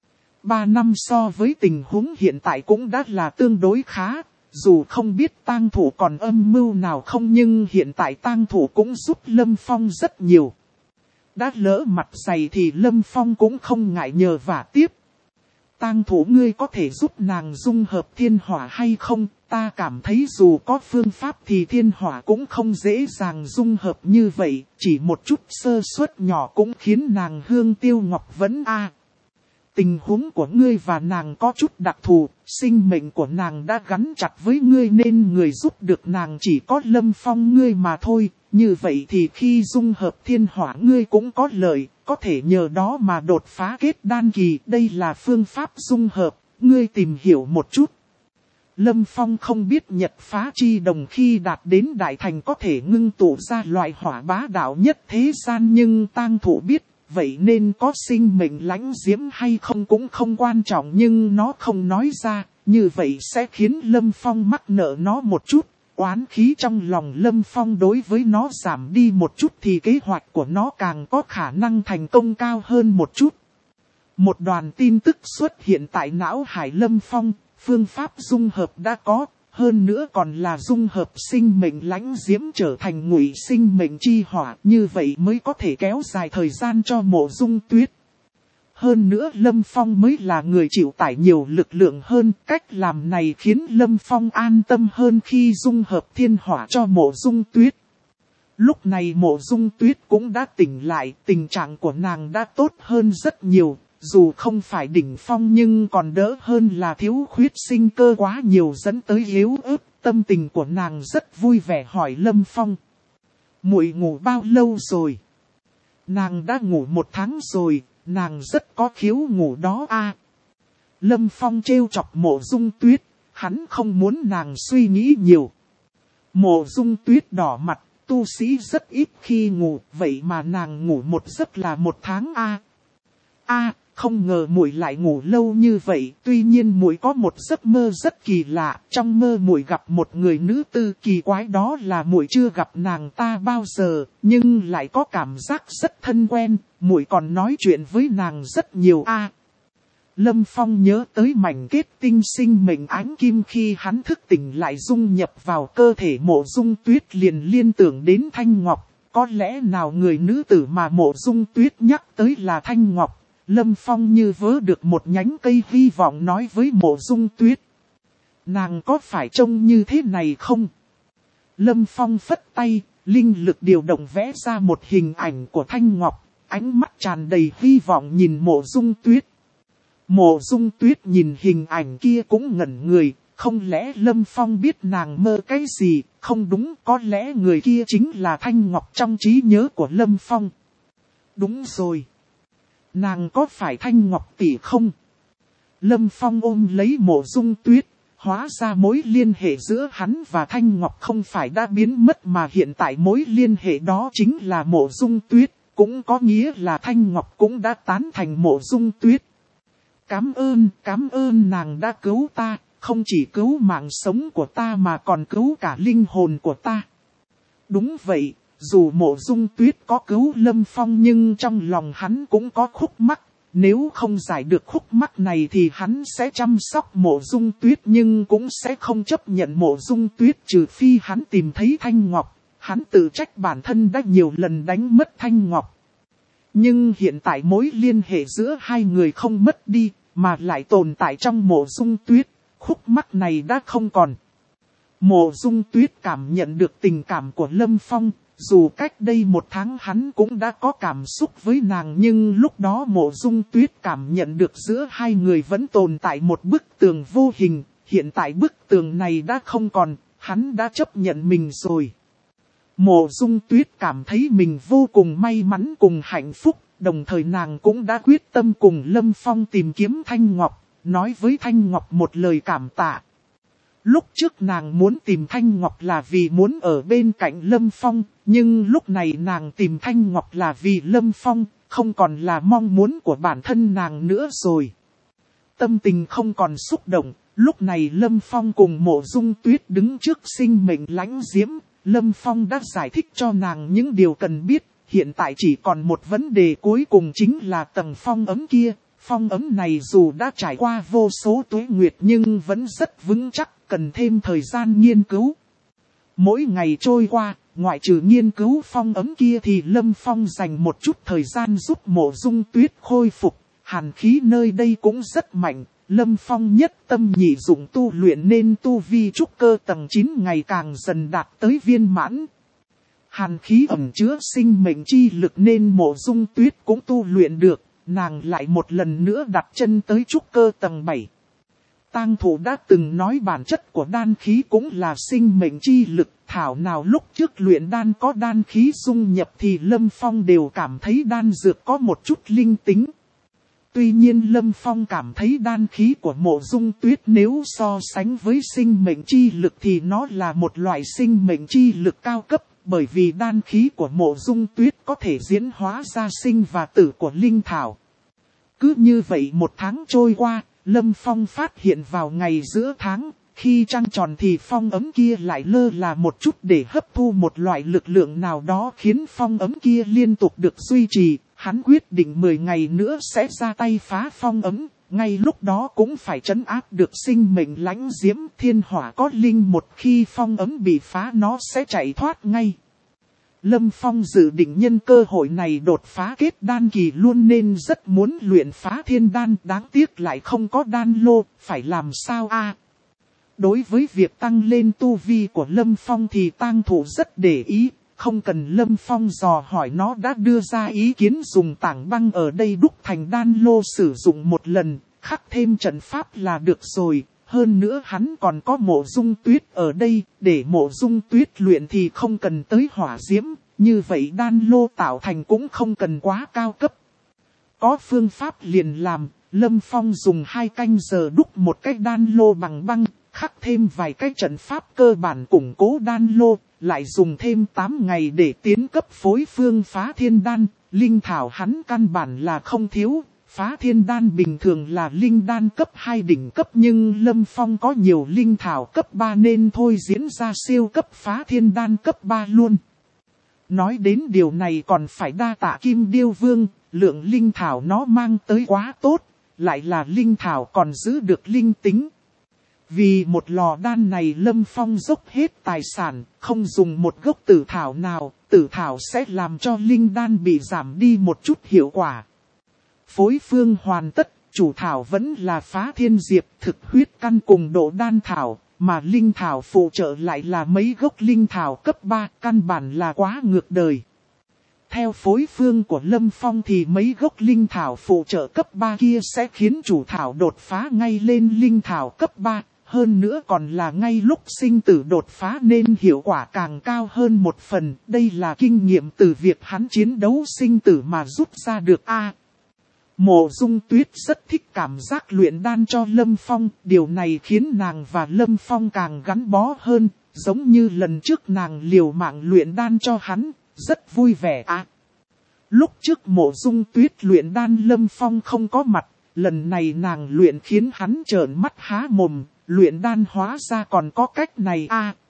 3 năm so với tình huống hiện tại cũng đã là tương đối khá, dù không biết Tang Thụ còn âm mưu nào không nhưng hiện tại Tang Thụ cũng giúp Lâm Phong rất nhiều. Đã lỡ mặt dày thì Lâm Phong cũng không ngại nhờ vả tiếp. Tang Thụ ngươi có thể giúp nàng dung hợp thiên hỏa hay không? Ta cảm thấy dù có phương pháp thì thiên hỏa cũng không dễ dàng dung hợp như vậy, chỉ một chút sơ suất nhỏ cũng khiến nàng hương tiêu ngọc vẫn Tình huống của ngươi và nàng có chút đặc thù, sinh mệnh của nàng đã gắn chặt với ngươi nên người giúp được nàng chỉ có Lâm Phong ngươi mà thôi, như vậy thì khi dung hợp thiên hỏa ngươi cũng có lợi, có thể nhờ đó mà đột phá kết đan kỳ, đây là phương pháp dung hợp, ngươi tìm hiểu một chút. Lâm Phong không biết Nhật Phá Chi Đồng khi đạt đến đại thành có thể ngưng tụ ra loại hỏa bá đạo nhất thế gian nhưng Tang Thụ biết. Vậy nên có sinh mệnh lãnh diễm hay không cũng không quan trọng nhưng nó không nói ra, như vậy sẽ khiến Lâm Phong mắc nợ nó một chút. Oán khí trong lòng Lâm Phong đối với nó giảm đi một chút thì kế hoạch của nó càng có khả năng thành công cao hơn một chút. Một đoàn tin tức xuất hiện tại não hải Lâm Phong, phương pháp dung hợp đã có, hơn nữa còn là dung hợp sinh mệnh lãnh diễm trở thành ngụy sinh mệnh chi hỏa, như vậy mới có thể kéo dài thời gian cho Mộ Dung Tuyết. Hơn nữa Lâm Phong mới là người chịu tải nhiều lực lượng hơn, cách làm này khiến Lâm Phong an tâm hơn khi dung hợp thiên hỏa cho Mộ Dung Tuyết. Lúc này Mộ Dung Tuyết cũng đã tỉnh lại, tình trạng của nàng đã tốt hơn rất nhiều, dù không phải đỉnh phong nhưng còn đỡ hơn là thiếu khuyết sinh cơ quá nhiều dẫn tới yếu ớt. Tâm tình của nàng rất vui vẻ hỏi Lâm Phong: muội ngủ bao lâu rồi? Nàng đã ngủ 1 tháng rồi. Nàng rất có khiếu ngủ đó a. Lâm Phong trêu chọc Mộ Dung Tuyết, hắn không muốn nàng suy nghĩ nhiều. Mộ Dung Tuyết đỏ mặt, tu sĩ rất ít khi ngủ, vậy mà nàng ngủ một giấc là 1 tháng a. Không ngờ muội lại ngủ lâu như vậy, tuy nhiên muội có một giấc mơ rất kỳ lạ, trong mơ muội gặp một người nữ tử kỳ quái, đó là muội chưa gặp nàng ta bao giờ, nhưng lại có cảm giác rất thân quen, muội còn nói chuyện với nàng rất nhiều a. Lâm Phong nhớ tới mảnh kết tinh sinh mệnh ánh kim khi hắn thức tỉnh lại dung nhập vào cơ thể Mộ Dung Tuyết, liền liên tưởng đến Thanh Ngọc, có lẽ nào người nữ tử mà Mộ Dung Tuyết nhắc tới là Thanh Ngọc. Lâm Phong như vớ được một nhánh cây hy vọng nói với Mộ Dung Tuyết: nàng có phải trông như thế này không? Lâm Phong phất tay, linh lực điều động vẽ ra một hình ảnh của Thanh Ngọc, ánh mắt tràn đầy hy vọng nhìn Mộ Dung Tuyết. Mộ Dung Tuyết nhìn hình ảnh kia cũng ngẩn người, không lẽ Lâm Phong biết nàng mơ cái gì? Không đúng, có lẽ người kia chính là Thanh Ngọc trong trí nhớ của Lâm Phong. Đúng rồi. Nàng có phải Thanh Ngọc tỷ không? Lâm Phong ôm lấy Mộ Dung Tuyết, hóa ra mối liên hệ giữa hắn và Thanh Ngọc không phải đã biến mất mà hiện tại mối liên hệ đó chính là Mộ Dung Tuyết, cũng có nghĩa là Thanh Ngọc cũng đã tán thành Mộ Dung Tuyết. Cảm ơn nàng đã cứu ta, không chỉ cứu mạng sống của ta mà còn cứu cả linh hồn của ta. Đúng vậy. Dù Mộ Dung Tuyết có cứu Lâm Phong nhưng trong lòng hắn cũng có khúc mắc. Nếu không giải được khúc mắc này thì hắn sẽ chăm sóc Mộ Dung Tuyết nhưng cũng sẽ không chấp nhận Mộ Dung Tuyết trừ phi hắn tìm thấy Thanh Ngọc. Hắn tự trách bản thân đã nhiều lần đánh mất Thanh Ngọc. Nhưng hiện tại mối liên hệ giữa hai người không mất đi mà lại tồn tại trong Mộ Dung Tuyết. Khúc mắc này đã không còn. Mộ Dung Tuyết cảm nhận được tình cảm của Lâm Phong. Dù cách đây 1 tháng hắn cũng đã có cảm xúc với nàng nhưng lúc đó Mộ Dung Tuyết cảm nhận được giữa hai người vẫn tồn tại một bức tường vô hình. Hiện tại bức tường này đã không còn, hắn đã chấp nhận mình rồi. Mộ Dung Tuyết cảm thấy mình vô cùng may mắn cùng hạnh phúc, đồng thời nàng cũng đã quyết tâm cùng Lâm Phong tìm kiếm Thanh Ngọc, nói với Thanh Ngọc một lời cảm tạ. Lúc trước nàng muốn tìm Thanh Ngọc là vì muốn ở bên cạnh Lâm Phong, nhưng lúc này nàng tìm Thanh Ngọc là vì Lâm Phong, không còn là mong muốn của bản thân nàng nữa rồi. Tâm tình không còn xúc động, lúc này Lâm Phong cùng Mộ Dung Tuyết đứng trước sinh mệnh lãnh diễm, Lâm Phong đã giải thích cho nàng những điều cần biết, hiện tại chỉ còn một vấn đề cuối cùng chính là tầng phong ấm kia. Phong ấm này dù đã trải qua vô số tuế nguyệt nhưng vẫn rất vững chắc, cần thêm thời gian nghiên cứu. Mỗi ngày trôi qua, ngoại trừ nghiên cứu phong ấm kia thì Lâm Phong dành một chút thời gian giúp Mộ Dung Tuyết khôi phục. Hàn khí nơi đây cũng rất mạnh, Lâm Phong nhất tâm nhị dụng tu luyện nên tu vi trúc cơ tầng 9 ngày càng dần đạt tới viên mãn. Hàn khí ẩn chứa sinh mệnh chi lực nên Mộ Dung Tuyết cũng tu luyện được. Nàng lại một lần nữa đặt chân tới trúc cơ tầng 7. Tang Thủ đã từng nói bản chất của đan khí cũng là sinh mệnh chi lực. Thảo nào lúc trước luyện đan có đan khí dung nhập thì Lâm Phong đều cảm thấy đan dược có một chút linh tính. Tuy nhiên Lâm Phong cảm thấy đan khí của Mộ Dung Tuyết nếu so sánh với sinh mệnh chi lực thì nó là một loại sinh mệnh chi lực cao cấp. Bởi vì đan khí của Mộ Dung Tuyết có thể diễn hóa ra sinh và tử của linh thảo. Cứ như vậy 1 tháng trôi qua, Lâm Phong phát hiện vào ngày giữa tháng, khi trăng tròn thì phong ấm kia lại lơ là một chút để hấp thu một loại lực lượng nào đó khiến phong ấm kia liên tục được duy trì. Hắn quyết định 10 ngày nữa sẽ ra tay phá phong ấm, ngay lúc đó cũng phải trấn áp được sinh mệnh lãnh diễm thiên hỏa có linh, một khi phong ấm bị phá nó sẽ chạy thoát ngay. Lâm Phong dự định nhân cơ hội này đột phá kết đan kỳ luôn nên rất muốn luyện phá thiên đan, đáng tiếc lại không có đan lô, phải làm sao a? Đối với việc tăng lên tu vi của Lâm Phong thì Tang Thụ rất để ý, không cần Lâm Phong dò hỏi nó đã đưa ra ý kiến dùng tảng băng ở đây đúc thành đan lô sử dụng một lần, khắc thêm trận pháp là được rồi. Hơn nữa hắn còn có Mộ Dung Tuyết ở đây, để Mộ Dung Tuyết luyện thì không cần tới hỏa diễm, như vậy đan lô tạo thành cũng không cần quá cao cấp. Có phương pháp liền làm, Lâm Phong dùng 2 canh giờ đúc một cái đan lô bằng băng, khắc thêm vài cái trận pháp cơ bản củng cố đan lô, lại dùng thêm 8 ngày để tiến cấp phối phương phá thiên đan, linh thảo hắn căn bản là không thiếu. Phá thiên đan bình thường là linh đan cấp 2 đỉnh cấp nhưng Lâm Phong có nhiều linh thảo cấp 3 nên thôi diễn ra siêu cấp phá thiên đan cấp 3 luôn. Nói đến điều này còn phải đa tạ Kim Điêu Vương, lượng linh thảo nó mang tới quá tốt, lại là linh thảo còn giữ được linh tính. Vì một lò đan này Lâm Phong dốc hết tài sản, không dùng một gốc tử thảo nào, tử thảo sẽ làm cho linh đan bị giảm đi một chút hiệu quả. Phối phương hoàn tất, chủ thảo vẫn là phá thiên diệp, thực huyết căn cùng độ đan thảo, mà linh thảo phụ trợ lại là mấy gốc linh thảo cấp 3, căn bản là quá ngược đời. Theo phối phương của Lâm Phong thì mấy gốc linh thảo phụ trợ cấp 3 kia sẽ khiến chủ thảo đột phá ngay lên linh thảo cấp 3, hơn nữa còn là ngay lúc sinh tử đột phá nên hiệu quả càng cao hơn một phần. Đây là kinh nghiệm từ việc hắn chiến đấu sinh tử mà rút ra được Mộ Dung Tuyết rất thích cảm giác luyện đan cho Lâm Phong, điều này khiến nàng và Lâm Phong càng gắn bó hơn, giống như lần trước nàng liều mạng luyện đan cho hắn, rất vui vẻ Lúc trước Mộ Dung Tuyết luyện đan Lâm Phong không có mặt, lần này nàng luyện khiến hắn trợn mắt há mồm, luyện đan hóa ra còn có cách này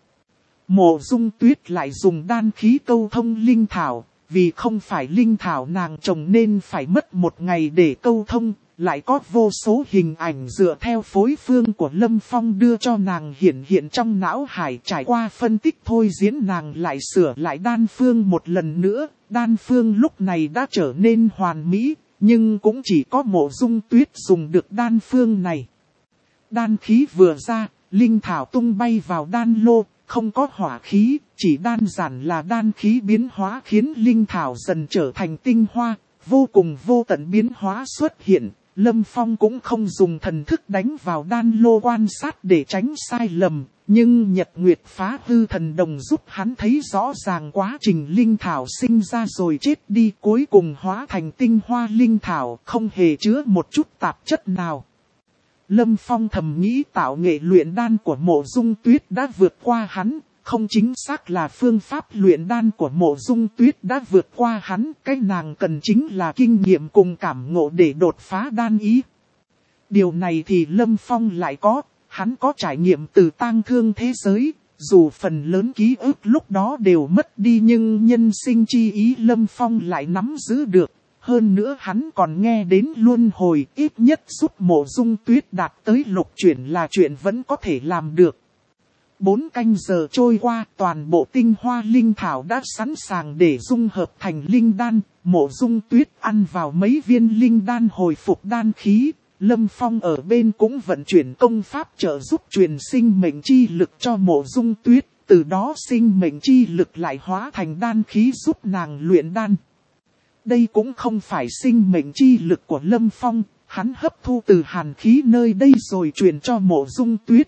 Mộ Dung Tuyết lại dùng đan khí câu thông linh thảo. Vì không phải linh thảo nàng trồng nên phải mất 1 ngày để câu thông, lại có vô số hình ảnh dựa theo phối phương của Lâm Phong đưa cho nàng hiện trong não hải, trải qua phân tích thôi diễn nàng lại sửa lại đan phương một lần nữa. Đan phương lúc này đã trở nên hoàn mỹ, nhưng cũng chỉ có Mộ Dung Tuyết dùng được đan phương này. Đan khí vừa ra, linh thảo tung bay vào đan lô. Không có hỏa khí, chỉ đơn giản là đan khí biến hóa khiến linh thảo dần trở thành tinh hoa, vô cùng vô tận biến hóa xuất hiện. Lâm Phong cũng không dùng thần thức đánh vào đan lô quan sát để tránh sai lầm, nhưng Nhật Nguyệt phá hư thần đồng giúp hắn thấy rõ ràng quá trình linh thảo sinh ra rồi chết đi, cuối cùng hóa thành tinh hoa linh thảo, không hề chứa một chút tạp chất nào. Lâm Phong thầm nghĩ tạo nghệ luyện đan của Mộ Dung Tuyết đã vượt qua hắn, không chính xác là phương pháp luyện đan của Mộ Dung Tuyết đã vượt qua hắn, cái nàng cần chính là kinh nghiệm cùng cảm ngộ để đột phá đan ý. Điều này thì Lâm Phong lại có, hắn có trải nghiệm từ tang thương thế giới, dù phần lớn ký ức lúc đó đều mất đi nhưng nhân sinh chi ý Lâm Phong lại nắm giữ được. Hơn nữa hắn còn nghe đến luân hồi, ít nhất giúp Mộ Dung Tuyết đạt tới lục chuyển là chuyện vẫn có thể làm được. 4 canh giờ trôi qua, toàn bộ tinh hoa linh thảo đã sẵn sàng để dung hợp thành linh đan. Mộ Dung Tuyết ăn vào mấy viên linh đan hồi phục đan khí. Lâm Phong ở bên cũng vận chuyển công pháp trợ giúp truyền sinh mệnh chi lực cho Mộ Dung Tuyết. Từ đó sinh mệnh chi lực lại hóa thành đan khí giúp nàng luyện đan. Đây cũng không phải sinh mệnh chi lực của Lâm Phong, hắn hấp thu từ hàn khí nơi đây rồi truyền cho Mộ Dung Tuyết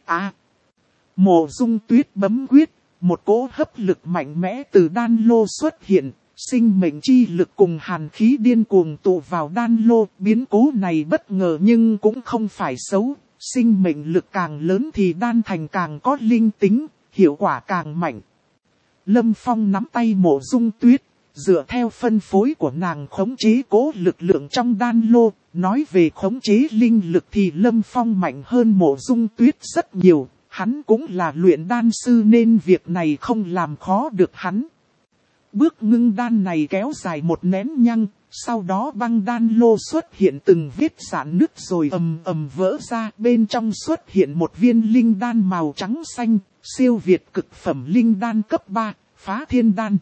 Mộ Dung Tuyết bấm quyết, một cỗ hấp lực mạnh mẽ từ đan lô xuất hiện, sinh mệnh chi lực cùng hàn khí điên cuồng tụ vào đan lô. Biến cố này bất ngờ nhưng cũng không phải xấu, sinh mệnh lực càng lớn thì đan thành càng có linh tính, hiệu quả càng mạnh. Lâm Phong nắm tay Mộ Dung Tuyết, dựa theo phân phối của nàng khống chế cố lực lượng trong đan lô, nói về khống chế linh lực thì Lâm Phong mạnh hơn Mộ Dung Tuyết rất nhiều, hắn cũng là luyện đan sư nên việc này không làm khó được hắn. Bước ngưng đan này kéo dài 1 nén nhang, sau đó băng đan lô xuất hiện từng vết rạn nứt rồi ầm ầm vỡ ra, bên trong xuất hiện một viên linh đan màu trắng xanh, siêu việt cực phẩm linh đan cấp 3, Phá Thiên Đan.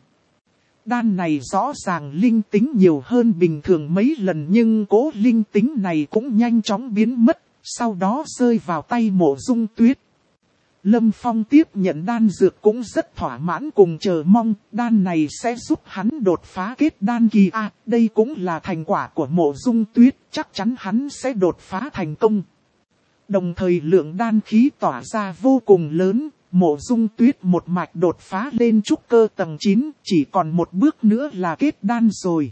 Đan này rõ ràng linh tính nhiều hơn bình thường mấy lần nhưng cố linh tính này cũng nhanh chóng biến mất, sau đó rơi vào tay Mộ Dung Tuyết. Lâm Phong tiếp nhận đan dược cũng rất thỏa mãn cùng chờ mong, đan này sẽ giúp hắn đột phá kết đan kỳ A, đây cũng là thành quả của Mộ Dung Tuyết, chắc chắn hắn sẽ đột phá thành công. Đồng thời lượng đan khí tỏa ra vô cùng lớn, Mộ Dung Tuyết một mạch đột phá lên trúc cơ tầng 9, chỉ còn một bước nữa là kết đan rồi.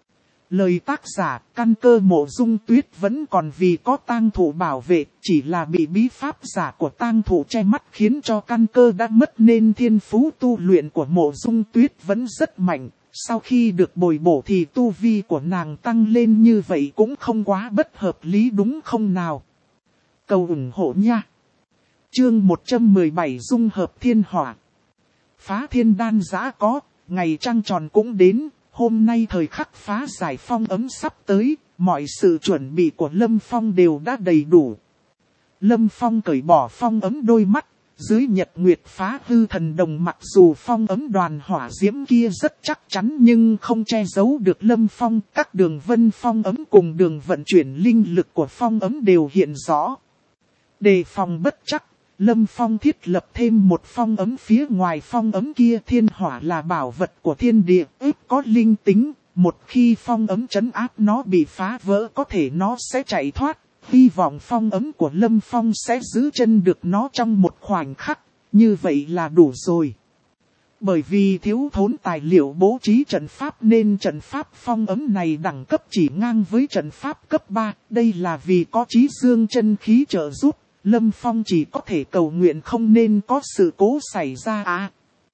Lời tác giả, căn cơ Mộ Dung Tuyết vẫn còn vì có tang thụ bảo vệ, chỉ là bị bí pháp giả của tang thụ che mắt khiến cho căn cơ đã mất nên thiên phú tu luyện của Mộ Dung Tuyết vẫn rất mạnh. Sau khi được bồi bổ thì tu vi của nàng tăng lên như vậy cũng không quá bất hợp lý đúng không nào? Cầu ủng hộ nha! Chương 117 Dung hợp thiên hỏa. Phá thiên đan giã có, ngày trăng tròn cũng đến. Hôm nay thời khắc phá giải phong ấm sắp tới, mọi sự chuẩn bị của Lâm Phong đều đã đầy đủ. Lâm Phong cởi bỏ phong ấm đôi mắt, dưới nhật nguyệt phá hư thần đồng mặc dù phong ấm đoàn hỏa diễm kia rất chắc chắn nhưng không che giấu được Lâm Phong. Các đường vân phong ấm cùng đường vận chuyển linh lực của phong ấm đều hiện rõ. Đề phòng bất chắc, Lâm Phong thiết lập thêm một phong ấm phía ngoài phong ấm kia. Thiên hỏa là bảo vật của thiên địa, ít có linh tính. Một khi phong ấm trấn áp nó bị phá vỡ có thể nó sẽ chạy thoát. Hy vọng phong ấm của Lâm Phong sẽ giữ chân được nó trong một khoảnh khắc. Như vậy là đủ rồi. Bởi vì thiếu thốn tài liệu bố trí trận pháp nên trận pháp phong ấm này đẳng cấp chỉ ngang với trận pháp cấp 3. Đây là vì có Chí Dương chân khí trợ giúp. Lâm Phong chỉ có thể cầu nguyện không nên có sự cố xảy ra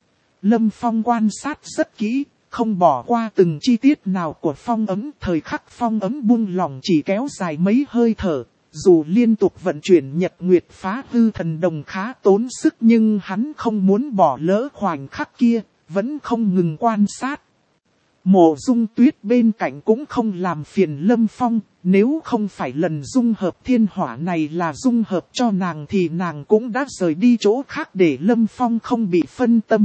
Lâm Phong quan sát rất kỹ, không bỏ qua từng chi tiết nào của phong ấm. Thời khắc phong ấm buông lỏng chỉ kéo dài mấy hơi thở. Dù liên tục vận chuyển nhật nguyệt phá hư thần đồng khá tốn sức nhưng hắn không muốn bỏ lỡ khoảnh khắc kia, vẫn không ngừng quan sát. Mộ Dung Tuyết bên cạnh cũng không làm phiền Lâm Phong, nếu không phải lần dung hợp thiên hỏa này là dung hợp cho nàng thì nàng cũng đã rời đi chỗ khác để Lâm Phong không bị phân tâm.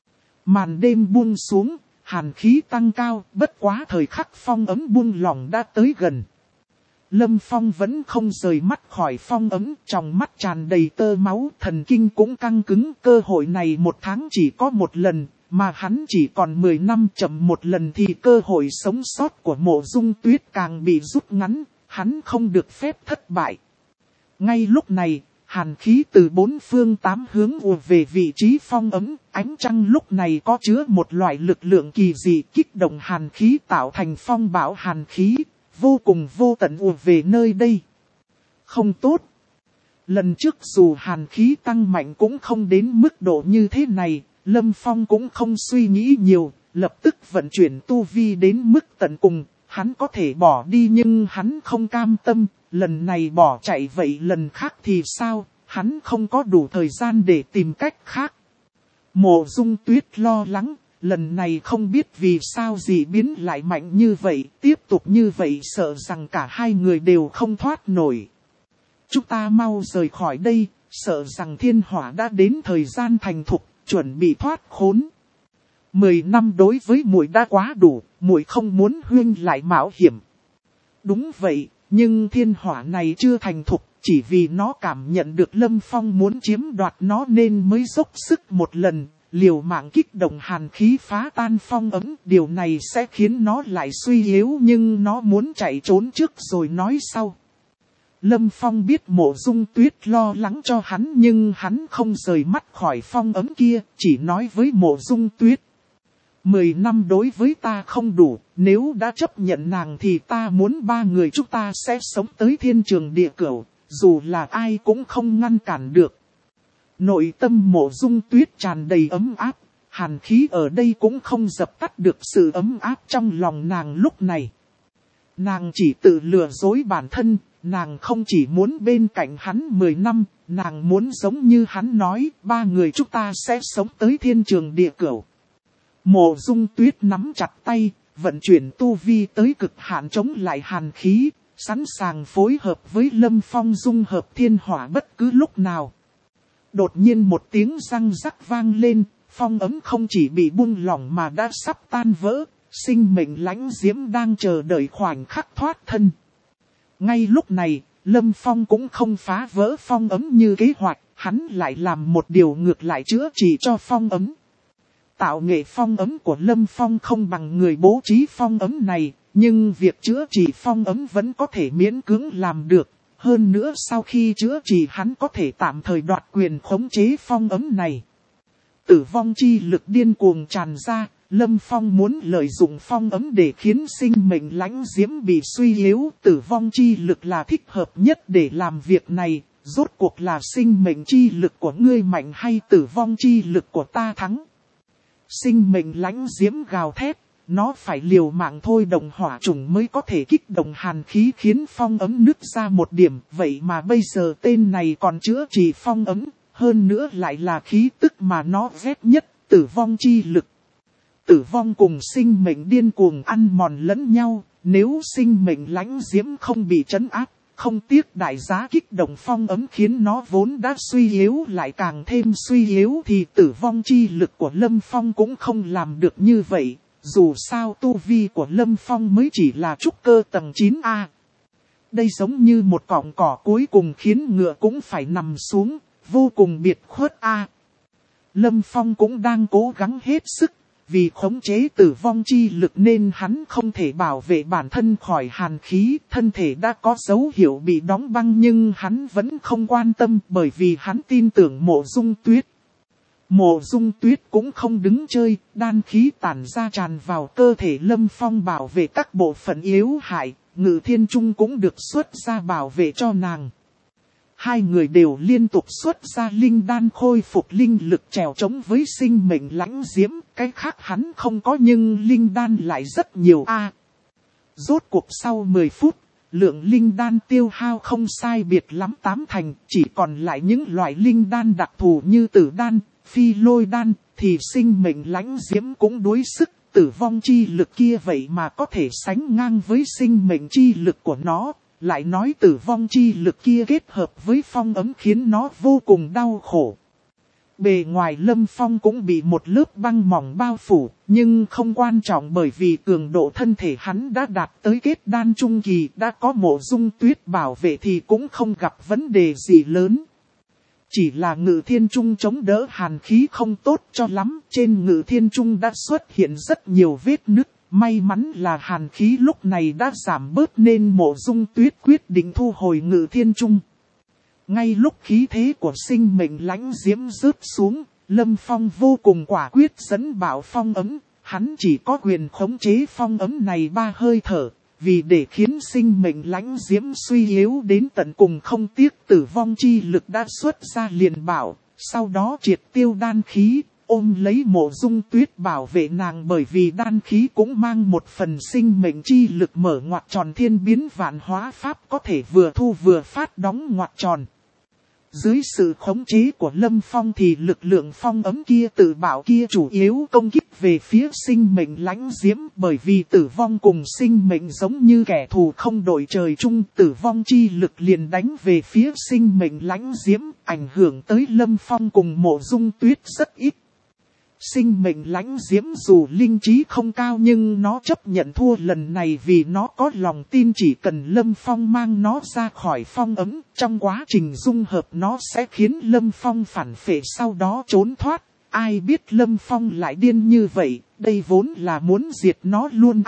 Màn đêm buông xuống, hàn khí tăng cao, bất quá thời khắc phong ấm buông lỏng đã tới gần. Lâm Phong vẫn không rời mắt khỏi phong ấm, trong mắt tràn đầy tơ máu, thần kinh cũng căng cứng. Cơ hội này 1 tháng chỉ có 1 lần. Mà hắn chỉ còn 10 năm chậm 1 lần thì cơ hội sống sót của Mộ Dung Tuyết càng bị rút ngắn, hắn không được phép thất bại. Ngay lúc này, hàn khí từ 4 phương 8 hướng ùa về vị trí phong ấm, ánh trăng lúc này có chứa một loại lực lượng kỳ dị kích động hàn khí tạo thành phong bão hàn khí, vô cùng vô tận ùa về nơi đây. Không tốt. Lần trước dù hàn khí tăng mạnh cũng không đến mức độ như thế này. Lâm Phong cũng không suy nghĩ nhiều, lập tức vận chuyển tu vi đến mức tận cùng, hắn có thể bỏ đi nhưng hắn không cam tâm, lần này bỏ chạy vậy lần khác thì sao, hắn không có đủ thời gian để tìm cách khác. Mộ Dung Tuyết lo lắng, lần này không biết vì sao dị biến lại mạnh như vậy, tiếp tục như vậy sợ rằng cả hai người đều không thoát nổi. Chúng ta mau rời khỏi đây, sợ rằng thiên hỏa đã đến thời gian thành thục. Chuẩn bị thoát khốn. 10 năm đối với muội đã quá đủ, muội không muốn Huynh lại mạo hiểm. Đúng vậy, nhưng thiên hỏa này chưa thành thục, chỉ vì nó cảm nhận được Lâm Phong muốn chiếm đoạt nó nên mới dốc sức một lần, liều mạng kích động hàn khí phá tan phong ấm. Điều này sẽ khiến nó lại suy yếu nhưng nó muốn chạy trốn trước rồi nói sau. Lâm Phong biết Mộ Dung Tuyết lo lắng cho hắn nhưng hắn không rời mắt khỏi phong ấm kia, chỉ nói với Mộ Dung Tuyết. 10 năm đối với ta không đủ, nếu đã chấp nhận nàng thì ta muốn 3 người chúng ta sẽ sống tới thiên trường địa cửu, dù là ai cũng không ngăn cản được. Nội tâm Mộ Dung Tuyết tràn đầy ấm áp, hàn khí ở đây cũng không dập tắt được sự ấm áp trong lòng nàng lúc này. nàng chỉ tự lừa dối bản thân, nàng không chỉ muốn bên cạnh hắn 10 năm, nàng muốn giống như hắn nói, 3 người chúng ta sẽ sống tới thiên trường địa cửu. Mộ Dung Tuyết nắm chặt tay, vận chuyển tu vi tới cực hạn chống lại hàn khí, sẵn sàng phối hợp với Lâm Phong dung hợp thiên hỏa bất cứ lúc nào. Đột nhiên một tiếng răng rắc vang lên, phong ấm không chỉ bị buông lỏng mà đã sắp tan vỡ, sinh mệnh lãnh diễm đang chờ đợi khoảnh khắc thoát thân. Ngay lúc này, Lâm Phong cũng không phá vỡ phong ấm như kế hoạch, hắn lại làm một điều ngược lại chữa trị cho phong ấm. Tạo nghệ phong ấm của Lâm Phong không bằng người bố trí phong ấm này, nhưng việc chữa trị phong ấm vẫn có thể miễn cưỡng làm được. Hơn nữa sau khi chữa trị hắn có thể tạm thời đoạt quyền khống chế phong ấm này. Tử vong chi lực điên cuồng tràn ra, Lâm Phong muốn lợi dụng phong ấm để khiến sinh mệnh lãnh diễm bị suy yếu. Tử vong chi lực là thích hợp nhất để làm việc này, rốt cuộc là sinh mệnh chi lực của ngươi mạnh hay tử vong chi lực của ta thắng. Sinh mệnh lãnh diễm gào thét, nó phải liều mạng thôi động hỏa trùng mới có thể kích động hàn khí khiến phong ấm nứt ra một điểm. Vậy mà bây giờ tên này còn chữa trị phong ấm, hơn nữa lại là khí tức mà nó ghét nhất, tử vong chi lực. Tử vong cùng sinh mệnh điên cuồng ăn mòn lẫn nhau, nếu sinh mệnh lãnh diễm không bị trấn áp, không tiếc đại giá kích động phong ấm khiến nó vốn đã suy yếu lại càng thêm suy yếu thì tử vong chi lực của Lâm Phong cũng không làm được như vậy. Dù sao tu vi của Lâm Phong mới chỉ là trúc cơ tầng 9A. Đây giống như một cọng cỏ cuối cùng khiến ngựa cũng phải nằm xuống, vô cùng biệt khuất A. Lâm Phong cũng đang cố gắng hết sức, vì khống chế tử vong chi lực nên hắn không thể bảo vệ bản thân khỏi hàn khí. Thân thể đã có dấu hiệu bị đóng băng nhưng hắn vẫn không quan tâm bởi vì hắn tin tưởng Mộ Dung Tuyết. Mộ Dung Tuyết cũng không đứng chơi, đan khí tản ra tràn vào cơ thể Lâm Phong bảo vệ các bộ phận yếu hại, Ngự Thiên Trung cũng được xuất ra bảo vệ cho nàng. Hai người đều liên tục xuất ra linh đan khôi phục linh lực trèo chống với sinh mệnh lãnh diễm, cái khác hắn không có nhưng linh đan lại rất nhiều Rốt cuộc sau 10 phút, lượng linh đan tiêu hao không sai biệt lắm 8 thành, chỉ còn lại những loại linh đan đặc thù như tử đan, phi lôi đan, thì sinh mệnh lãnh diễm cũng đuối sức. Tử vong chi lực kia vậy mà có thể sánh ngang với sinh mệnh chi lực của nó. Lại nói tử vong chi lực kia kết hợp với phong ấm khiến nó vô cùng đau khổ. Bề ngoài Lâm Phong cũng bị một lớp băng mỏng bao phủ, nhưng không quan trọng bởi vì cường độ thân thể hắn đã đạt tới kết đan trung kỳ, đã có Mộ Dung Tuyết bảo vệ thì cũng không gặp vấn đề gì lớn. Chỉ là Ngự Thiên Trung chống đỡ hàn khí không tốt cho lắm, trên Ngự Thiên Trung đã xuất hiện rất nhiều vết nứt. May mắn là hàn khí lúc này đã giảm bớt nên Mộ Dung Tuyết quyết định thu hồi Ngự Thiên Trung. Ngay lúc khí thế của sinh mệnh lãnh diễm rớt xuống, Lâm Phong vô cùng quả quyết dẫn bảo phong ấm. Hắn chỉ có quyền khống chế phong ấm này 3 hơi thở, vì để khiến sinh mệnh lãnh diễm suy yếu đến tận cùng không tiếc tử vong chi lực đã xuất ra liền bảo, sau đó triệt tiêu đan khí. Ôm lấy Mộ Dung Tuyết bảo vệ nàng bởi vì đan khí cũng mang một phần sinh mệnh chi lực mở ngoặc tròn thiên biến vạn hóa pháp có thể vừa thu vừa phát đóng ngoặc tròn. Dưới sự khống chế của Lâm Phong thì lực lượng phong ấm kia tự bảo kia chủ yếu công kích về phía sinh mệnh lãnh diễm bởi vì tử vong cùng sinh mệnh giống như kẻ thù không đội trời chung. Tử vong chi lực liền đánh về phía sinh mệnh lãnh diễm, ảnh hưởng tới Lâm Phong cùng Mộ Dung Tuyết rất ít. Sinh mệnh lãnh diễm dù linh trí không cao nhưng nó chấp nhận thua lần này vì nó có lòng tin chỉ cần Lâm Phong mang nó ra khỏi phong ấm, trong quá trình dung hợp nó sẽ khiến Lâm Phong phản phệ sau đó trốn thoát. Ai biết Lâm Phong lại điên như vậy, đây vốn là muốn diệt nó luôn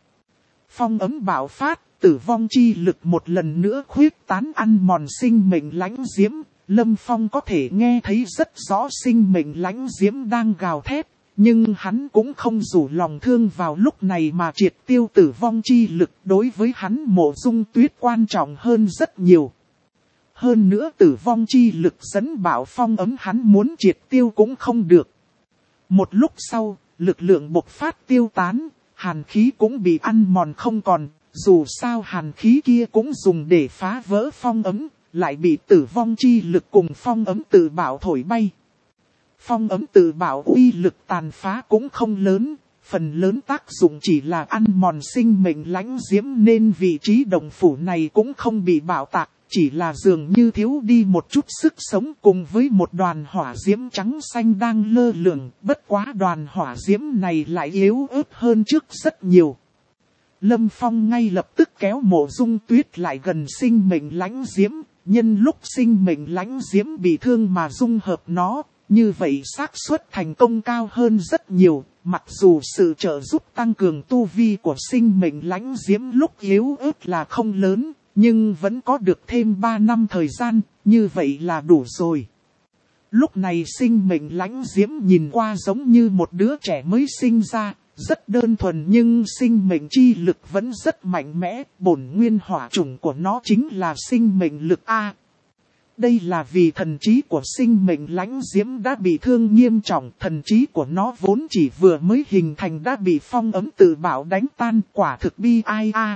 Phong ấm bạo phát, tử vong chi lực một lần nữa khuyết tán ăn mòn sinh mệnh lãnh diễm. Lâm Phong có thể nghe thấy rất rõ sinh mệnh lãnh diễm đang gào thét, nhưng hắn cũng không rủ lòng thương vào lúc này mà triệt tiêu tử vong chi lực. Đối với hắn Mộ Dung Tuyết quan trọng hơn rất nhiều. Hơn nữa tử vong chi lực dẫn bảo phong ấm hắn muốn triệt tiêu cũng không được. Một lúc sau, lực lượng bộc phát tiêu tán, hàn khí cũng bị ăn mòn không còn. dù sao hàn khí kia cũng dùng để phá vỡ phong ấm, lại bị tử vong chi lực cùng phong ấm tự bảo thổi bay. Phong ấm tự bảo uy lực tàn phá cũng không lớn, phần lớn tác dụng chỉ là ăn mòn sinh mệnh lãnh diễm nên vị trí động phủ này cũng không bị bạo tạc, chỉ là dường như thiếu đi một chút sức sống cùng với một đoàn hỏa diễm trắng xanh đang lơ lửng, bất quá đoàn hỏa diễm này lại yếu ớt hơn trước rất nhiều. Lâm Phong ngay lập tức kéo Mộ Dung Tuyết lại gần sinh mệnh lãnh diễm, nhân lúc sinh mệnh lãnh diễm bị thương mà dung hợp nó, như vậy xác suất thành công cao hơn rất nhiều. Mặc dù sự trợ giúp tăng cường tu vi của sinh mệnh lãnh diễm lúc yếu ớt là không lớn, nhưng vẫn có được thêm 3 năm thời gian, như vậy là đủ rồi. Lúc này sinh mệnh lãnh diễm nhìn qua giống như một đứa trẻ mới sinh ra, rất đơn thuần nhưng sinh mệnh chi lực vẫn rất mạnh mẽ, bổn nguyên hỏa chủng của nó chính là sinh mệnh lực A. Đây là vì thần trí của sinh mệnh lãnh diễm đã bị thương nghiêm trọng, thần trí của nó vốn chỉ vừa mới hình thành đã bị phong ấm tự bảo đánh tan, quả thực bi ai a.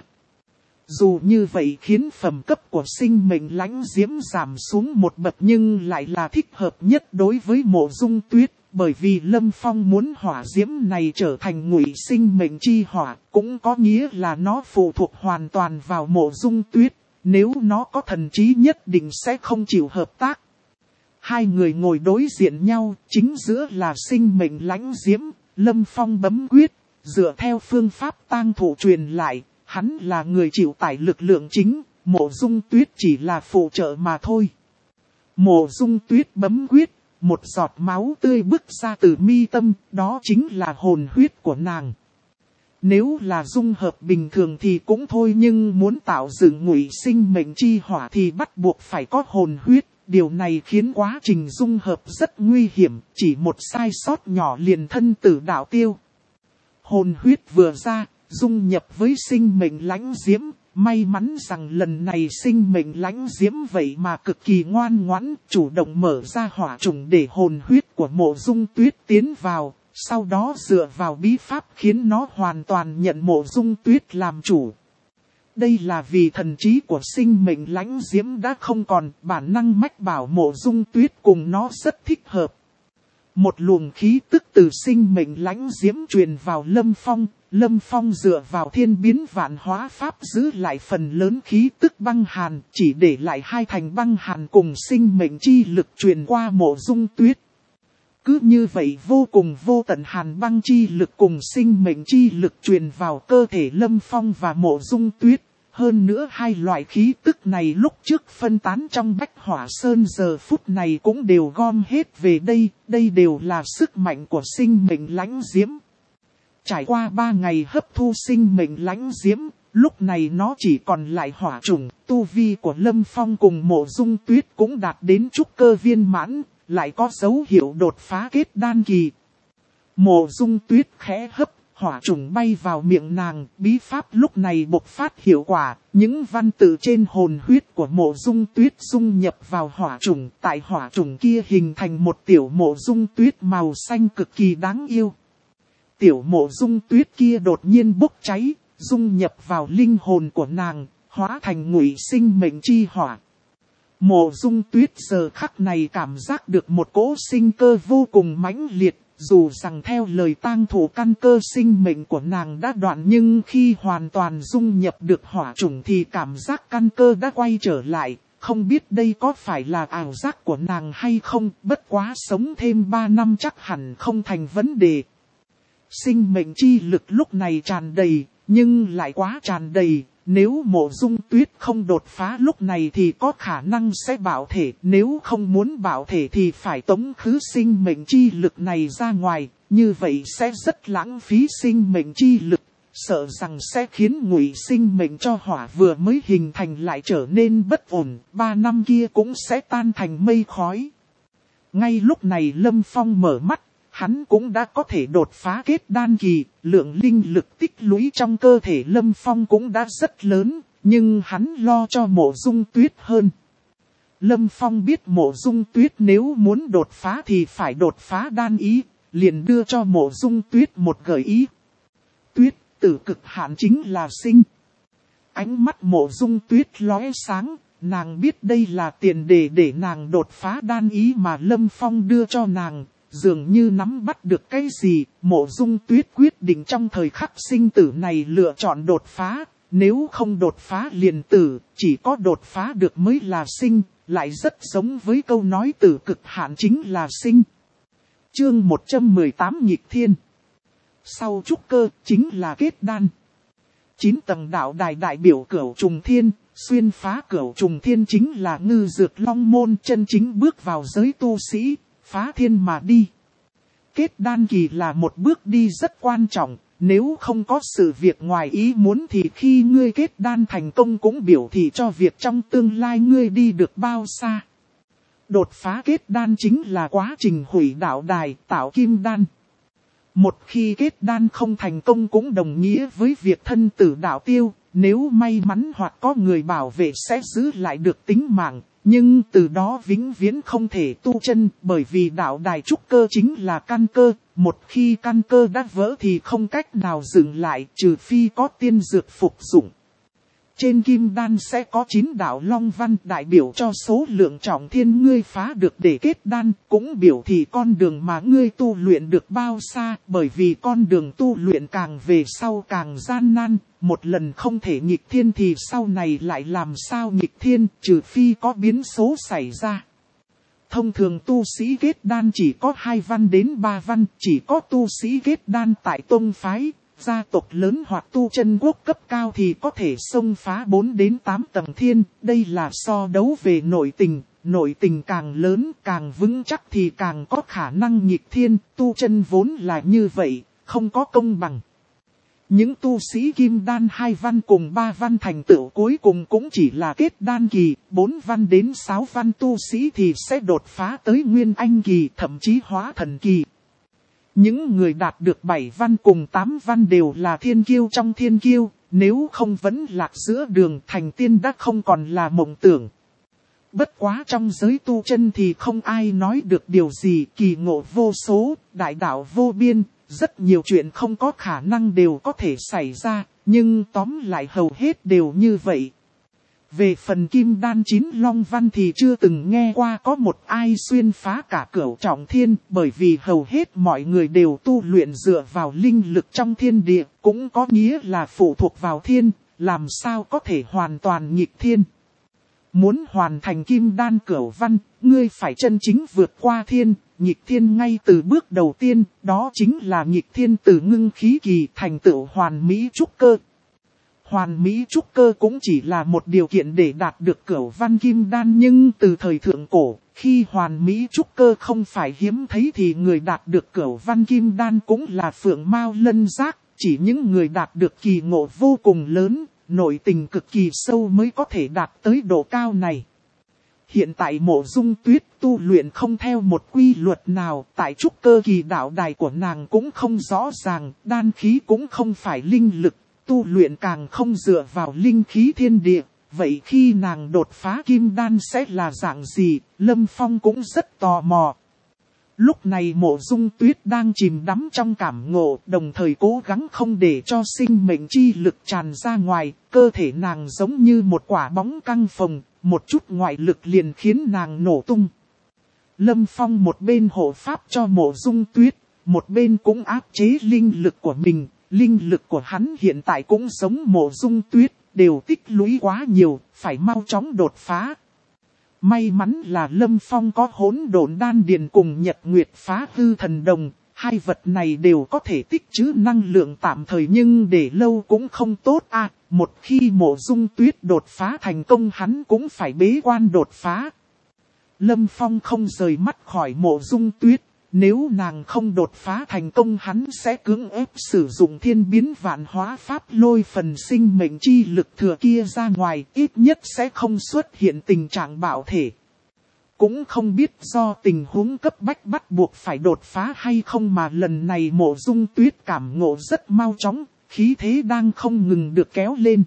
Dù như vậy khiến phẩm cấp của sinh mệnh lãnh diễm giảm xuống một bậc nhưng lại là thích hợp nhất đối với Mộ Dung Tuyết, bởi vì Lâm Phong muốn hỏa diễm này trở thành ngụy sinh mệnh chi hỏa, cũng có nghĩa là nó phụ thuộc hoàn toàn vào Mộ Dung Tuyết. Nếu nó có thần trí nhất định sẽ không chịu hợp tác. Hai người ngồi đối diện nhau, chính giữa là sinh mệnh lãnh diễm, Lâm Phong bấm quyết, dựa theo phương pháp tang thổ truyền lại, hắn là người chịu tải lực lượng chính, Mộ Dung Tuyết chỉ là phụ trợ mà thôi. Mộ Dung Tuyết bấm quyết, một giọt máu tươi bứt ra từ mi tâm, đó chính là hồn huyết của nàng. Nếu là dung hợp bình thường thì cũng thôi nhưng muốn tạo dựng ngụy sinh mệnh chi hỏa thì bắt buộc phải có hồn huyết. Điều này khiến quá trình dung hợp rất nguy hiểm, chỉ một sai sót nhỏ liền thân tử đạo tiêu. Hồn huyết vừa ra, dung nhập với sinh mệnh lãnh diễm, may mắn rằng lần này sinh mệnh lãnh diễm vậy mà cực kỳ ngoan ngoãn, chủ động mở ra hỏa trùng để hồn huyết của Mộ Dung Tuyết tiến vào. Sau đó dựa vào bí pháp khiến nó hoàn toàn nhận Mộ Dung Tuyết làm chủ. Đây là vì thần trí của sinh mệnh lãnh diễm đã không còn, bản năng mách bảo Mộ Dung Tuyết cùng nó rất thích hợp. Một luồng khí tức từ sinh mệnh lãnh diễm truyền vào Lâm Phong. Lâm Phong dựa vào thiên biến vạn hóa pháp giữ lại phần lớn khí tức băng hàn, chỉ để lại hai thành băng hàn cùng sinh mệnh chi lực truyền qua Mộ Dung Tuyết. Cứ như vậy vô cùng vô tận hàn băng chi lực cùng sinh mệnh chi lực truyền vào cơ thể Lâm Phong và Mộ Dung Tuyết. Hơn nữa hai loại khí tức này lúc trước phân tán trong Bách Hỏa Sơn giờ phút này cũng đều gom hết về đây. Đây đều là sức mạnh của sinh mệnh lãnh diễm. Trải qua 3 ngày hấp thu sinh mệnh lãnh diễm, lúc này nó chỉ còn lại hỏa chủng. Tu vi của Lâm Phong cùng Mộ Dung Tuyết cũng đạt đến trúc cơ viên mãn. Lại có dấu hiệu đột phá kết đan kỳ. Mộ Dung Tuyết khẽ hấp, hỏa trùng bay vào miệng nàng, bí pháp lúc này bộc phát hiệu quả. Những văn tự trên hồn huyết của Mộ Dung Tuyết dung nhập vào hỏa trùng, tại hỏa trùng kia hình thành một tiểu Mộ Dung Tuyết màu xanh cực kỳ đáng yêu. Tiểu Mộ Dung Tuyết kia đột nhiên bốc cháy, dung nhập vào linh hồn của nàng, hóa thành ngụy sinh mệnh chi hỏa. Mộ Dung Tuyết giờ khắc này cảm giác được một cỗ sinh cơ vô cùng mãnh liệt, dù rằng theo lời tang thủ căn cơ sinh mệnh của nàng đã đoạn nhưng khi hoàn toàn dung nhập được hỏa chủng thì cảm giác căn cơ đã quay trở lại, không biết đây có phải là ảo giác của nàng hay không, bất quá sống thêm 3 năm chắc hẳn không thành vấn đề. Sinh mệnh chi lực lúc này tràn đầy, nhưng lại quá tràn đầy. Nếu Mộ Dung Tuyết không đột phá lúc này thì có khả năng sẽ bạo thể. Nếu không muốn bạo thể thì phải tống khứ sinh mệnh chi lực này ra ngoài. Như vậy sẽ rất lãng phí sinh mệnh chi lực. Sợ rằng sẽ khiến ngụy sinh mệnh cho hỏa vừa mới hình thành lại trở nên bất ổn. 3 năm kia cũng sẽ tan thành mây khói. Ngay lúc này Lâm Phong mở mắt. Hắn cũng đã có thể đột phá kết đan kỳ, lượng linh lực tích lũy trong cơ thể Lâm Phong cũng đã rất lớn, nhưng hắn lo cho Mộ Dung Tuyết hơn. Lâm Phong biết Mộ Dung Tuyết nếu muốn đột phá thì phải đột phá đan ý, liền đưa cho Mộ Dung Tuyết một gợi ý. Tuyết, tử cực hạn chính là sinh. Ánh mắt Mộ Dung Tuyết lóe sáng, nàng biết đây là tiền đề để nàng đột phá đan ý mà Lâm Phong đưa cho nàng. Dường như nắm bắt được cái gì, Mộ Dung Tuyết quyết định trong thời khắc sinh tử này lựa chọn đột phá. Nếu không đột phá liền tử, chỉ có đột phá được mới là sinh, lại rất giống với câu nói tử cực hạn chính là sinh. Chương 118 Nghịch Thiên. Sau trúc cơ chính là kết đan. 9 tầng đạo đài đại biểu Cửu Trùng Thiên, xuyên phá Cửu Trùng Thiên chính là Ngư Dược Long môn, chân chính bước vào giới tu sĩ, phá thiên mà đi. Kết đan kỳ là một bước đi rất quan trọng, nếu không có sự việc ngoài ý muốn thì khi ngươi kết đan thành công cũng biểu thị cho việc trong tương lai ngươi đi được bao xa. Đột phá kết đan chính là quá trình hủy đạo đài, tạo kim đan. Một khi kết đan không thành công cũng đồng nghĩa với việc thân tử đạo tiêu, nếu may mắn hoặc có người bảo vệ sẽ giữ lại được tính mạng, nhưng từ đó vĩnh viễn không thể tu chân, bởi vì đạo đài trúc cơ chính là căn cơ, một khi căn cơ đã vỡ thì không cách nào dựng lại, trừ phi có tiên dược phục dụng. Trên kim đan sẽ có 9 đạo long văn đại biểu cho số lượng trọng thiên ngươi phá được để kết đan, cũng biểu thị con đường mà ngươi tu luyện được bao xa, bởi vì con đường tu luyện càng về sau càng gian nan, một lần không thể nghịch thiên thì sau này lại làm sao nghịch thiên, trừ phi có biến số xảy ra. Thông thường tu sĩ kết đan chỉ có 2 văn đến 3 văn, chỉ có tu sĩ kết đan tại tông phái, gia tộc lớn hoặc tu chân quốc cấp cao thì có thể xông phá 4 đến 8 tầng thiên, đây là so đấu về nội tình càng lớn càng vững chắc thì càng có khả năng nghịch thiên, tu chân vốn là như vậy, không có công bằng. Những tu sĩ kim đan 2 văn cùng 3 văn thành tựu cuối cùng cũng chỉ là kết đan kỳ, 4 văn đến 6 văn tu sĩ thì sẽ đột phá tới nguyên anh kỳ, thậm chí hóa thần kỳ. Những người đạt được 7 văn cùng 8 văn đều là thiên kiêu trong thiên kiêu, nếu không vẫn lạc giữa đường thành tiên đã không còn là mộng tưởng. Bất quá trong giới tu chân thì không ai nói được điều gì, kỳ ngộ vô số, đại đạo vô biên, rất nhiều chuyện không có khả năng đều có thể xảy ra, nhưng tóm lại hầu hết đều như vậy. Về phần kim đan 9 long văn thì chưa từng nghe qua có một ai xuyên phá cả Cửu Trọng Thiên, bởi vì hầu hết mọi người đều tu luyện dựa vào linh lực trong thiên địa, cũng có nghĩa là phụ thuộc vào thiên, làm sao có thể hoàn toàn nghịch thiên. Muốn hoàn thành kim đan cửu văn, ngươi phải chân chính vượt qua thiên, nghịch thiên ngay từ bước đầu tiên, đó chính là nghịch thiên từ ngưng khí kỳ thành tựu hoàn mỹ trúc cơ. Hoàn mỹ trúc cơ cũng chỉ là một điều kiện để đạt được cửu văn kim đan, nhưng từ thời thượng cổ, khi hoàn mỹ trúc cơ không phải hiếm thấy thì người đạt được cửu văn kim đan cũng là phượng mao lân giác, chỉ những người đạt được kỳ ngộ vô cùng lớn, nội tình cực kỳ sâu mới có thể đạt tới độ cao này. Hiện tại Mộ Dung Tuyết tu luyện không theo một quy luật nào, tại trúc cơ kỳ đạo đài của nàng cũng không rõ ràng, đan khí cũng không phải linh lực, tu luyện càng không dựa vào linh khí thiên địa. Vậy khi nàng đột phá kim đan sẽ là dạng gì, Lâm Phong cũng rất tò mò. Lúc này Mộ Dung Tuyết đang chìm đắm trong cảm ngộ, đồng thời cố gắng không để cho sinh mệnh chi lực tràn ra ngoài, cơ thể nàng giống như một quả bóng căng phồng, một chút ngoại lực liền khiến nàng nổ tung. Lâm Phong một bên hộ pháp cho Mộ Dung Tuyết, một bên cũng áp chế linh lực của mình, linh lực của hắn hiện tại cũng giống Mộ Dung Tuyết, đều tích lũy quá nhiều, phải mau chóng đột phá. May mắn là Lâm Phong có Hỗn Độn Đan Điền cùng Nhật Nguyệt Phá Hư Thần Đồng, hai vật này đều có thể tích trữ năng lượng tạm thời nhưng để lâu cũng không tốt à, một khi Mộ Dung Tuyết đột phá thành công hắn cũng phải bế quan đột phá. Lâm Phong không rời mắt khỏi Mộ Dung Tuyết, nếu nàng không đột phá thành công hắn sẽ cưỡng ép sử dụng thiên biến vạn hóa pháp lôi phần sinh mệnh chi lực thừa kia ra ngoài, ít nhất sẽ không xuất hiện tình trạng bạo thể. Cũng không biết do tình huống cấp bách bắt buộc phải đột phá hay không mà lần này Mộ Dung Tuyết cảm ngộ rất mau chóng, khí thế đang không ngừng được kéo lên.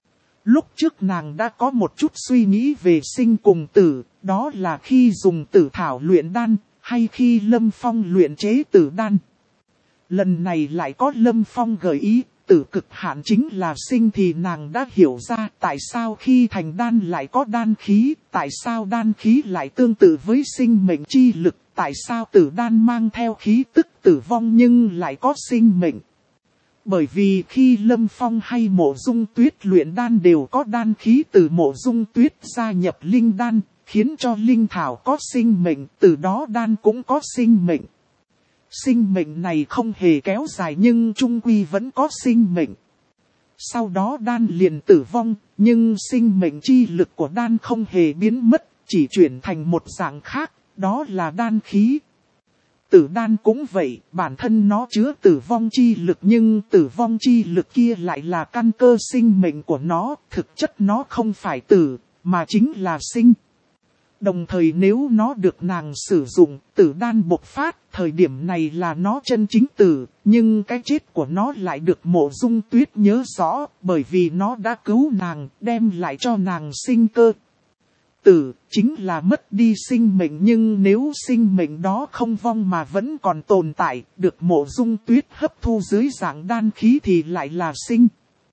Lúc trước nàng đã có một chút suy nghĩ về sinh cùng tử, đó là khi dùng tử thảo luyện đan, hay khi Lâm Phong luyện chế tử đan. Lần này lại có Lâm Phong gợi ý, tử cực hạn chính là sinh thì nàng đã hiểu ra tại sao khi thành đan lại có đan khí, tại sao đan khí lại tương tự với sinh mệnh chi lực, tại sao tử đan mang theo khí tức tử vong nhưng lại có sinh mệnh. Bởi vì khi Lâm Phong hay Mộ Dung Tuyết luyện đan đều có đan khí từ Mộ Dung Tuyết gia nhập linh đan, khiến cho linh thảo có sinh mệnh, từ đó đan cũng có sinh mệnh. Sinh mệnh này không hề kéo dài nhưng chung quy vẫn có sinh mệnh. Sau đó đan liền tử vong, nhưng sinh mệnh chi lực của đan không hề biến mất, chỉ chuyển thành một dạng khác, đó là đan khí. Tử đan cũng vậy, bản thân nó chứa tử vong chi lực nhưng tử vong chi lực kia lại là căn cơ sinh mệnh của nó, thực chất nó không phải tử, mà chính là sinh. Đồng thời nếu nó được nàng sử dụng, tử đan bộc phát, thời điểm này là nó chân chính tử, nhưng cái chết của nó lại được Mộ Dung Tuyết nhớ rõ, bởi vì nó đã cứu nàng, đem lại cho nàng sinh cơ. Tử, chính là mất đi sinh mệnh nhưng nếu sinh mệnh đó không vong mà vẫn còn tồn tại, được Mộ Dung Tuyết hấp thu dưới dạng đan khí thì lại là sinh.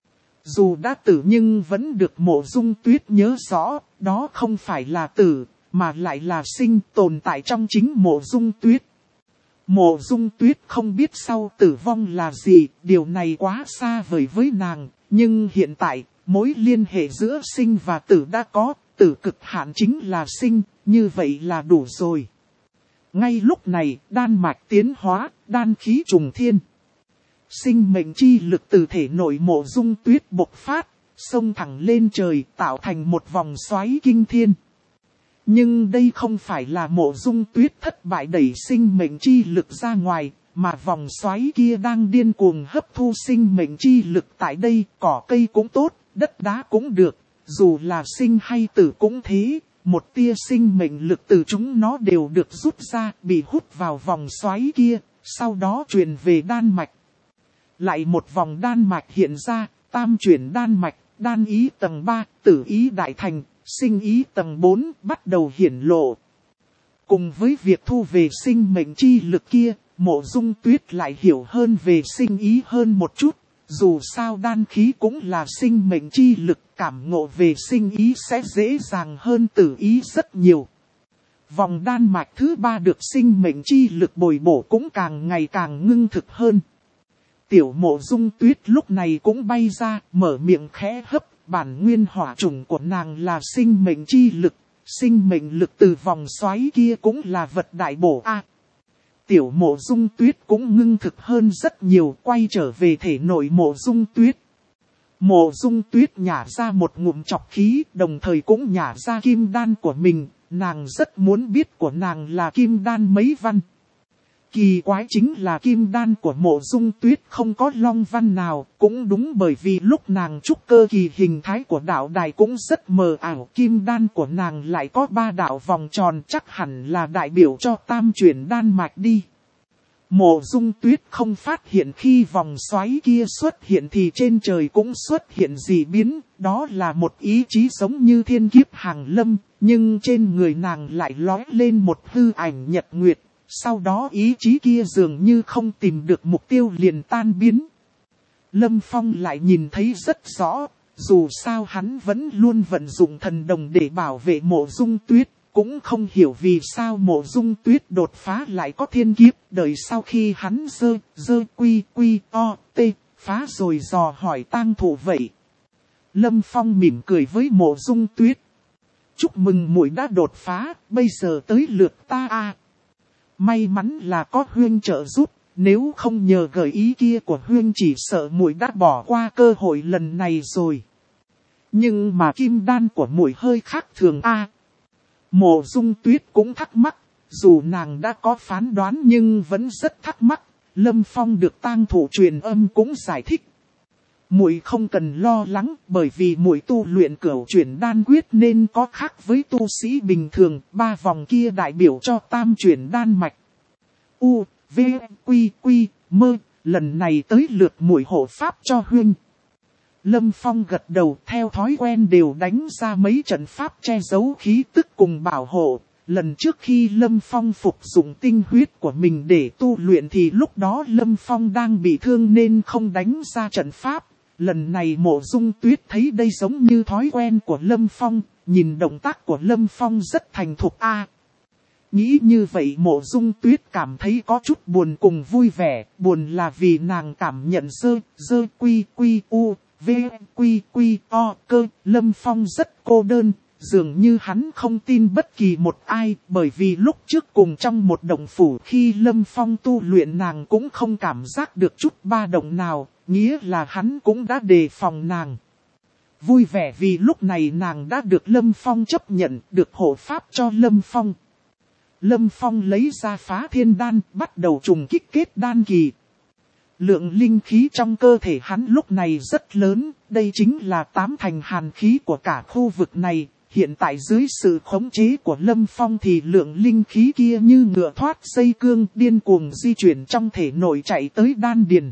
Dù đã tử nhưng vẫn được Mộ Dung Tuyết nhớ rõ, đó không phải là tử, mà lại là sinh tồn tại trong chính Mộ Dung Tuyết. Mộ Dung Tuyết không biết sau tử vong là gì, điều này quá xa vời với nàng, nhưng hiện tại, mối liên hệ giữa sinh và tử đã có, tử cực hạn chính là sinh, như vậy là đủ rồi. Ngay lúc này, đan mạch tiến hóa, đan khí trùng thiên. Sinh mệnh chi lực từ thể nội Mộ Dung Tuyết bộc phát, xông thẳng lên trời, tạo thành một vòng xoáy kinh thiên. Nhưng đây không phải là Mộ Dung Tuyết thất bại đẩy sinh mệnh chi lực ra ngoài, mà vòng xoáy kia đang điên cuồng hấp thu sinh mệnh chi lực tại đây, cỏ cây cũng tốt, đất đá cũng được, dù là sinh hay tử cũng thế, một tia sinh mệnh lực từ chúng nó đều được rút ra, bị hút vào vòng xoáy kia, sau đó truyền về đan mạch. Lại một vòng đan mạch hiện ra, tam chuyển đan mạch, đan ý tầng 3, tử ý đại thành, sinh ý tầng 4 bắt đầu hiển lộ. Cùng với việc thu về sinh mệnh chi lực kia, Mộ Dung Tuyết lại hiểu hơn về sinh ý hơn một chút. Dù sao đan khí cũng là sinh mệnh chi lực, cảm ngộ về sinh ý sẽ dễ dàng hơn tử ý rất nhiều. Vòng đan mạch thứ 3 được sinh mệnh chi lực bồi bổ cũng càng ngày càng ngưng thực hơn. Tiểu Mộ Dung Tuyết lúc này cũng bay ra, mở miệng khẽ hấp, bản nguyên hỏa chủng của nàng là sinh mệnh chi lực, sinh mệnh lực từ vòng xoáy kia cũng là vật đại bổ a. Tiểu Mộ Dung Tuyết cũng ngưng thực hơn rất nhiều, quay trở về thể nội Mộ Dung Tuyết. Mộ Dung Tuyết nhả ra một ngụm trọc khí, đồng thời cũng nhả ra kim đan của mình, nàng rất muốn biết của nàng là kim đan mấy văn. Kỳ quái chính là kim đan của Mộ Dung Tuyết không có long văn nào, cũng đúng bởi vì lúc nàng trúc cơ kỳ hình thái của đạo đài cũng rất mờ ảo, kim đan của nàng lại có 3 đạo vòng tròn, chắc hẳn là đại biểu cho tam chuyển đan mạch đi. Mộ Dung Tuyết không phát hiện khi vòng xoáy kia xuất hiện thì trên trời cũng xuất hiện dị biến, đó là một ý chí giống như thiên kiếp hàng lâm, nhưng trên người nàng lại lóe lên một hư ảnh nhật nguyệt. Sau đó ý chí kia dường như không tìm được mục tiêu liền tan biến. Lâm Phong lại nhìn thấy rất rõ, dù sao hắn vẫn luôn vận dụng thần đồng để bảo vệ Mộ Dung Tuyết, cũng không hiểu vì sao Mộ Dung Tuyết đột phá lại có thiên kiếp, đợi sau khi hắn phá rồi dò hỏi tang thủ vậy. Lâm Phong mỉm cười với Mộ Dung Tuyết. Chúc mừng muội đã đột phá, bây giờ tới lượt ta a. May mắn là có Huyên trợ giúp, nếu không nhờ gợi ý kia của Huyên chỉ sợ muội đã bỏ qua cơ hội lần này rồi. Nhưng mà kim đan của muội hơi khác thường a. Mộ Dung Tuyết cũng thắc mắc, dù nàng đã có phán đoán nhưng vẫn rất thắc mắc. Lâm Phong được tang thủ truyền âm cũng giải thích. Muội không cần lo lắng, bởi vì muội tu luyện cửu chuyển đan quyết nên có khác với tu sĩ bình thường, 3 vòng kia đại biểu cho tam chuyển đan mạch. V, Quy, Mơ, lần này tới lượt muội hộ pháp cho Huynh. Lâm Phong gật đầu, theo thói quen đều đánh ra mấy trận pháp che giấu khí tức cùng bảo hộ, Lần trước khi Lâm Phong phục dụng tinh huyết của mình để tu luyện thì lúc đó Lâm Phong đang bị thương nên không đánh ra trận pháp. Lần này Mộ Dung Tuyết thấy đây giống như thói quen của Lâm Phong, nhìn động tác của Lâm Phong rất thành thục Nghĩ như vậy Mộ Dung Tuyết cảm thấy có chút buồn cùng vui vẻ, buồn là vì nàng cảm nhận Lâm Phong rất cô đơn, dường như hắn không tin bất kỳ một ai, bởi vì lúc trước cùng trong một động phủ khi Lâm Phong tu luyện nàng cũng không cảm giác được chút ba động nào, nghĩa là hắn cũng đã đề phòng nàng. Vui vẻ vì lúc này nàng đã được Lâm Phong chấp nhận, được hộ pháp cho Lâm Phong. Lâm Phong lấy ra Phá Thiên Đan, bắt đầu trùng kích kết đan kỳ. Lượng linh khí trong cơ thể hắn lúc này rất lớn, đây chính là 8 thành hàn khí của cả khu vực này. Hiện tại dưới sự khống chế của Lâm Phong thì lượng linh khí kia như ngựa thoát dây cương điên cuồng di chuyển trong thể nội chạy tới đan điền.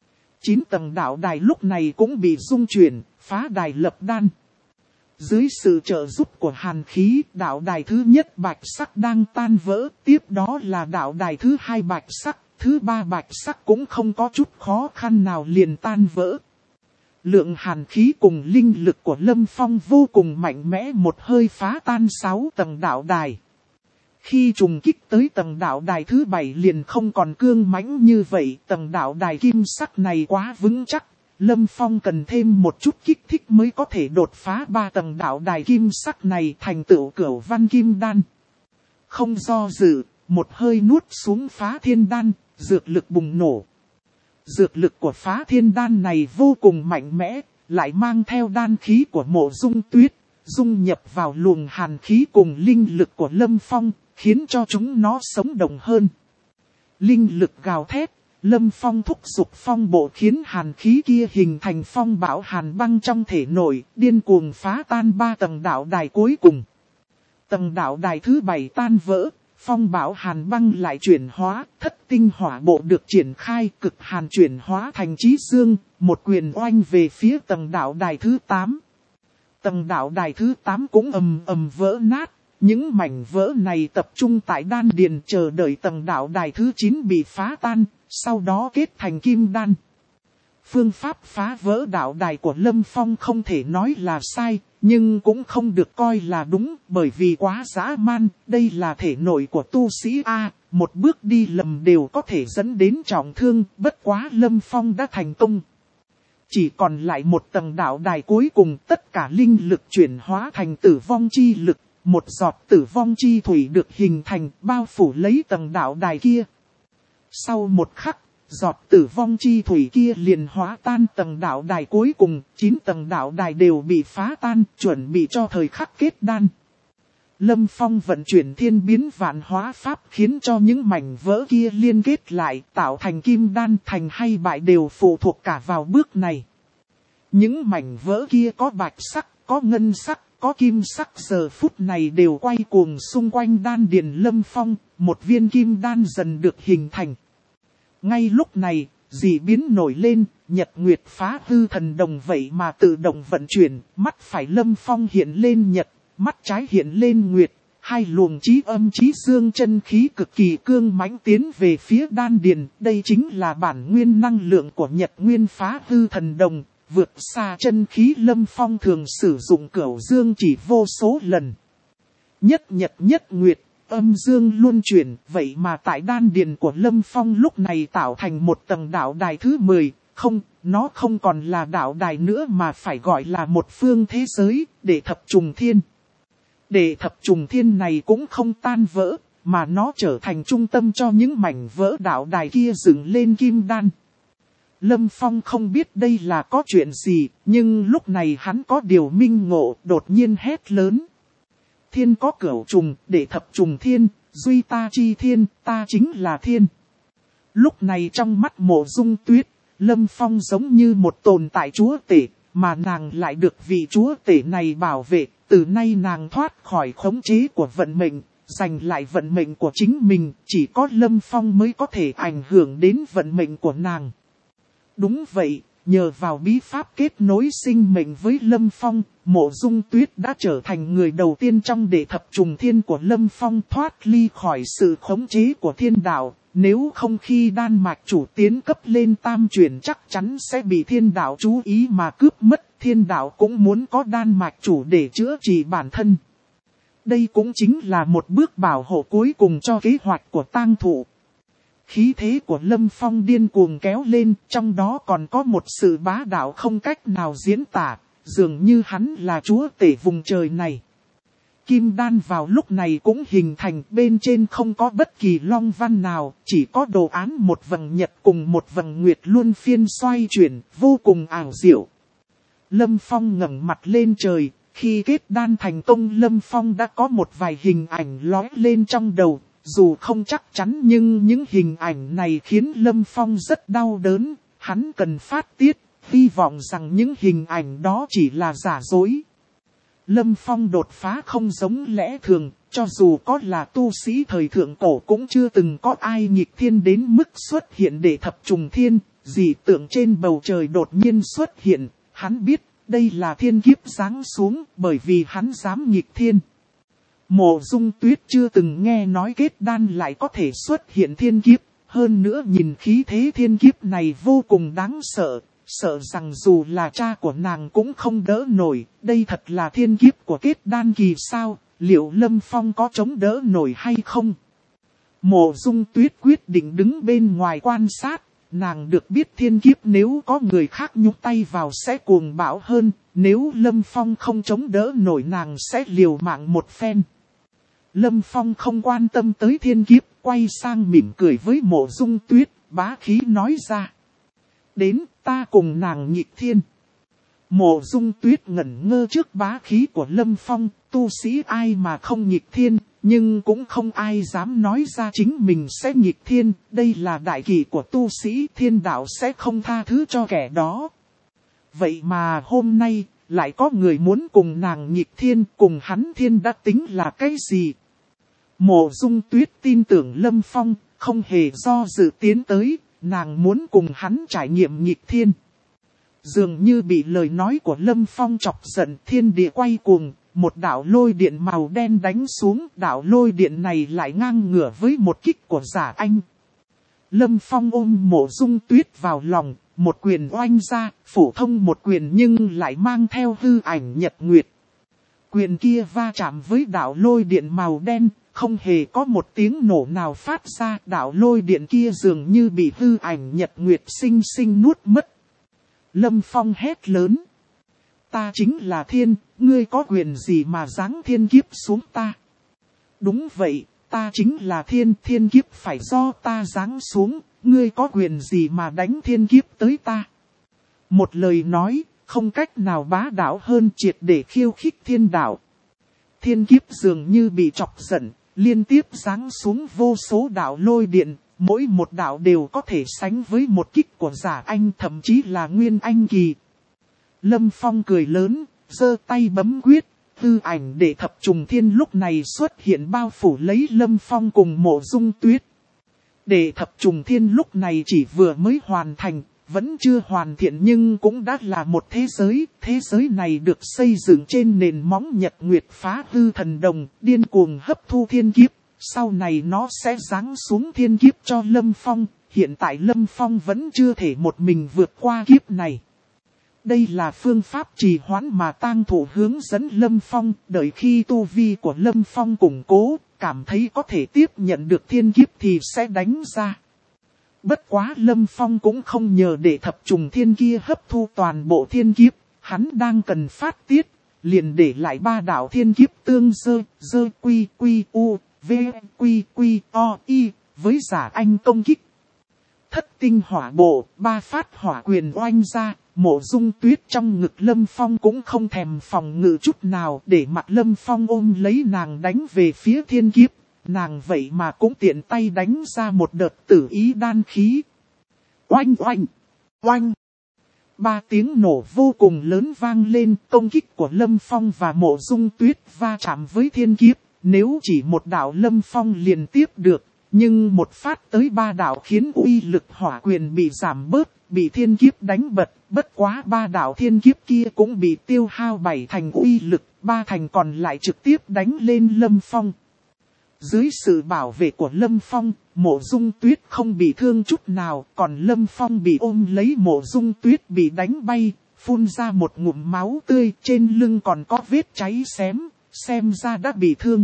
9 tầng đạo đài lúc này cũng bị rung chuyển, phá đài lập đan. Dưới sự trợ giúp của hàn khí, đạo đài thứ nhất bạch sắc đang tan vỡ, tiếp đó là đạo đài thứ hai bạch sắc, thứ ba bạch sắc cũng không có chút khó khăn nào liền tan vỡ. Lượng hàn khí cùng linh lực của Lâm Phong vô cùng mạnh mẽ, một hơi phá tan 6 tầng đạo đài. Khi trùng kích tới tầng đạo đài thứ 7 liền không còn cương mãnh như vậy, tầng đạo đài kim sắc này quá vững chắc. Lâm Phong cần thêm một chút kích thích mới có thể đột phá 3 tầng đạo đài kim sắc này thành tựu Cửu Văn Kim Đan. Không do dự, một hơi nuốt xuống Phá Thiên Đan, dược lực bùng nổ. Dược lực của Phá Thiên Đan này vô cùng mạnh mẽ, lại mang theo đan khí của Mộ Dung Tuyết, dung nhập vào luồng hàn khí cùng linh lực của Lâm Phong, khiến cho chúng nó sống động hơn. Linh lực gào thét, Lâm Phong thúc giục phong bộ khiến hàn khí kia hình thành phong bão hàn băng trong thể nội, điên cuồng phá tan 3 tầng đạo đài cuối cùng. Tầng đạo đài thứ 7 tan vỡ, phong bão hàn băng lại chuyển hóa, thất tinh hỏa bộ được triển khai, cực hàn chuyển hóa thành chí dương, một quyền oanh về phía tầng đạo đài thứ 8. Tầng đạo đài thứ 8 cũng ầm ầm vỡ nát, những mảnh vỡ này tập trung tại đan điền chờ đợi tầng đạo đài thứ 9 bị phá tan, sau đó kết thành kim đan. Phương pháp phá vỡ đạo đài của Lâm Phong không thể nói là sai, nhưng cũng không được coi là đúng, bởi vì quá dã man, đây là thể nội của tu sĩ một bước đi lầm đều có thể dẫn đến trọng thương, bất quá Lâm Phong đã thành công. Chỉ còn lại một tầng đạo đài cuối cùng, tất cả linh lực chuyển hóa thành tử vong chi lực, một giọt tử vong chi thủy được hình thành bao phủ lấy tầng đạo đài kia. Sau một khắc, giọt tử vong chi thủy kia liền hóa tan tầng đạo đài cuối cùng, 9 tầng đạo đài đều bị phá tan, chuẩn bị cho thời khắc kết đan. Lâm Phong vận chuyển thiên biến vạn hóa pháp khiến cho những mảnh vỡ kia liên kết lại, tạo thành kim đan, thành hay bại đều phụ thuộc cả vào bước này. Những mảnh vỡ kia có bạch sắc, có ngân sắc, có kim sắc, giờ phút này đều quay cuồng xung quanh đan điền Lâm Phong, một viên kim đan dần được hình thành. Ngay lúc này, dị biến nổi lên, nhật nguyệt phá hư thần đồng vậy mà tự động vận chuyển, mắt phải Lâm Phong hiện lên nhật, mắt trái hiện lên nguyệt, hai luồng chí âm chí dương chân khí cực kỳ cương mãnh tiến về phía đan điền, đây chính là bản nguyên năng lượng của nhật nguyên phá hư thần đồng, vượt xa chân khí Lâm Phong thường sử dụng cửu dương chỉ vô số lần. Nhất nhật nhất nguyệt, âm dương luân chuyển, vậy mà tại đan điền của Lâm Phong lúc này tạo thành một tầng đạo đài thứ 10, không, nó không còn là đạo đài nữa mà phải gọi là một phương thế giới, để thập trùng thiên. Để thập trùng thiên này cũng không tan vỡ, mà nó trở thành trung tâm cho những mảnh vỡ đạo đài kia dựng lên kim đan. Lâm Phong không biết đây là có chuyện gì, nhưng lúc này hắn có điều minh ngộ, đột nhiên hét lớn. Thiên có cửu trùng, để thập trùng thiên, duy ta chi thiên, ta chính là thiên. Lúc này trong mắt Mộ Dung Tuyết, Lâm Phong giống như một tồn tại chúa tể, mà nàng lại được vị chúa tể này bảo vệ, từ nay nàng thoát khỏi khống chế của vận mệnh, giành lại vận mệnh của chính mình, chỉ có Lâm Phong mới có thể ảnh hưởng đến vận mệnh của nàng. Đúng vậy, nhờ vào bí pháp kết nối sinh mệnh với Lâm Phong, Mộ Dung Tuyết đã trở thành người đầu tiên trong đệ thập trùng thiên của Lâm Phong thoát ly khỏi sự khống chế của thiên đạo. Nếu không khi đan mạch chủ tiến cấp lên tam chuyển chắc chắn sẽ bị thiên đạo chú ý mà cướp mất. Thiên đạo cũng muốn có đan mạch chủ để chữa trị bản thân. Đây cũng chính là một bước bảo hộ cuối cùng cho kế hoạch của tang thụ. Khí thế của Lâm Phong điên cuồng kéo lên, trong đó còn có một sự bá đạo không cách nào diễn tả, dường như hắn là chúa tể vùng trời này. Kim đan vào lúc này cũng hình thành, bên trên không có bất kỳ long văn nào, chỉ có đồ án một vầng nhật cùng một vầng nguyệt luân phiên xoay chuyển, vô cùng ảo diệu. Lâm Phong ngẩng mặt lên trời, khi kết đan thành công Lâm Phong đã có một vài hình ảnh lóe lên trong đầu. Dù không chắc chắn nhưng những hình ảnh này khiến Lâm Phong rất đau đớn, hắn cần phát tiết, hy vọng rằng những hình ảnh đó chỉ là giả dối. Lâm Phong đột phá không giống lẽ thường, cho dù có là tu sĩ thời thượng cổ cũng chưa từng có ai nghịch thiên đến mức xuất hiện để thập trùng thiên, dị tượng trên bầu trời đột nhiên xuất hiện, hắn biết đây là thiên kiếp giáng xuống bởi vì hắn dám nghịch thiên. Mộ Dung Tuyết chưa từng nghe nói kết đan lại có thể xuất hiện thiên kiếp, hơn nữa nhìn khí thế thiên kiếp này vô cùng đáng sợ, sợ rằng dù là cha của nàng cũng không đỡ nổi, đây thật là thiên kiếp của kết đan kỳ sao, liệu Lâm Phong có chống đỡ nổi hay không? Mộ Dung Tuyết quyết định đứng bên ngoài quan sát, nàng được biết thiên kiếp nếu có người khác nhúc tay vào sẽ cuồng bạo hơn, nếu Lâm Phong không chống đỡ nổi nàng sẽ liều mạng một phen. Lâm Phong không quan tâm tới thiên kiếp, quay sang mỉm cười với Mộ Dung Tuyết, bá khí nói ra. Đến, ta cùng nàng nghịch thiên. Mộ Dung Tuyết ngẩn ngơ trước bá khí của Lâm Phong, tu sĩ ai mà không nghịch thiên, nhưng cũng không ai dám nói ra chính mình sẽ nghịch thiên, đây là đại kỷ của tu sĩ, thiên đạo sẽ không tha thứ cho kẻ đó. Vậy mà hôm nay, lại có người muốn cùng nàng nghịch thiên, cùng hắn thiên đã tính là cái gì? Mộ Dung Tuyết tin tưởng Lâm Phong, không hề do dự tiến tới, nàng muốn cùng hắn trải nghiệm nghịch thiên. Dường như bị lời nói của Lâm Phong chọc giận, thiên địa quay cuồng, một đạo lôi điện màu đen đánh xuống, đạo lôi điện này lại ngang ngửa với một kích của Giả Anh. Lâm Phong ôm Mộ Dung Tuyết vào lòng, một quyền oanh ra, phổ thông một quyền nhưng lại mang theo hư ảnh nhật nguyệt. Quyền kia va chạm với đạo lôi điện màu đen, không hề có một tiếng nổ nào phát ra, đạo lôi điện kia dường như bị hư ảnh nhật nguyệt sinh sinh nuốt mất. Lâm Phong hét lớn. Ta chính là thiên, ngươi có quyền gì mà giáng thiên kiếp xuống ta? Đúng vậy, ta chính là thiên, thiên kiếp phải do ta giáng xuống, ngươi có quyền gì mà đánh thiên kiếp tới ta? Một lời nói, không cách nào bá đạo hơn triệt để khiêu khích thiên đạo. Thiên kiếp dường như bị chọc giận, liên tiếp giáng xuống vô số đạo lôi điện, mỗi một đạo đều có thể sánh với một kích của Giả Anh, thậm chí là Nguyên Anh kỳ. Lâm Phong cười lớn, giơ tay bấm quyết, hư ảnh đệ thập trùng thiên lúc này xuất hiện bao phủ lấy Lâm Phong cùng Mộ Dung Tuyết. Đệ thập trùng thiên lúc này chỉ vừa mới hoàn thành, vẫn chưa hoàn thiện nhưng cũng đã là một thế giới này được xây dựng trên nền móng nhật nguyệt phá hư thần đồng, điên cuồng hấp thu thiên kiếp, sau này nó sẽ giáng xuống thiên kiếp cho Lâm Phong, hiện tại Lâm Phong vẫn chưa thể một mình vượt qua kiếp này. Đây là phương pháp trì hoãn mà tang thụ hướng dẫn Lâm Phong, đợi khi tu vi của Lâm Phong củng cố, cảm thấy có thể tiếp nhận được thiên kiếp thì sẽ đánh ra. Bất quá Lâm Phong cũng không nhờ để thập trùng thiên kia hấp thu toàn bộ thiên kiếp, hắn đang cần phát tiết, liền để lại 3 đạo thiên kiếp tương dơ quy quy u, v quy quy o y, với Giả Anh công kích. Thất tinh hỏa bộ, 3 phát hỏa quyền oanh ra, Mộ Dung Tuyết trong ngực Lâm Phong cũng không thèm phòng ngự chút nào, để mặc Lâm Phong ôm lấy nàng đánh về phía thiên kiếp. Nàng vậy mà cũng tiện tay đánh ra một đợt tử ý đan khí. Oanh oanh, oanh. 3 tiếng nổ vô cùng lớn vang lên, công kích của Lâm Phong và Mộ Dung Tuyết va chạm với thiên kiếp. Nếu chỉ một đạo Lâm Phong liền tiếp được, Nhưng một phát tới ba đạo khiến uy lực hỏa quyền bị giảm bớt, bị thiên kiếp đánh bật. Bất quá ba đạo thiên kiếp kia cũng bị tiêu hao 7 thành uy lực, 3 thành còn lại trực tiếp đánh lên Lâm Phong. Dưới sự bảo vệ của Lâm Phong, Mộ Dung Tuyết không bị thương chút nào, còn Lâm Phong bị ôm lấy Mộ Dung Tuyết bị đánh bay, phun ra một ngụm máu tươi, trên lưng còn có vết cháy xém, xem ra đã bị thương.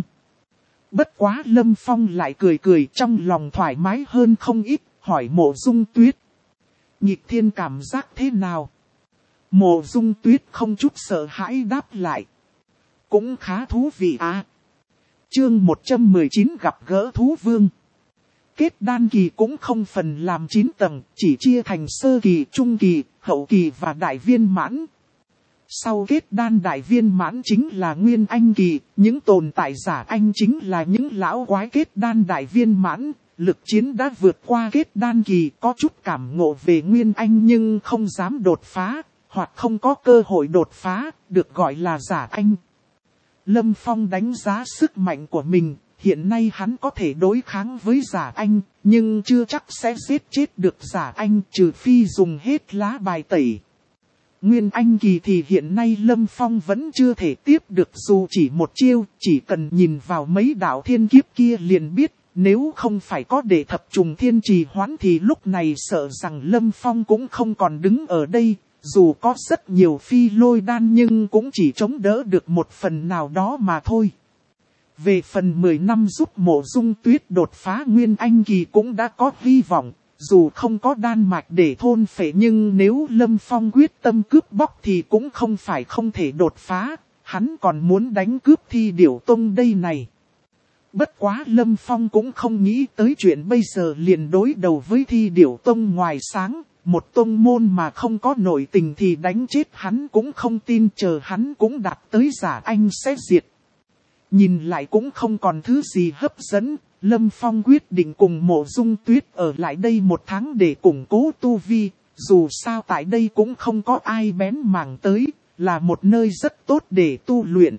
Bất quá Lâm Phong lại cười cười, trong lòng thoải mái hơn không ít, hỏi Mộ Dung Tuyết. Nhịp thiên cảm giác thế nào? Mộ Dung Tuyết không chút sợ hãi đáp lại. Cũng khá thú vị à. Chương 119 gặp gỡ thú vương. Kết đan kỳ cũng không phần làm 9 tầng, chỉ chia thành sơ kỳ, trung kỳ, hậu kỳ và đại viên mãn. Sau kết đan đại viên mãn chính là nguyên anh kỳ, những tồn tại giả anh chính là những lão quái kết đan đại viên mãn. Lực chiến đã vượt qua kết đan kỳ, có chút cảm ngộ về nguyên anh nhưng không dám đột phá, hoặc không có cơ hội đột phá, được gọi là giả anh. Lâm Phong đánh giá sức mạnh của mình, hiện nay hắn có thể đối kháng với giả anh, nhưng chưa chắc sẽ giết chết được giả anh trừ phi dùng hết lá bài tẩy. Nguyên anh kỳ thì hiện nay Lâm Phong vẫn chưa thể tiếp được dù chỉ một chiêu, chỉ cần nhìn vào mấy đạo thiên kiếp kia liền biết. Nếu không phải có để thập trùng thiên trì hoãn thì lúc này sợ rằng Lâm Phong cũng không còn đứng ở đây. Dù có rất nhiều phi lôi đan nhưng cũng chỉ chống đỡ được một phần nào đó mà thôi. Về phần 10 năm giúp Mộ Dung Tuyết đột phá nguyên anh kỳ cũng đã có hy vọng. Dù không có đan mạch để thôn phệ nhưng nếu Lâm Phong quyết tâm cướp bóc thì cũng không phải không thể đột phá. Hắn còn muốn đánh cướp Thi Điểu Tông đây này. Bất quá Lâm Phong cũng không nghĩ tới chuyện bây giờ liền đối đầu với Thi Điểu Tông ngoài sáng. Một tông môn mà không có nội tình thì đánh chết hắn cũng không tin, chờ hắn cũng đạt tới giả anh sẽ diệt. Nhìn lại cũng không còn thứ gì hấp dẫn, Lâm Phong quyết định cùng Mộ Dung Tuyết ở lại đây 1 tháng để củng cố tu vi. Dù sao tại đây cũng không có ai bén mảng tới, là một nơi rất tốt để tu luyện.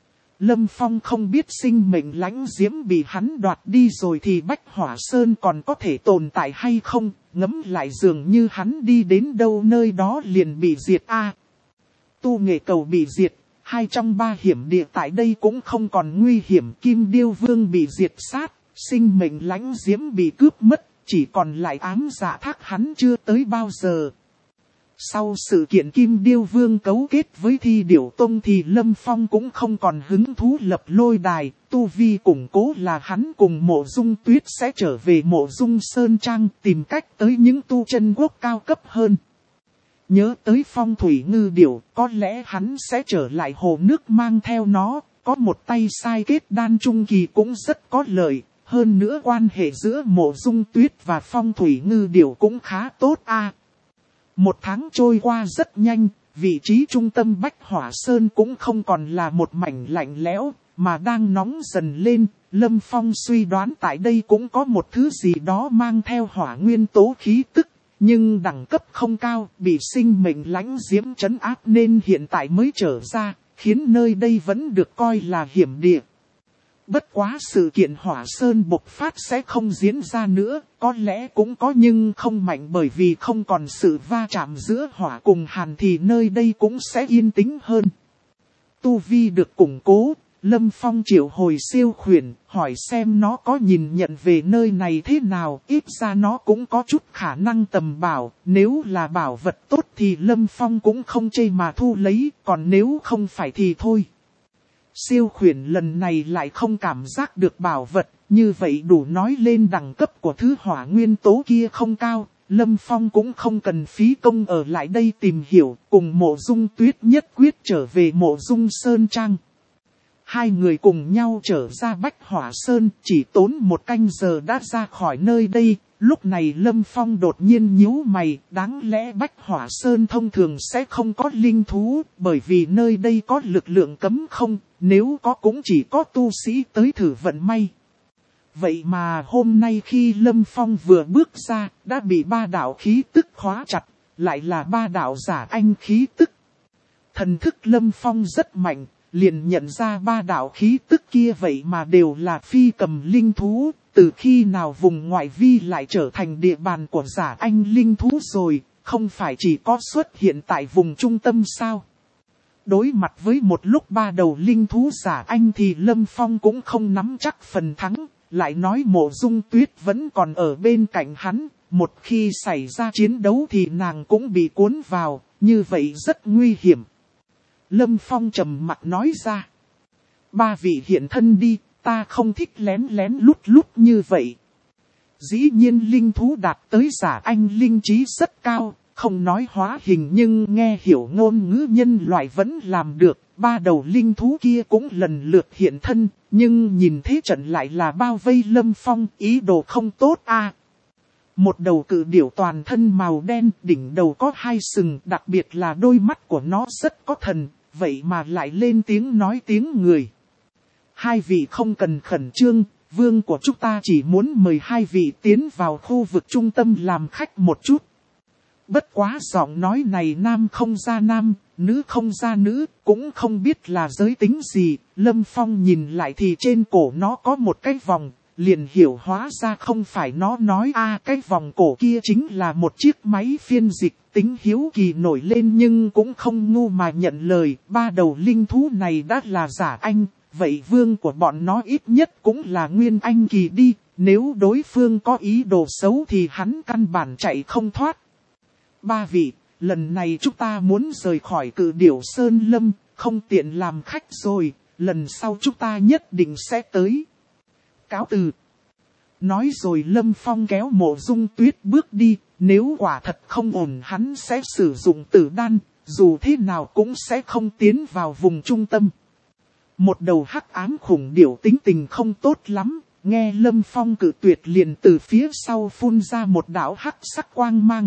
Lâm Phong không biết sinh mệnh lãnh diễm bị hắn đoạt đi rồi thì Bách Hỏa Sơn còn có thể tồn tại hay không, ngẫm lại dường như hắn đi đến đâu nơi đó liền bị diệt a. Tu nghệ cầu bị diệt, 2 trong 3 hiểm địa tại đây cũng không còn nguy hiểm, Kim Điêu Vương bị diệt sát, sinh mệnh lãnh diễm bị cướp mất, chỉ còn lại ám dạ thác hắn chưa tới bao giờ. Sau sự kiện Kim Điêu Vương cấu kết với Thi Điểu Tông thì Lâm Phong cũng không còn hứng thú lập lôi đài, tu vi củng cố là hắn cùng Mộ Dung Tuyết sẽ trở về Mộ Dung Sơn Trang tìm cách tới những tu chân quốc cao cấp hơn. Nhớ tới phong thủy ngư điểu, có lẽ hắn sẽ trở lại hồ nước mang theo nó, có một tay sai kết đan trung kỳ cũng rất có lợi, hơn nữa quan hệ giữa Mộ Dung Tuyết và phong thủy ngư điểu cũng khá tốt a. 1 tháng trôi qua rất nhanh, vị trí trung tâm Bách Hỏa Sơn cũng không còn là một mảnh lạnh lẽo, mà đang nóng dần lên. Lâm Phong suy đoán tại đây cũng có một thứ gì đó mang theo hỏa nguyên tố khí tức, nhưng đẳng cấp không cao, bị sinh mệnh lãnh diễm trấn áp nên hiện tại mới trở ra, khiến nơi đây vẫn được coi là hiểm địa. Bất quá sự kiện Hỏa Sơn bộc phát sẽ không diễn ra nữa, có lẽ cũng có nhưng không mạnh bởi vì không còn sự va chạm giữa hỏa cùng hàn thì nơi đây cũng sẽ yên tĩnh hơn. Tu vi được củng cố, Lâm Phong triệu hồi siêu khuyển, hỏi xem nó có nhìn nhận về nơi này thế nào, ít ra nó cũng có chút khả năng tầm bảo, nếu là bảo vật tốt thì Lâm Phong cũng không chê mà thu lấy, còn nếu không phải thì thôi. Siêu khuyển lần này lại không cảm giác được bảo vật, như vậy đủ nói lên đẳng cấp của thứ hỏa nguyên tố kia không cao. Lâm Phong cũng không cần phí công ở lại đây tìm hiểu, cùng Mộ Dung Tuyết nhất quyết trở về Mộ Dung Sơn Trang. 2 người cùng nhau trở ra Bách Hỏa Sơn, chỉ tốn 1 canh giờ đã ra khỏi nơi đây. Lúc này Lâm Phong đột nhiên nhíu mày, đáng lẽ Bách Hỏa Sơn thông thường sẽ không có linh thú, bởi vì nơi đây có lực lượng cấm không, nếu có cũng chỉ có tu sĩ tới thử vận may. Vậy mà hôm nay khi Lâm Phong vừa bước ra, đã bị 3 đạo khí tức khóa chặt, lại là 3 đạo giả anh khí tức. Thần thức Lâm Phong rất mạnh, liền nhận ra 3 đạo khí tức kia vậy mà đều là phi cầm linh thú, từ khi nào vùng ngoại vi lại trở thành địa bàn của giả anh linh thú rồi, không phải chỉ có xuất hiện tại vùng trung tâm sao? Đối mặt với một lúc ba đầu linh thú giả anh thì Lâm Phong cũng không nắm chắc phần thắng, lại nói Mộ Dung Tuyết vẫn còn ở bên cạnh hắn, một khi xảy ra chiến đấu thì nàng cũng bị cuốn vào, như vậy rất nguy hiểm. Lâm Phong trầm mặc nói ra, ba vị hiện thân đi, ta không thích lén lén lút lút như vậy. Dĩ nhiên linh thú đạt tới giả anh linh trí rất cao, không nói hóa hình nhưng nghe hiểu ngôn ngữ nhân loại vẫn làm được. Ba đầu linh thú kia cũng lần lượt hiện thân, nhưng nhìn thế trận lại là bao vây Lâm Phong, ý đồ không tốt a. Một đầu cự điểu toàn thân màu đen, đỉnh đầu có hai sừng, đặc biệt là đôi mắt của nó rất có thần, vậy mà lại lên tiếng nói tiếng người. Hai vị không cần khẩn trương, vương của chúng ta chỉ muốn mời hai vị tiến vào khu vực trung tâm làm khách một chút. Bất quá giọng nói này nam không ra nam, nữ không ra nữ, cũng không biết là giới tính gì. Lâm Phong nhìn lại thì trên cổ nó có một cái vòng, liền hiểu hóa ra không phải nó nói cái vòng cổ kia chính là một chiếc máy phiên dịch. Tính hiếu kỳ nổi lên nhưng cũng không ngu mà nhận lời, ba đầu linh thú này đã là giả anh, vậy vương của bọn nó ít nhất cũng là nguyên anh kỳ đi, nếu đối phương có ý đồ xấu thì hắn căn bản chạy không thoát. Ba vị, lần này chúng ta muốn rời khỏi cự điểu Sơn Lâm, không tiện làm khách rồi, lần sau chúng ta nhất định sẽ tới. Cáo từ. Nói rồi Lâm Phong kéo Mộ Dung Tuyết bước đi, nếu quả thật không ổn hắn sẽ sử dụng tử đan, dù thế nào cũng sẽ không tiến vào vùng trung tâm. Một đầu hắc ám khủng điểu tính tình không tốt lắm, nghe Lâm Phong cự tuyệt liền từ phía sau phun ra một đạo hắc sắc quang mang.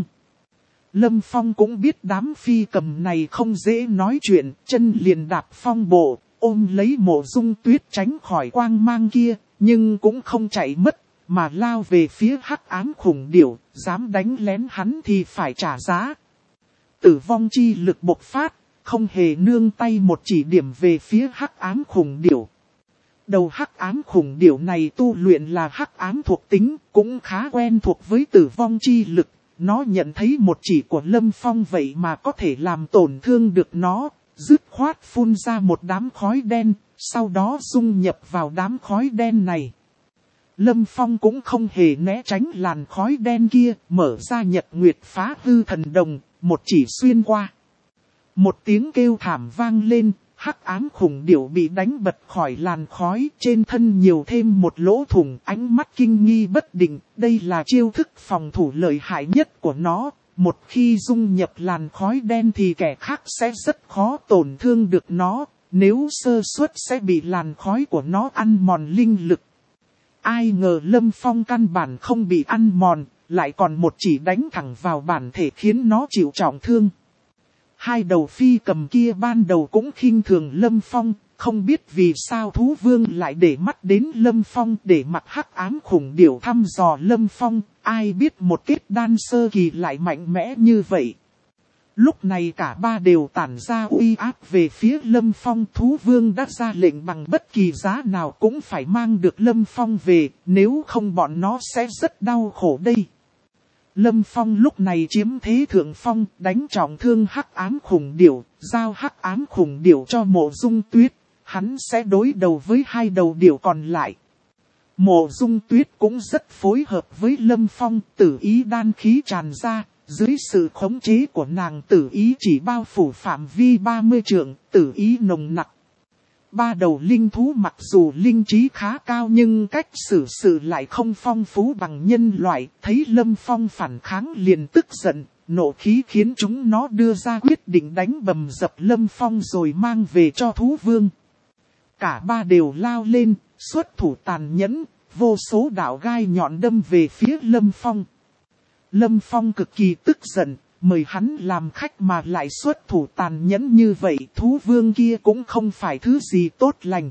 Lâm Phong cũng biết đám phi cầm này không dễ nói chuyện, chân liền đạp phong bộ, ôm lấy Mộ Dung Tuyết tránh khỏi quang mang kia, nhưng cũng không chạy mất, mà lao về phía hắc ám khủng điểu, dám đánh lén hắn thì phải trả giá. Tử vong chi lực bộc phát, không hề nương tay một chỉ điểm về phía hắc ám khủng điểu. Đầu hắc ám khủng điểu này tu luyện là hắc ám thuộc tính, cũng khá quen thuộc với tử vong chi lực. Nó nhận thấy một chỉ của Lâm Phong vậy mà có thể làm tổn thương được nó, dứt khoát phun ra một đám khói đen, sau đó dung nhập vào đám khói đen này. Lâm Phong cũng không hề né tránh làn khói đen kia, mở ra Nhật Nguyệt Phá Hư Thần Đồng, một chỉ xuyên qua. Một tiếng kêu thảm vang lên, hắc ám khủng điểu bị đánh bật khỏi làn khói, trên thân nhiều thêm một lỗ thủng, ánh mắt kinh nghi bất định, đây là chiêu thức phòng thủ lợi hại nhất của nó, một khi dung nhập làn khói đen thì kẻ khác sẽ rất khó tổn thương được nó, nếu sơ suất sẽ bị làn khói của nó ăn mòn linh lực. Ai ngờ Lâm Phong căn bản không bị ăn mòn, lại còn một chỉ đánh thẳng vào bản thể khiến nó chịu trọng thương. Hai đầu phi cầm kia ban đầu cũng khinh thường Lâm Phong, không biết vì sao thú vương lại để mắt đến Lâm Phong để mặc hắc ám khủng điểu thăm dò Lâm Phong, ai biết một kết đan sơ kỳ lại mạnh mẽ như vậy. Lúc này cả ba đều tản ra uy áp về phía Lâm Phong, thú vương đã ra lệnh bằng bất kỳ giá nào cũng phải mang được Lâm Phong về, nếu không bọn nó sẽ rất đau khổ đây. Lâm Phong lúc này chiếm thế thượng phong, đánh trọng thương hắc ám khủng điểu, giao hắc ám khủng điểu cho Mộ Dung Tuyết, hắn sẽ đối đầu với hai đầu điểu còn lại. Mộ Dung Tuyết cũng rất phối hợp với Lâm Phong, tử ý đan khí tràn ra, dưới sự khống chế của nàng tử ý chỉ bao phủ phạm vi 30 trượng, tử ý nồng nặc. Ba đầu linh thú mặc dù linh trí khá cao nhưng cách xử sự lại không phong phú bằng nhân loại, thấy Lâm Phong phản kháng liền tức giận, nộ khí khiến chúng nó đưa ra quyết định đánh bầm dập Lâm Phong rồi mang về cho thú vương. Cả ba đều lao lên, xuất thủ tàn nhẫn, vô số đạo gai nhọn đâm về phía Lâm Phong. Lâm Phong cực kỳ tức giận, mời hắn làm khách mà lại xuất thủ tàn nhẫn như vậy, thú vương kia cũng không phải thứ gì tốt lành.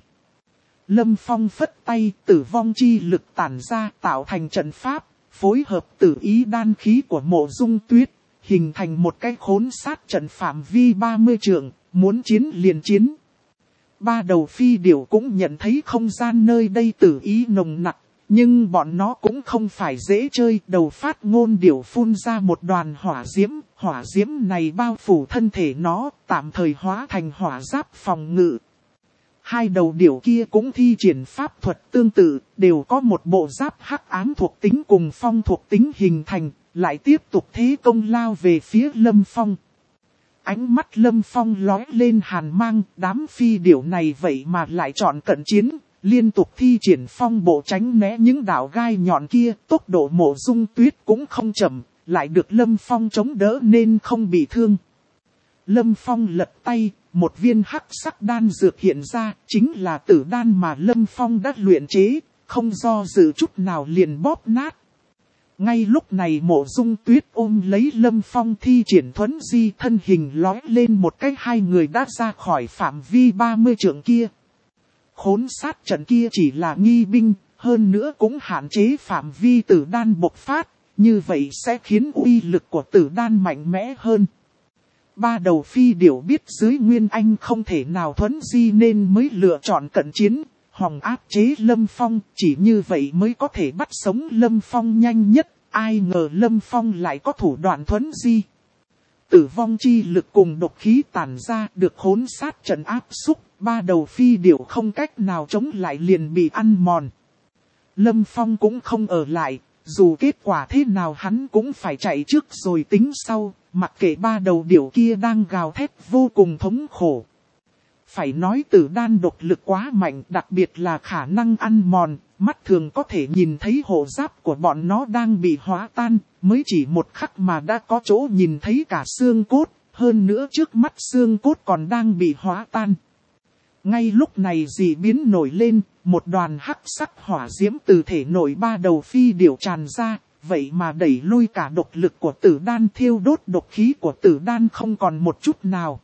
Lâm Phong phất tay, tử vong chi lực tản ra tạo thành trận pháp, phối hợp tử ý đan khí của Mộ Dung Tuyết, hình thành một cái khốn sát trận phạm vi 30 trượng, muốn chiến liền chiến. Ba đầu phi điểu cũng nhận thấy không gian nơi đây tử ý nồng nặc, Nhưng bọn nó cũng không phải dễ chơi, đầu phát ngôn điểu phun ra một đoàn hỏa diễm này bao phủ thân thể nó, tạm thời hóa thành hỏa giáp phòng ngự. Hai đầu điểu kia cũng thi triển pháp thuật tương tự, đều có một bộ giáp hắc ám thuộc tính cùng phong thuộc tính hình thành, lại tiếp tục thế công lao về phía Lâm Phong. Ánh mắt Lâm Phong lóe lên hàn mang, đám phi điểu này vậy mà lại chọn cận chiến, liên tục thi triển phong bộ tránh né những đạo gai nhọn kia, tốc độ Mộ Dung Tuyết cũng không chậm, lại được Lâm Phong chống đỡ nên không bị thương. Lâm Phong lật tay, một viên hắc sắc đan dược hiện ra, chính là tử đan mà Lâm Phong đã luyện chế, không do dự chút nào liền bóp nát. Ngay lúc này Mộ Dung Tuyết ôm lấy Lâm Phong thi triển thuấn di, thân hình lói lên một cái, hai người đã ra khỏi phạm vi 30 trượng kia. Khốn sát trận kia chỉ là nghi binh, hơn nữa cũng hạn chế phạm vi tử đan bộc phát, như vậy sẽ khiến uy lực của tử đan mạnh mẽ hơn. Ba đầu phi điểu biết dưới Nguyên Anh không thể nào thuấn di nên mới lựa chọn cận chiến, hòng áp chế Lâm Phong, chỉ như vậy mới có thể bắt sống Lâm Phong nhanh nhất, ai ngờ Lâm Phong lại có thủ đoạn thuấn di. Tử vong chi lực cùng độc khí tản ra được khốn sát trận áp xúc, ba đầu phi điểu không cách nào chống lại liền bị ăn mòn. Lâm Phong cũng không ở lại, dù kết quả thế nào hắn cũng phải chạy trước rồi tính sau, mặc kệ ba đầu điểu kia đang gào thét vô cùng thống khổ. Phải nói tử đan độc lực quá mạnh, đặc biệt là khả năng ăn mòn, mắt thường có thể nhìn thấy hộ giáp của bọn nó đang bị hóa tan, mới chỉ một khắc mà đã có chỗ nhìn thấy cả xương cốt, hơn nữa trước mắt xương cốt còn đang bị hóa tan. Ngay lúc này dị biến nổi lên, một đoàn hắc sắc hỏa diễm từ thể nội ba đầu phi điểu tràn ra, vậy mà đẩy lui cả độc lực của tử đan, thiêu đốt độc khí của tử đan không còn một chút nào.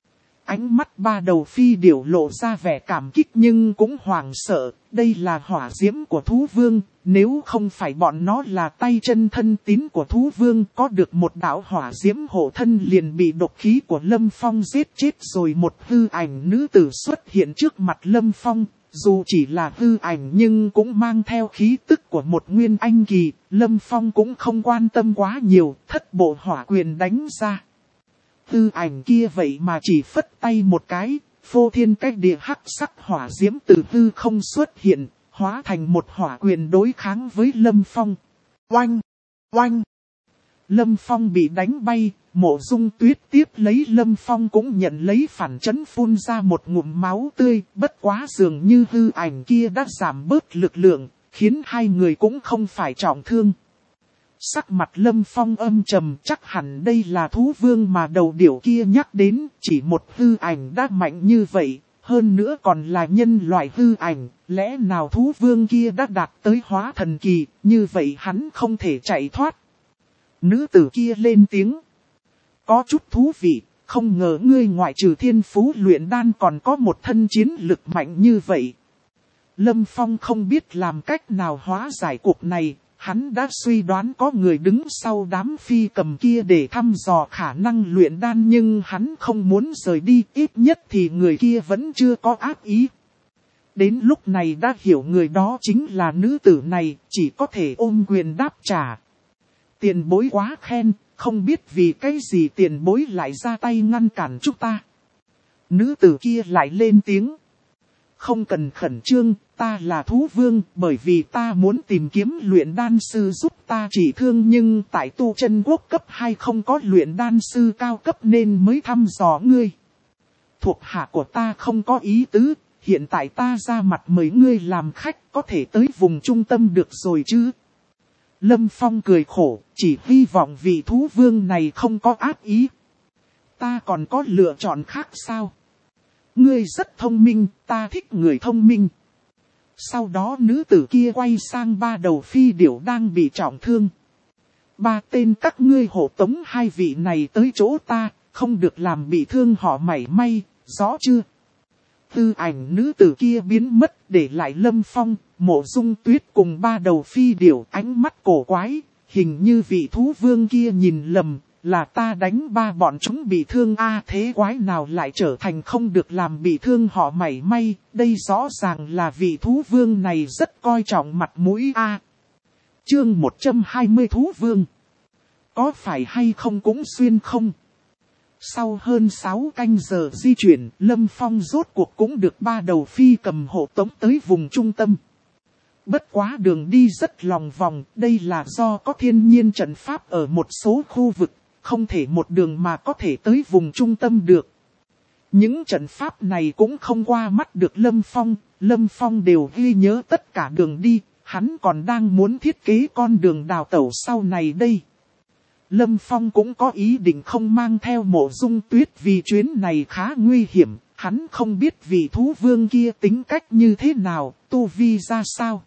Ánh mắt ba đầu phi điểu lộ ra vẻ cảm kích nhưng cũng hoảng sợ, đây là hỏa diễm của thú vương, nếu không phải bọn nó là tay chân thân tín của thú vương, có được một đạo hỏa diễm hộ thân liền bị độc khí của Lâm Phong giết chết rồi. Một hư ảnh nữ tử xuất hiện trước mặt Lâm Phong, dù chỉ là hư ảnh nhưng cũng mang theo khí tức của một nguyên anh kỳ, Lâm Phong cũng không quan tâm quá nhiều, thất bộ hỏa quyền đánh ra. Hư ảnh kia vậy mà chỉ phất tay một cái, phô thiên cách địa hắc sắc hỏa diễm từ hư không xuất hiện, hóa thành một hỏa quyền đối kháng với Lâm Phong. Oanh! Oanh! Lâm Phong bị đánh bay, Mộ Dung Tuyết tiếp lấy Lâm Phong cũng nhận lấy phản chấn phun ra một ngụm máu tươi, bất quá dường như hư ảnh kia đã giảm bớt lực lượng, khiến hai người cũng không phải trọng thương. Sắc mặt Lâm Phong âm trầm, chắc hẳn đây là thú vương mà đầu điểu kia nhắc đến, chỉ một hư ảnh đã mạnh như vậy, hơn nữa còn là nhân loại hư ảnh, lẽ nào thú vương kia đã đạt tới hóa thần kỳ, như vậy hắn không thể chạy thoát. Nữ tử kia lên tiếng. Có chút thú vị, không ngờ ngươi ngoại trừ thiên phú luyện đan còn có một thân chiến lực mạnh như vậy. Lâm Phong không biết làm cách nào hóa giải cuộc này. Hắn đã suy đoán có người đứng sau đám phi cầm kia để thăm dò khả năng luyện đan nhưng hắn không muốn rời đi, ít nhất thì người kia vẫn chưa có ác ý. Đến lúc này đã hiểu người đó chính là nữ tử này, chỉ có thể ôm quyền đáp trả. Tiền bối quá khen, không biết vì cái gì tiền bối lại ra tay ngăn cản chúng ta. Nữ tử kia lại lên tiếng. Không cần khẩn trương, ta là thú vương, bởi vì ta muốn tìm kiếm luyện đan sư giúp ta trị thương nhưng tại tu chân quốc cấp 2 không có luyện đan sư cao cấp nên mới thăm dò ngươi. Thuộc hạ của ta không có ý tứ, hiện tại ta ra mặt mời ngươi làm khách, có thể tới vùng trung tâm được rồi chứ. Lâm Phong cười khổ, chỉ hy vọng vị thú vương này không có ác ý. Ta còn có lựa chọn khác sao? Ngươi rất thông minh, ta thích người thông minh. Sau đó nữ tử kia quay sang ba đầu phi điểu đang bị trọng thương. Ba tên các ngươi hộ tống hai vị này tới chỗ ta, không được làm bị thương họ mảy may, rõ chưa? Tư ảnh nữ tử kia biến mất để lại Lâm Phong, Mộ Dung Tuyết cùng ba đầu phi điểu, ánh mắt cổ quái, hình như vị thú vương kia nhìn lầm, là ta đánh ba bọn chúng bị thương a, thế quái nào lại trở thành không được làm bị thương họ mảy may, đây rõ ràng là vị thú vương này rất coi trọng mặt mũi a. Chương 120 thú vương. Có phải hay không cũng xuyên không? Sau hơn 6 canh giờ di chuyển, Lâm Phong rốt cuộc cũng được 3 đầu phi cầm hộ tống tới vùng trung tâm. Bất quá đường đi rất lòng vòng, đây là do có thiên nhiên trận pháp ở một số khu vực, không thể một đường mà có thể tới vùng trung tâm được. Những trận pháp này cũng không qua mắt được Lâm Phong đều ghi nhớ tất cả đường đi, hắn còn đang muốn thiết kế con đường đào tẩu sau này đây. Lâm Phong cũng có ý định không mang theo Mộ Dung Tuyết vì chuyến này khá nguy hiểm, hắn không biết vị thú vương kia tính cách như thế nào, tu vi ra sao.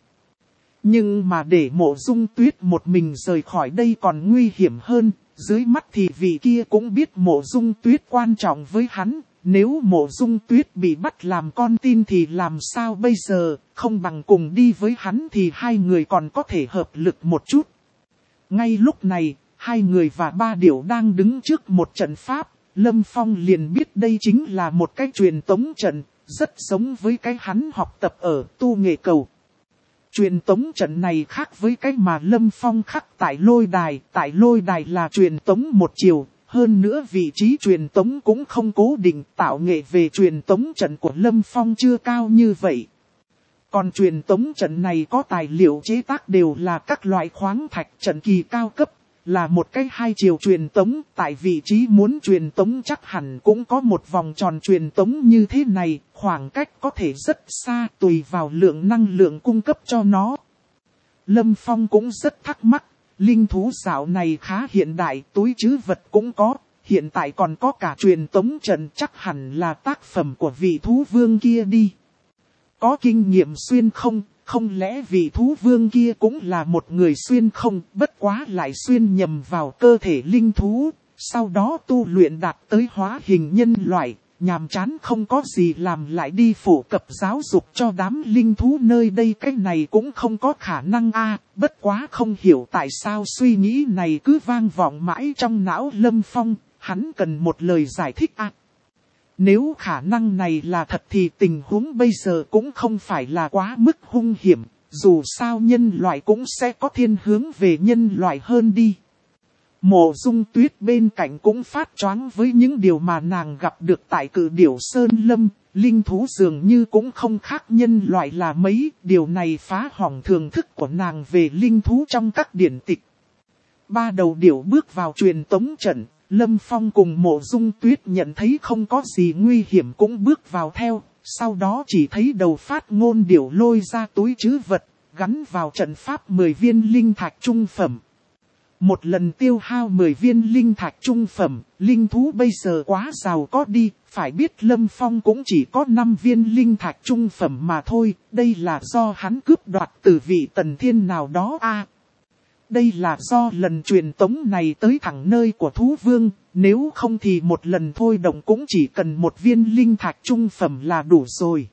Nhưng mà để Mộ Dung Tuyết một mình rời khỏi đây còn nguy hiểm hơn, dưới mắt thì vị kia cũng biết Mộ Dung Tuyết quan trọng với hắn, nếu Mộ Dung Tuyết bị bắt làm con tin thì làm sao bây giờ, không bằng cùng đi với hắn thì hai người còn có thể hợp lực một chút. Ngay lúc này, hai người và ba điểu đang đứng trước một trận pháp, Lâm Phong liền biết đây chính là một cái truyền tống trận, rất giống với cái hắn học tập ở tu nghệ cầu. Truyền tống trận này khác với cái mà Lâm Phong khắc tại lôi đài là truyền tống một chiều, hơn nữa vị trí truyền tống cũng không cố định, tạo nghệ về truyền tống trận của Lâm Phong chưa cao như vậy. Còn truyền tống trận này có tài liệu chế tác đều là các loại khoáng thạch trận kỳ cao cấp, là một cái hai chiều truyền tống, tại vị trí muốn truyền tống chắc hẳn cũng có một vòng tròn truyền tống như thế này, khoảng cách có thể rất xa tùy vào lượng năng lượng cung cấp cho nó. Lâm Phong cũng rất thắc mắc, linh thú dạo này khá hiện đại, túi trữ vật cũng có, hiện tại còn có cả truyền tống trận, chắc hẳn là tác phẩm của vị thú vương kia đi. Có kinh nghiệm xuyên không? Không lẽ vị thú vương kia cũng là một người xuyên không, bất quá lại xuyên nhầm vào cơ thể linh thú, sau đó tu luyện đạt tới hóa hình nhân loại, nhàm chán không có gì làm lại đi phổ cập giáo dục cho đám linh thú nơi đây, cái này cũng không có khả năng a. Bất quá không hiểu tại sao suy nghĩ này cứ vang vọng mãi trong não Lâm Phong, hắn cần một lời giải thích a. Nếu khả năng này là thật thì tình huống bây giờ cũng không phải là quá mức hung hiểm, dù sao nhân loại cũng sẽ có thiên hướng về nhân loại hơn đi. Mộ Dung Tuyết bên cạnh cũng phát choáng với những điều mà nàng gặp được tại Cự Điểu Sơn Lâm, linh thú dường như cũng không khác nhân loại là mấy, điều này phá hỏng thường thức của nàng về linh thú trong các điển tịch. Ba đầu điểu bước vào truyền tống trận. Lâm Phong cùng Mộ Dung Tuyết nhận thấy không có gì nguy hiểm cũng bước vào theo, sau đó chỉ thấy đầu phát ngôn điểu lôi ra túi trữ vật, gắn vào trận pháp 10 viên linh thạch trung phẩm. Một lần tiêu hao 10 viên linh thạch trung phẩm, linh thú bây giờ quá giàu có đi, phải biết Lâm Phong cũng chỉ có 5 viên linh thạch trung phẩm mà thôi, đây là do hắn cướp đoạt từ vị tần thiên nào đó a. Đây là do lần truyền tống này tới thẳng nơi của thú vương, nếu không thì một lần thôi động cũng chỉ cần một viên linh thạch trung phẩm là đủ rồi.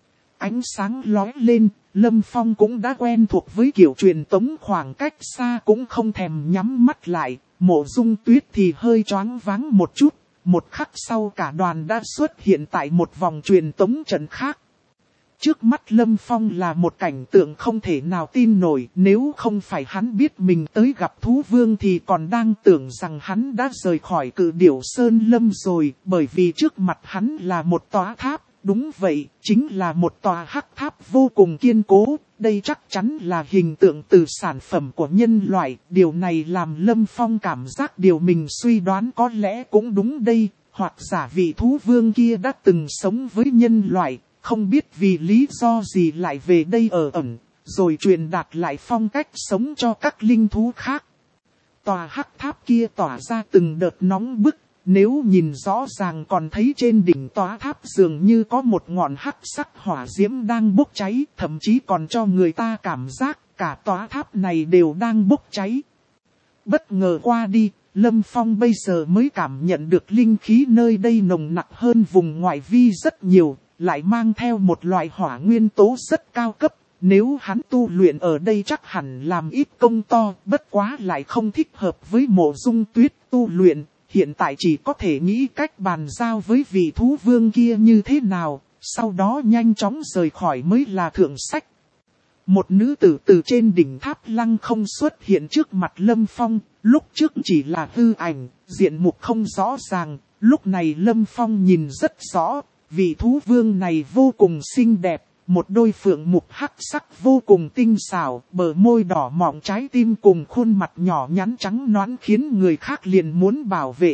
Ánh sáng lóe lên, Lâm Phong cũng đã quen thuộc với kiểu truyền tống khoảng cách xa cũng không thèm nhắm mắt lại, Mộ Dung Tuyết thì hơi choáng váng một chút, một khắc sau cả đoàn đã xuất hiện tại một vòng truyền tống trận khác. Trước mắt Lâm Phong là một cảnh tượng không thể nào tin nổi, nếu không phải hắn biết mình tới gặp thú vương thì còn đang tưởng rằng hắn đã rời khỏi Cự Điểu Sơn Lâm rồi, bởi vì trước mặt hắn là một tòa tháp, đúng vậy, chính là một tòa hắc tháp vô cùng kiên cố, đây chắc chắn là hình tượng từ sản phẩm của nhân loại, điều này làm Lâm Phong cảm giác điều mình suy đoán có lẽ cũng đúng đây, hoặc giả vị thú vương kia đã từng sống với nhân loại. Không biết vì lý do gì lại về đây ở ẩn, rồi truyền đạt lại phong cách sống cho các linh thú khác. Tòa hắc tháp kia tỏa ra từng đợt nóng bức, nếu nhìn rõ ràng còn thấy trên đỉnh tòa tháp dường như có một ngọn hắc sắc hỏa diễm đang bốc cháy, thậm chí còn cho người ta cảm giác cả tòa tháp này đều đang bốc cháy. Bất ngờ qua đi, Lâm Phong bây giờ mới cảm nhận được linh khí nơi đây nồng nặc hơn vùng ngoại vi rất nhiều. Lại mang theo một loại hỏa nguyên tố rất cao cấp, nếu hắn tu luyện ở đây chắc hẳn làm ít công to, bất quá lại không thích hợp với Mộ Dung Tuyết tu luyện, hiện tại chỉ có thể nghĩ cách bàn giao với vị thú vương kia như thế nào, sau đó nhanh chóng rời khỏi mới là thượng sách. Một nữ tử từ trên đỉnh tháp lăng không xuất hiện trước mặt Lâm Phong, lúc trước chỉ là hư ảnh, diện mục không rõ ràng, lúc này Lâm Phong nhìn rất rõ, vị thú vương này vô cùng xinh đẹp, một đôi phượng mục hắc sắc vô cùng tinh xảo, bờ môi đỏ mọng trái tim cùng khuôn mặt nhỏ nhắn trắng nõn khiến người khác liền muốn bảo vệ.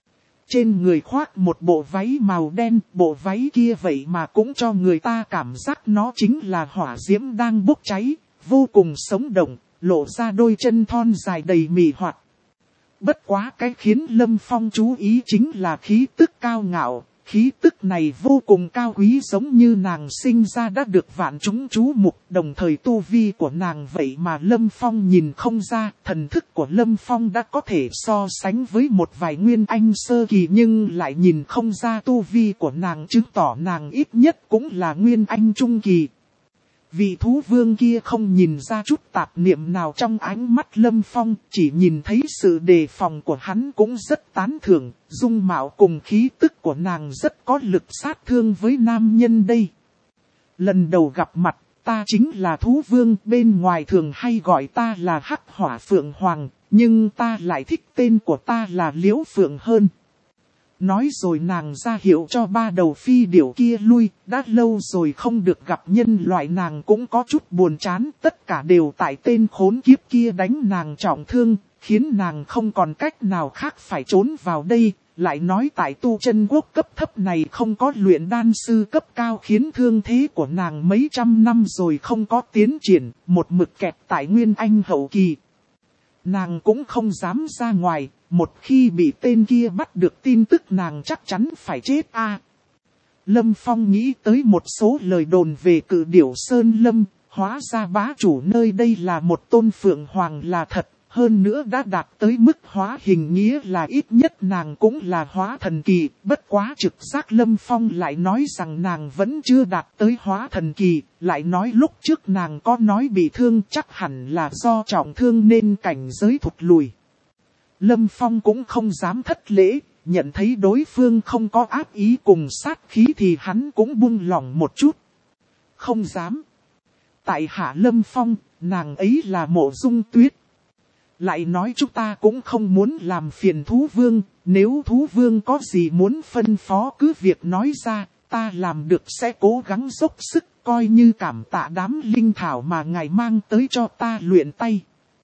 Trên người khoác một bộ váy màu đen, bộ váy kia vậy mà cũng cho người ta cảm giác nó chính là hỏa diễm đang bốc cháy, vô cùng sống động, lộ ra đôi chân thon dài đầy mị hoặc. Bất quá cái khiến Lâm Phong chú ý chính là khí tức cao ngạo, khí tức này vô cùng cao quý giống như nàng sinh ra đã được vạn chúng chú mục, đồng thời tu vi của nàng vậy mà Lâm Phong nhìn không ra, thần thức của Lâm Phong đã có thể so sánh với một vài nguyên anh sơ kỳ nhưng lại nhìn không ra tu vi của nàng, chứng tỏ nàng ít nhất cũng là nguyên anh trung kỳ. Vị thú vương kia không nhìn ra chút tạp niệm nào trong ánh mắt Lâm Phong, chỉ nhìn thấy sự đề phòng của hắn cũng rất tán thưởng, dung mạo cùng khí tức của nàng rất có lực sát thương với nam nhân đây. Lần đầu gặp mặt, ta chính là thú vương, bên ngoài thường hay gọi ta là Hắc Hỏa Phượng Hoàng, nhưng ta lại thích tên của ta là Liễu Phượng hơn. Nói rồi nàng ra hiệu cho ba đầu phi điểu kia lui, đã lâu rồi không được gặp nhân loại, nàng cũng có chút buồn chán, tất cả đều tại tên khốn kiếp kia đánh nàng trọng thương, khiến nàng không còn cách nào khác phải trốn vào đây, lại nói tại tu chân quốc cấp thấp này không có luyện đan sư cấp cao khiến thương thế của nàng mấy trăm năm rồi không có tiến triển, một mực kẹt tại nguyên anh hậu kỳ. Nàng cũng không dám ra ngoài, một khi bị tên kia bắt được tin tức nàng chắc chắn phải chết a. Lâm Phong nghĩ tới một số lời đồn về Cự Điểu Sơn Lâm, hóa ra bá chủ nơi đây là một tôn phượng hoàng là thật, hơn nữa đã đạt tới mức hóa hình, nghĩa là ít nhất nàng cũng là hóa thần kỳ, bất quá trực giác Lâm Phong lại nói rằng nàng vẫn chưa đạt tới hóa thần kỳ, lại nói lúc trước nàng có nói bị thương, chắc hẳn là do trọng thương nên cảnh giới thụt lùi. Lâm Phong cũng không dám thất lễ, nhận thấy đối phương không có ác ý cùng sát khí thì hắn cũng buông lỏng một chút. Không dám. Tại hạ Lâm Phong, nàng ấy là Mộ Dung Tuyết. Lại nói chúng ta cũng không muốn làm phiền thú vương, nếu thú vương có gì muốn phân phó cứ việc nói ra, ta làm được sẽ cố gắng dốc sức, coi như cảm tạ đám linh thảo mà ngài mang tới cho ta luyện tay.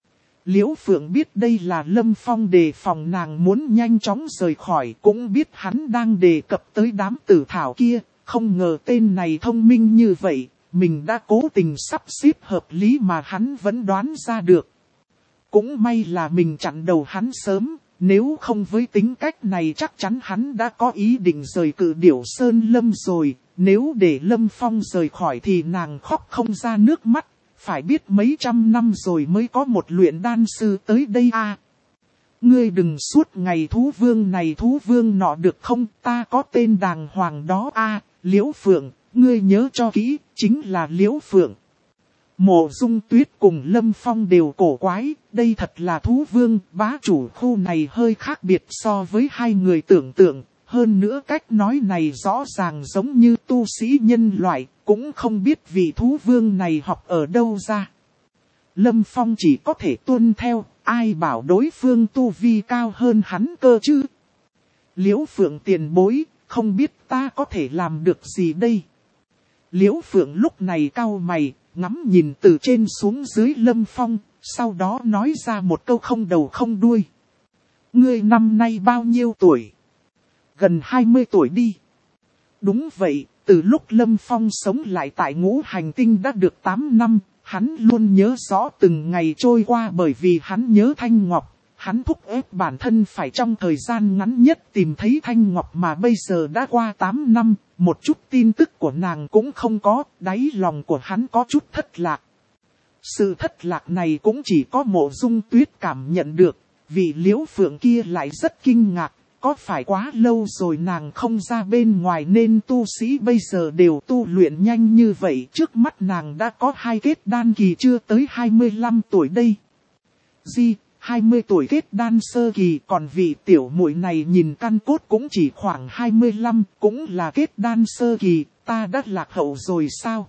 Liễu Phượng biết đây là Lâm Phong đề phòng nàng muốn nhanh chóng rời khỏi, cũng biết hắn đang đề cập tới đám tử thảo kia, không ngờ tên này thông minh như vậy, mình đã cố tình sắp xếp hợp lý mà hắn vẫn đoán ra được. Cũng may là mình chặn đầu hắn sớm, nếu không với tính cách này chắc chắn hắn đã có ý định rời Cự Điểu Sơn Lâm rồi, nếu để Lâm Phong rời khỏi thì nàng khóc không ra nước mắt. Phải biết mấy trăm năm rồi mới có một luyện đan sư tới đây a. Ngươi đừng suốt ngày thú vương này thú vương nọ được không, ta có tên đàng hoàng đó a. Liễu Phượng, ngươi nhớ cho kỹ, chính là Liễu Phượng. Mộ Dung Tuyết cùng Lâm Phong đều cổ quái, đây thật là thú vương, bá chủ khu này hơi khác biệt so với hai người tưởng tượng. Hơn nữa cách nói này rõ ràng giống như tu sĩ nhân loại, cũng không biết vị thú vương này học ở đâu ra. Lâm Phong chỉ có thể tuân theo, ai bảo đối phương tu vi cao hơn hắn cơ chứ. Liễu Phượng tiền bối, không biết ta có thể làm được gì đây. Liễu Phượng lúc này cau mày, ngắm nhìn từ trên xuống dưới Lâm Phong, sau đó nói ra một câu không đầu không đuôi. Ngươi năm nay bao nhiêu tuổi? Gần 20 tuổi đi. Đúng vậy, từ lúc Lâm Phong sống lại tại Ngũ Hành Tinh đã được 8 năm, hắn luôn nhớ rõ từng ngày trôi qua bởi vì hắn nhớ Thanh Ngọc. Hắn thúc ép bản thân phải trong thời gian ngắn nhất tìm thấy Thanh Ngọc mà bây giờ đã qua 8 năm, một chút tin tức của nàng cũng không có, đáy lòng của hắn có chút thất lạc. Sự thất lạc này cũng chỉ có Mộ Dung Tuyết cảm nhận được, vì Liễu Phượng kia lại rất kinh ngạc. có phải quá lâu rồi nàng không ra bên ngoài nên tu sĩ bây giờ đều tu luyện nhanh như vậy. Trước mắt nàng đã có 2 kết đan kỳ chưa tới 25 tuổi đây. 20 tuổi kết đan sơ kỳ, còn vị tiểu muội này nhìn căn cốt cũng chỉ khoảng 25, cũng là kết đan sơ kỳ, ta đã lạc hậu rồi sao?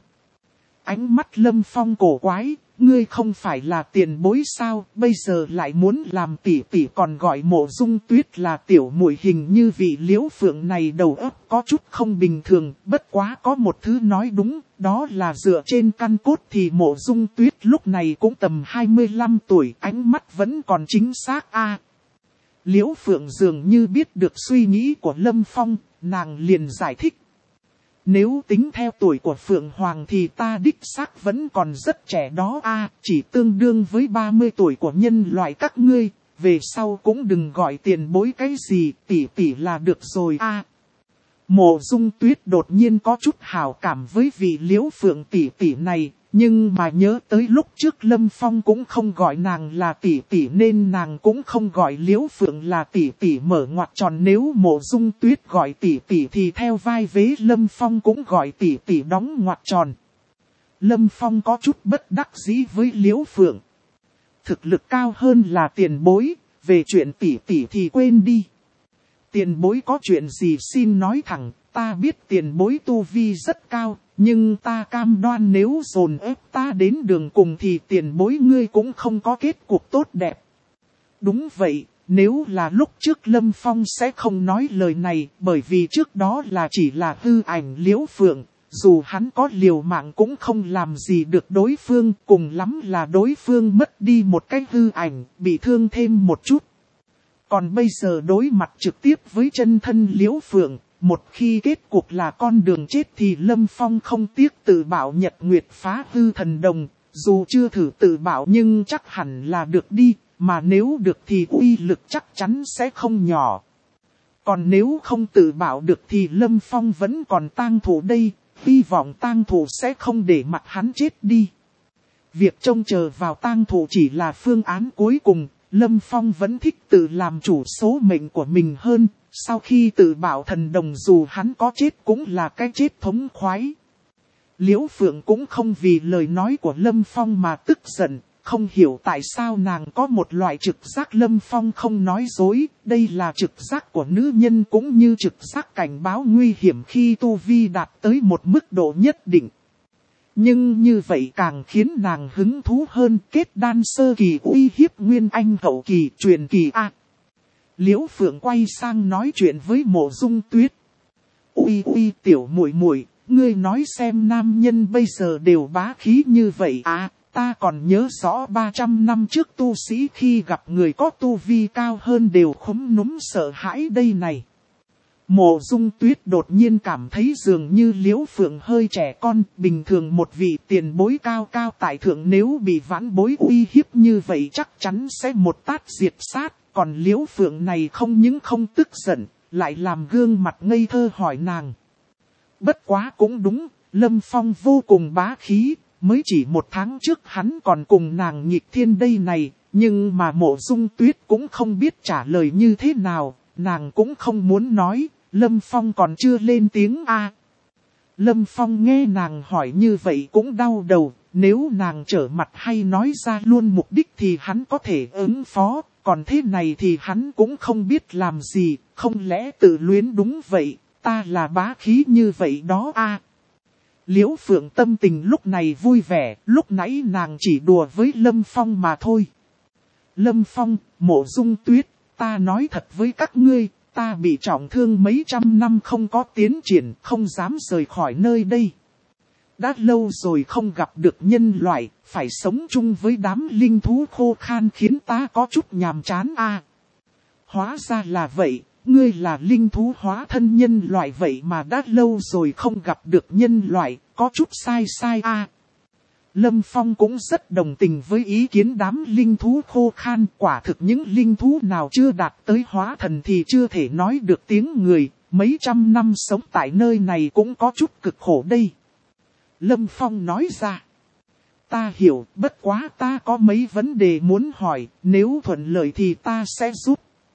Ánh mắt Lâm Phong cổ quái, ngươi không phải là tiền bối sao, bây giờ lại muốn làm tỷ tỷ, còn gọi Mộ Dung Tuyết là tiểu muội, hình như vị Liễu Phượng này đầu óc có chút không bình thường. Bất quá có một thứ nói đúng, đó là dựa trên căn cốt thì Mộ Dung Tuyết lúc này cũng tầm 25 tuổi, ánh mắt vẫn còn chính xác a. Liễu Phượng dường như biết được suy nghĩ của Lâm Phong, nàng liền giải thích. Nếu tính theo tuổi của Phượng Hoàng thì ta đích xác vẫn còn rất trẻ đó a, chỉ tương đương với 30 tuổi của nhân loại các ngươi, về sau cũng đừng gọi tiền bối cái gì, tỷ tỷ là được rồi a. Mộ Dung Tuyết đột nhiên có chút hảo cảm với vị Liễu Phượng tỷ tỷ này, nhưng mà nhớ tới lúc trước Lâm Phong cũng không gọi nàng là tỷ tỷ nên nàng cũng không gọi Liễu Phượng là tỷ tỷ, mở ngoặc tròn. Nếu Mộ Dung Tuyết gọi tỷ tỷ thì theo vai vế Lâm Phong cũng gọi tỷ tỷ, đóng ngoặc tròn. Lâm Phong có chút bất đắc dĩ với Liễu Phượng. Thực lực cao hơn là tiền bối, về chuyện tỷ tỷ thì quên đi. Tiền bối có chuyện gì xin nói thẳng, ta biết tiền bối tu vi rất cao, nhưng ta cam đoan nếu dồn ép ta đến đường cùng thì tiền bối ngươi cũng không có kết cục tốt đẹp. Đúng vậy, nếu là lúc trước Lâm Phong sẽ không nói lời này, bởi vì trước đó là chỉ là hư ảnh Liễu Phượng, dù hắn có liều mạng cũng không làm gì được đối phương, cùng lắm là đối phương mất đi một cái hư ảnh, bị thương thêm một chút. Còn bây giờ đối mặt trực tiếp với chân thân Liễu Phượng, một khi kết cục là con đường chết thì Lâm Phong không tiếc tự bảo Nhật Nguyệt phá hư thần đồng, dù chưa thử tự bảo nhưng chắc hẳn là được đi, mà nếu được thì uy lực chắc chắn sẽ không nhỏ. Còn nếu không tự bảo được thì Lâm Phong vẫn còn tang thủ đây, hy vọng tang thủ sẽ không để mặc hắn chết đi. Việc trông chờ vào tang thủ chỉ là phương án cuối cùng. Lâm Phong vẫn thích tự làm chủ số mệnh của mình hơn, sau khi tự bảo thần đồng dù hắn có chết cũng là cái chết thống khoái. Liễu Phượng cũng không vì lời nói của Lâm Phong mà tức giận, không hiểu tại sao nàng có một loại trực giác Lâm Phong không nói dối, đây là trực giác của nữ nhân cũng như trực giác cảnh báo nguy hiểm khi tu vi đạt tới một mức độ nhất định. Nhưng như vậy càng khiến nàng hứng thú hơn, kết đan sơ kỳ uy hiếp nguyên anh hậu kỳ truyền kỳ a. Liễu Phượng quay sang nói chuyện với Mộ Dung Tuyết. Uy tiểu muội muội, ngươi nói xem nam nhân bây giờ đều bá khí như vậy à, ta còn nhớ rõ 300 năm trước tu sĩ khi gặp người có tu vi cao hơn đều khúm núm sợ hãi đây này. Mộ Dung Tuyết đột nhiên cảm thấy dường như Liễu Phượng hơi trẻ con, bình thường một vị tiền bối cao cao tại thượng nếu bị vãn bối uy hiếp như vậy chắc chắn sẽ một tát diệt sát, còn Liễu Phượng này không những không tức giận, lại làm gương mặt ngây thơ hỏi nàng. Bất quá cũng đúng, Lâm Phong vô cùng bá khí, mới chỉ 1 tháng trước hắn còn cùng nàng nghịch thiên đây này, nhưng mà Mộ Dung Tuyết cũng không biết trả lời như thế nào. Nàng cũng không muốn nói, Lâm Phong còn chưa lên tiếng a. Lâm Phong nghe nàng hỏi như vậy cũng đau đầu, nếu nàng trở mặt hay nói ra luôn mục đích thì hắn có thể ứng phó, còn thế này thì hắn cũng không biết làm gì, không lẽ tự luyến đúng vậy, ta là bá khí như vậy đó a. Liễu Phượng tâm tình lúc này vui vẻ, lúc nãy nàng chỉ đùa với Lâm Phong mà thôi. Lâm Phong, Mộ Dung Tuyết, ta nói thật với các ngươi, ta bị trọng thương mấy trăm năm không có tiến triển, không dám rời khỏi nơi đây. Đã lâu rồi không gặp được nhân loại, phải sống chung với đám linh thú khô khan khiến ta có chút nhàm chán a. Hóa ra là vậy, ngươi là linh thú hóa thân nhân loại vậy mà đã lâu rồi không gặp được nhân loại, có chút sai a. Lâm Phong cũng rất đồng tình với ý kiến đám linh thú khô khan, quả thực những linh thú nào chưa đạt tới hóa thần thì chưa thể nói được tiếng người, mấy trăm năm sống tại nơi này cũng có chút cực khổ đây. Lâm Phong nói ra, ta hiểu, bất quá ta có mấy vấn đề muốn hỏi, nếu thuận lợi thì ta sẽ giúp.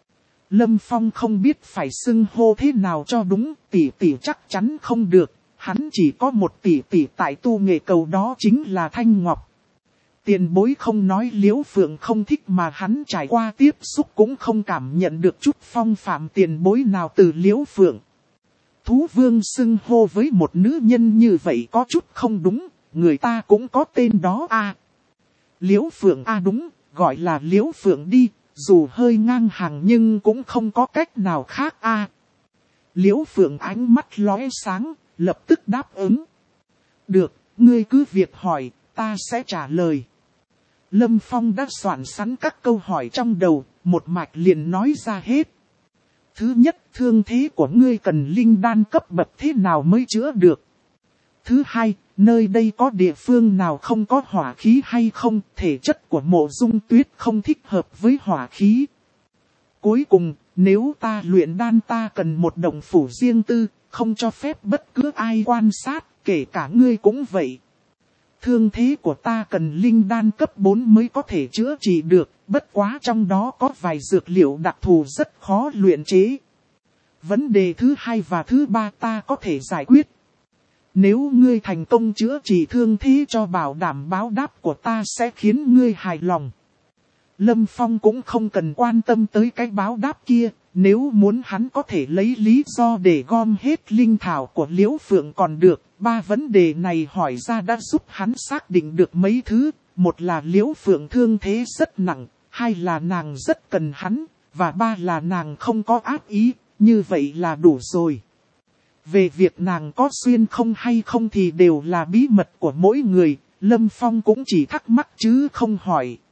Lâm Phong không biết phải xưng hô thế nào cho đúng, tỷ tỷ chắc chắn không được, hắn chỉ có một tỷ tỷ tại tu nghệ cầu đó chính là Thanh Ngọc. Tiền bối không nói Liễu Phượng không thích mà hắn trải qua tiếp xúc cũng không cảm nhận được chút phong phạm tiền bối nào từ Liễu Phượng. Thú vương xưng hô với một nữ nhân như vậy có chút không đúng, người ta cũng có tên đó à. Liễu Phượng à đúng, gọi là Liễu Phượng đi, dù hơi ngang hàng nhưng cũng không có cách nào khác à. Liễu Phượng ánh mắt lóe sáng, lập tức đáp ứng. Được, ngươi cứ việc hỏi, ta sẽ trả lời. Lâm Phong đã soạn sẵn các câu hỏi trong đầu, một mạch liền nói ra hết. Thứ nhất, thương thế của ngươi cần linh đan cấp bậc thế nào mới chữa được? Thứ hai, nơi đây có địa phương nào không có hỏa khí hay không? Thể chất của Mộ Dung Tuyết không thích hợp với hỏa khí. Cuối cùng, nếu ta luyện đan ta cần một động phủ riêng tư, không cho phép bất cứ ai quan sát, kể cả ngươi cũng vậy. Thương thế của ta cần linh đan cấp 4 mới có thể chữa trị được, bất quá trong đó có vài dược liệu đặc thù rất khó luyện chế. Vấn đề thứ hai và thứ ba ta có thể giải quyết. Nếu ngươi thành công chữa trị thương thế cho bảo đảm báo đáp của ta sẽ khiến ngươi hài lòng. Lâm Phong cũng không cần quan tâm tới cái báo đáp kia, nếu muốn hắn có thể lấy lý do để gom hết linh thảo của Liễu Phượng còn được. Ba vấn đề này hỏi ra đã giúp hắn xác định được mấy thứ, một là Liễu Phượng thương thế rất nặng, hai là nàng rất cần hắn, và ba là nàng không có ác ý, như vậy là đủ rồi. Về việc nàng có xuyên không hay không thì đều là bí mật của mỗi người, Lâm Phong cũng chỉ thắc mắc chứ không hỏi.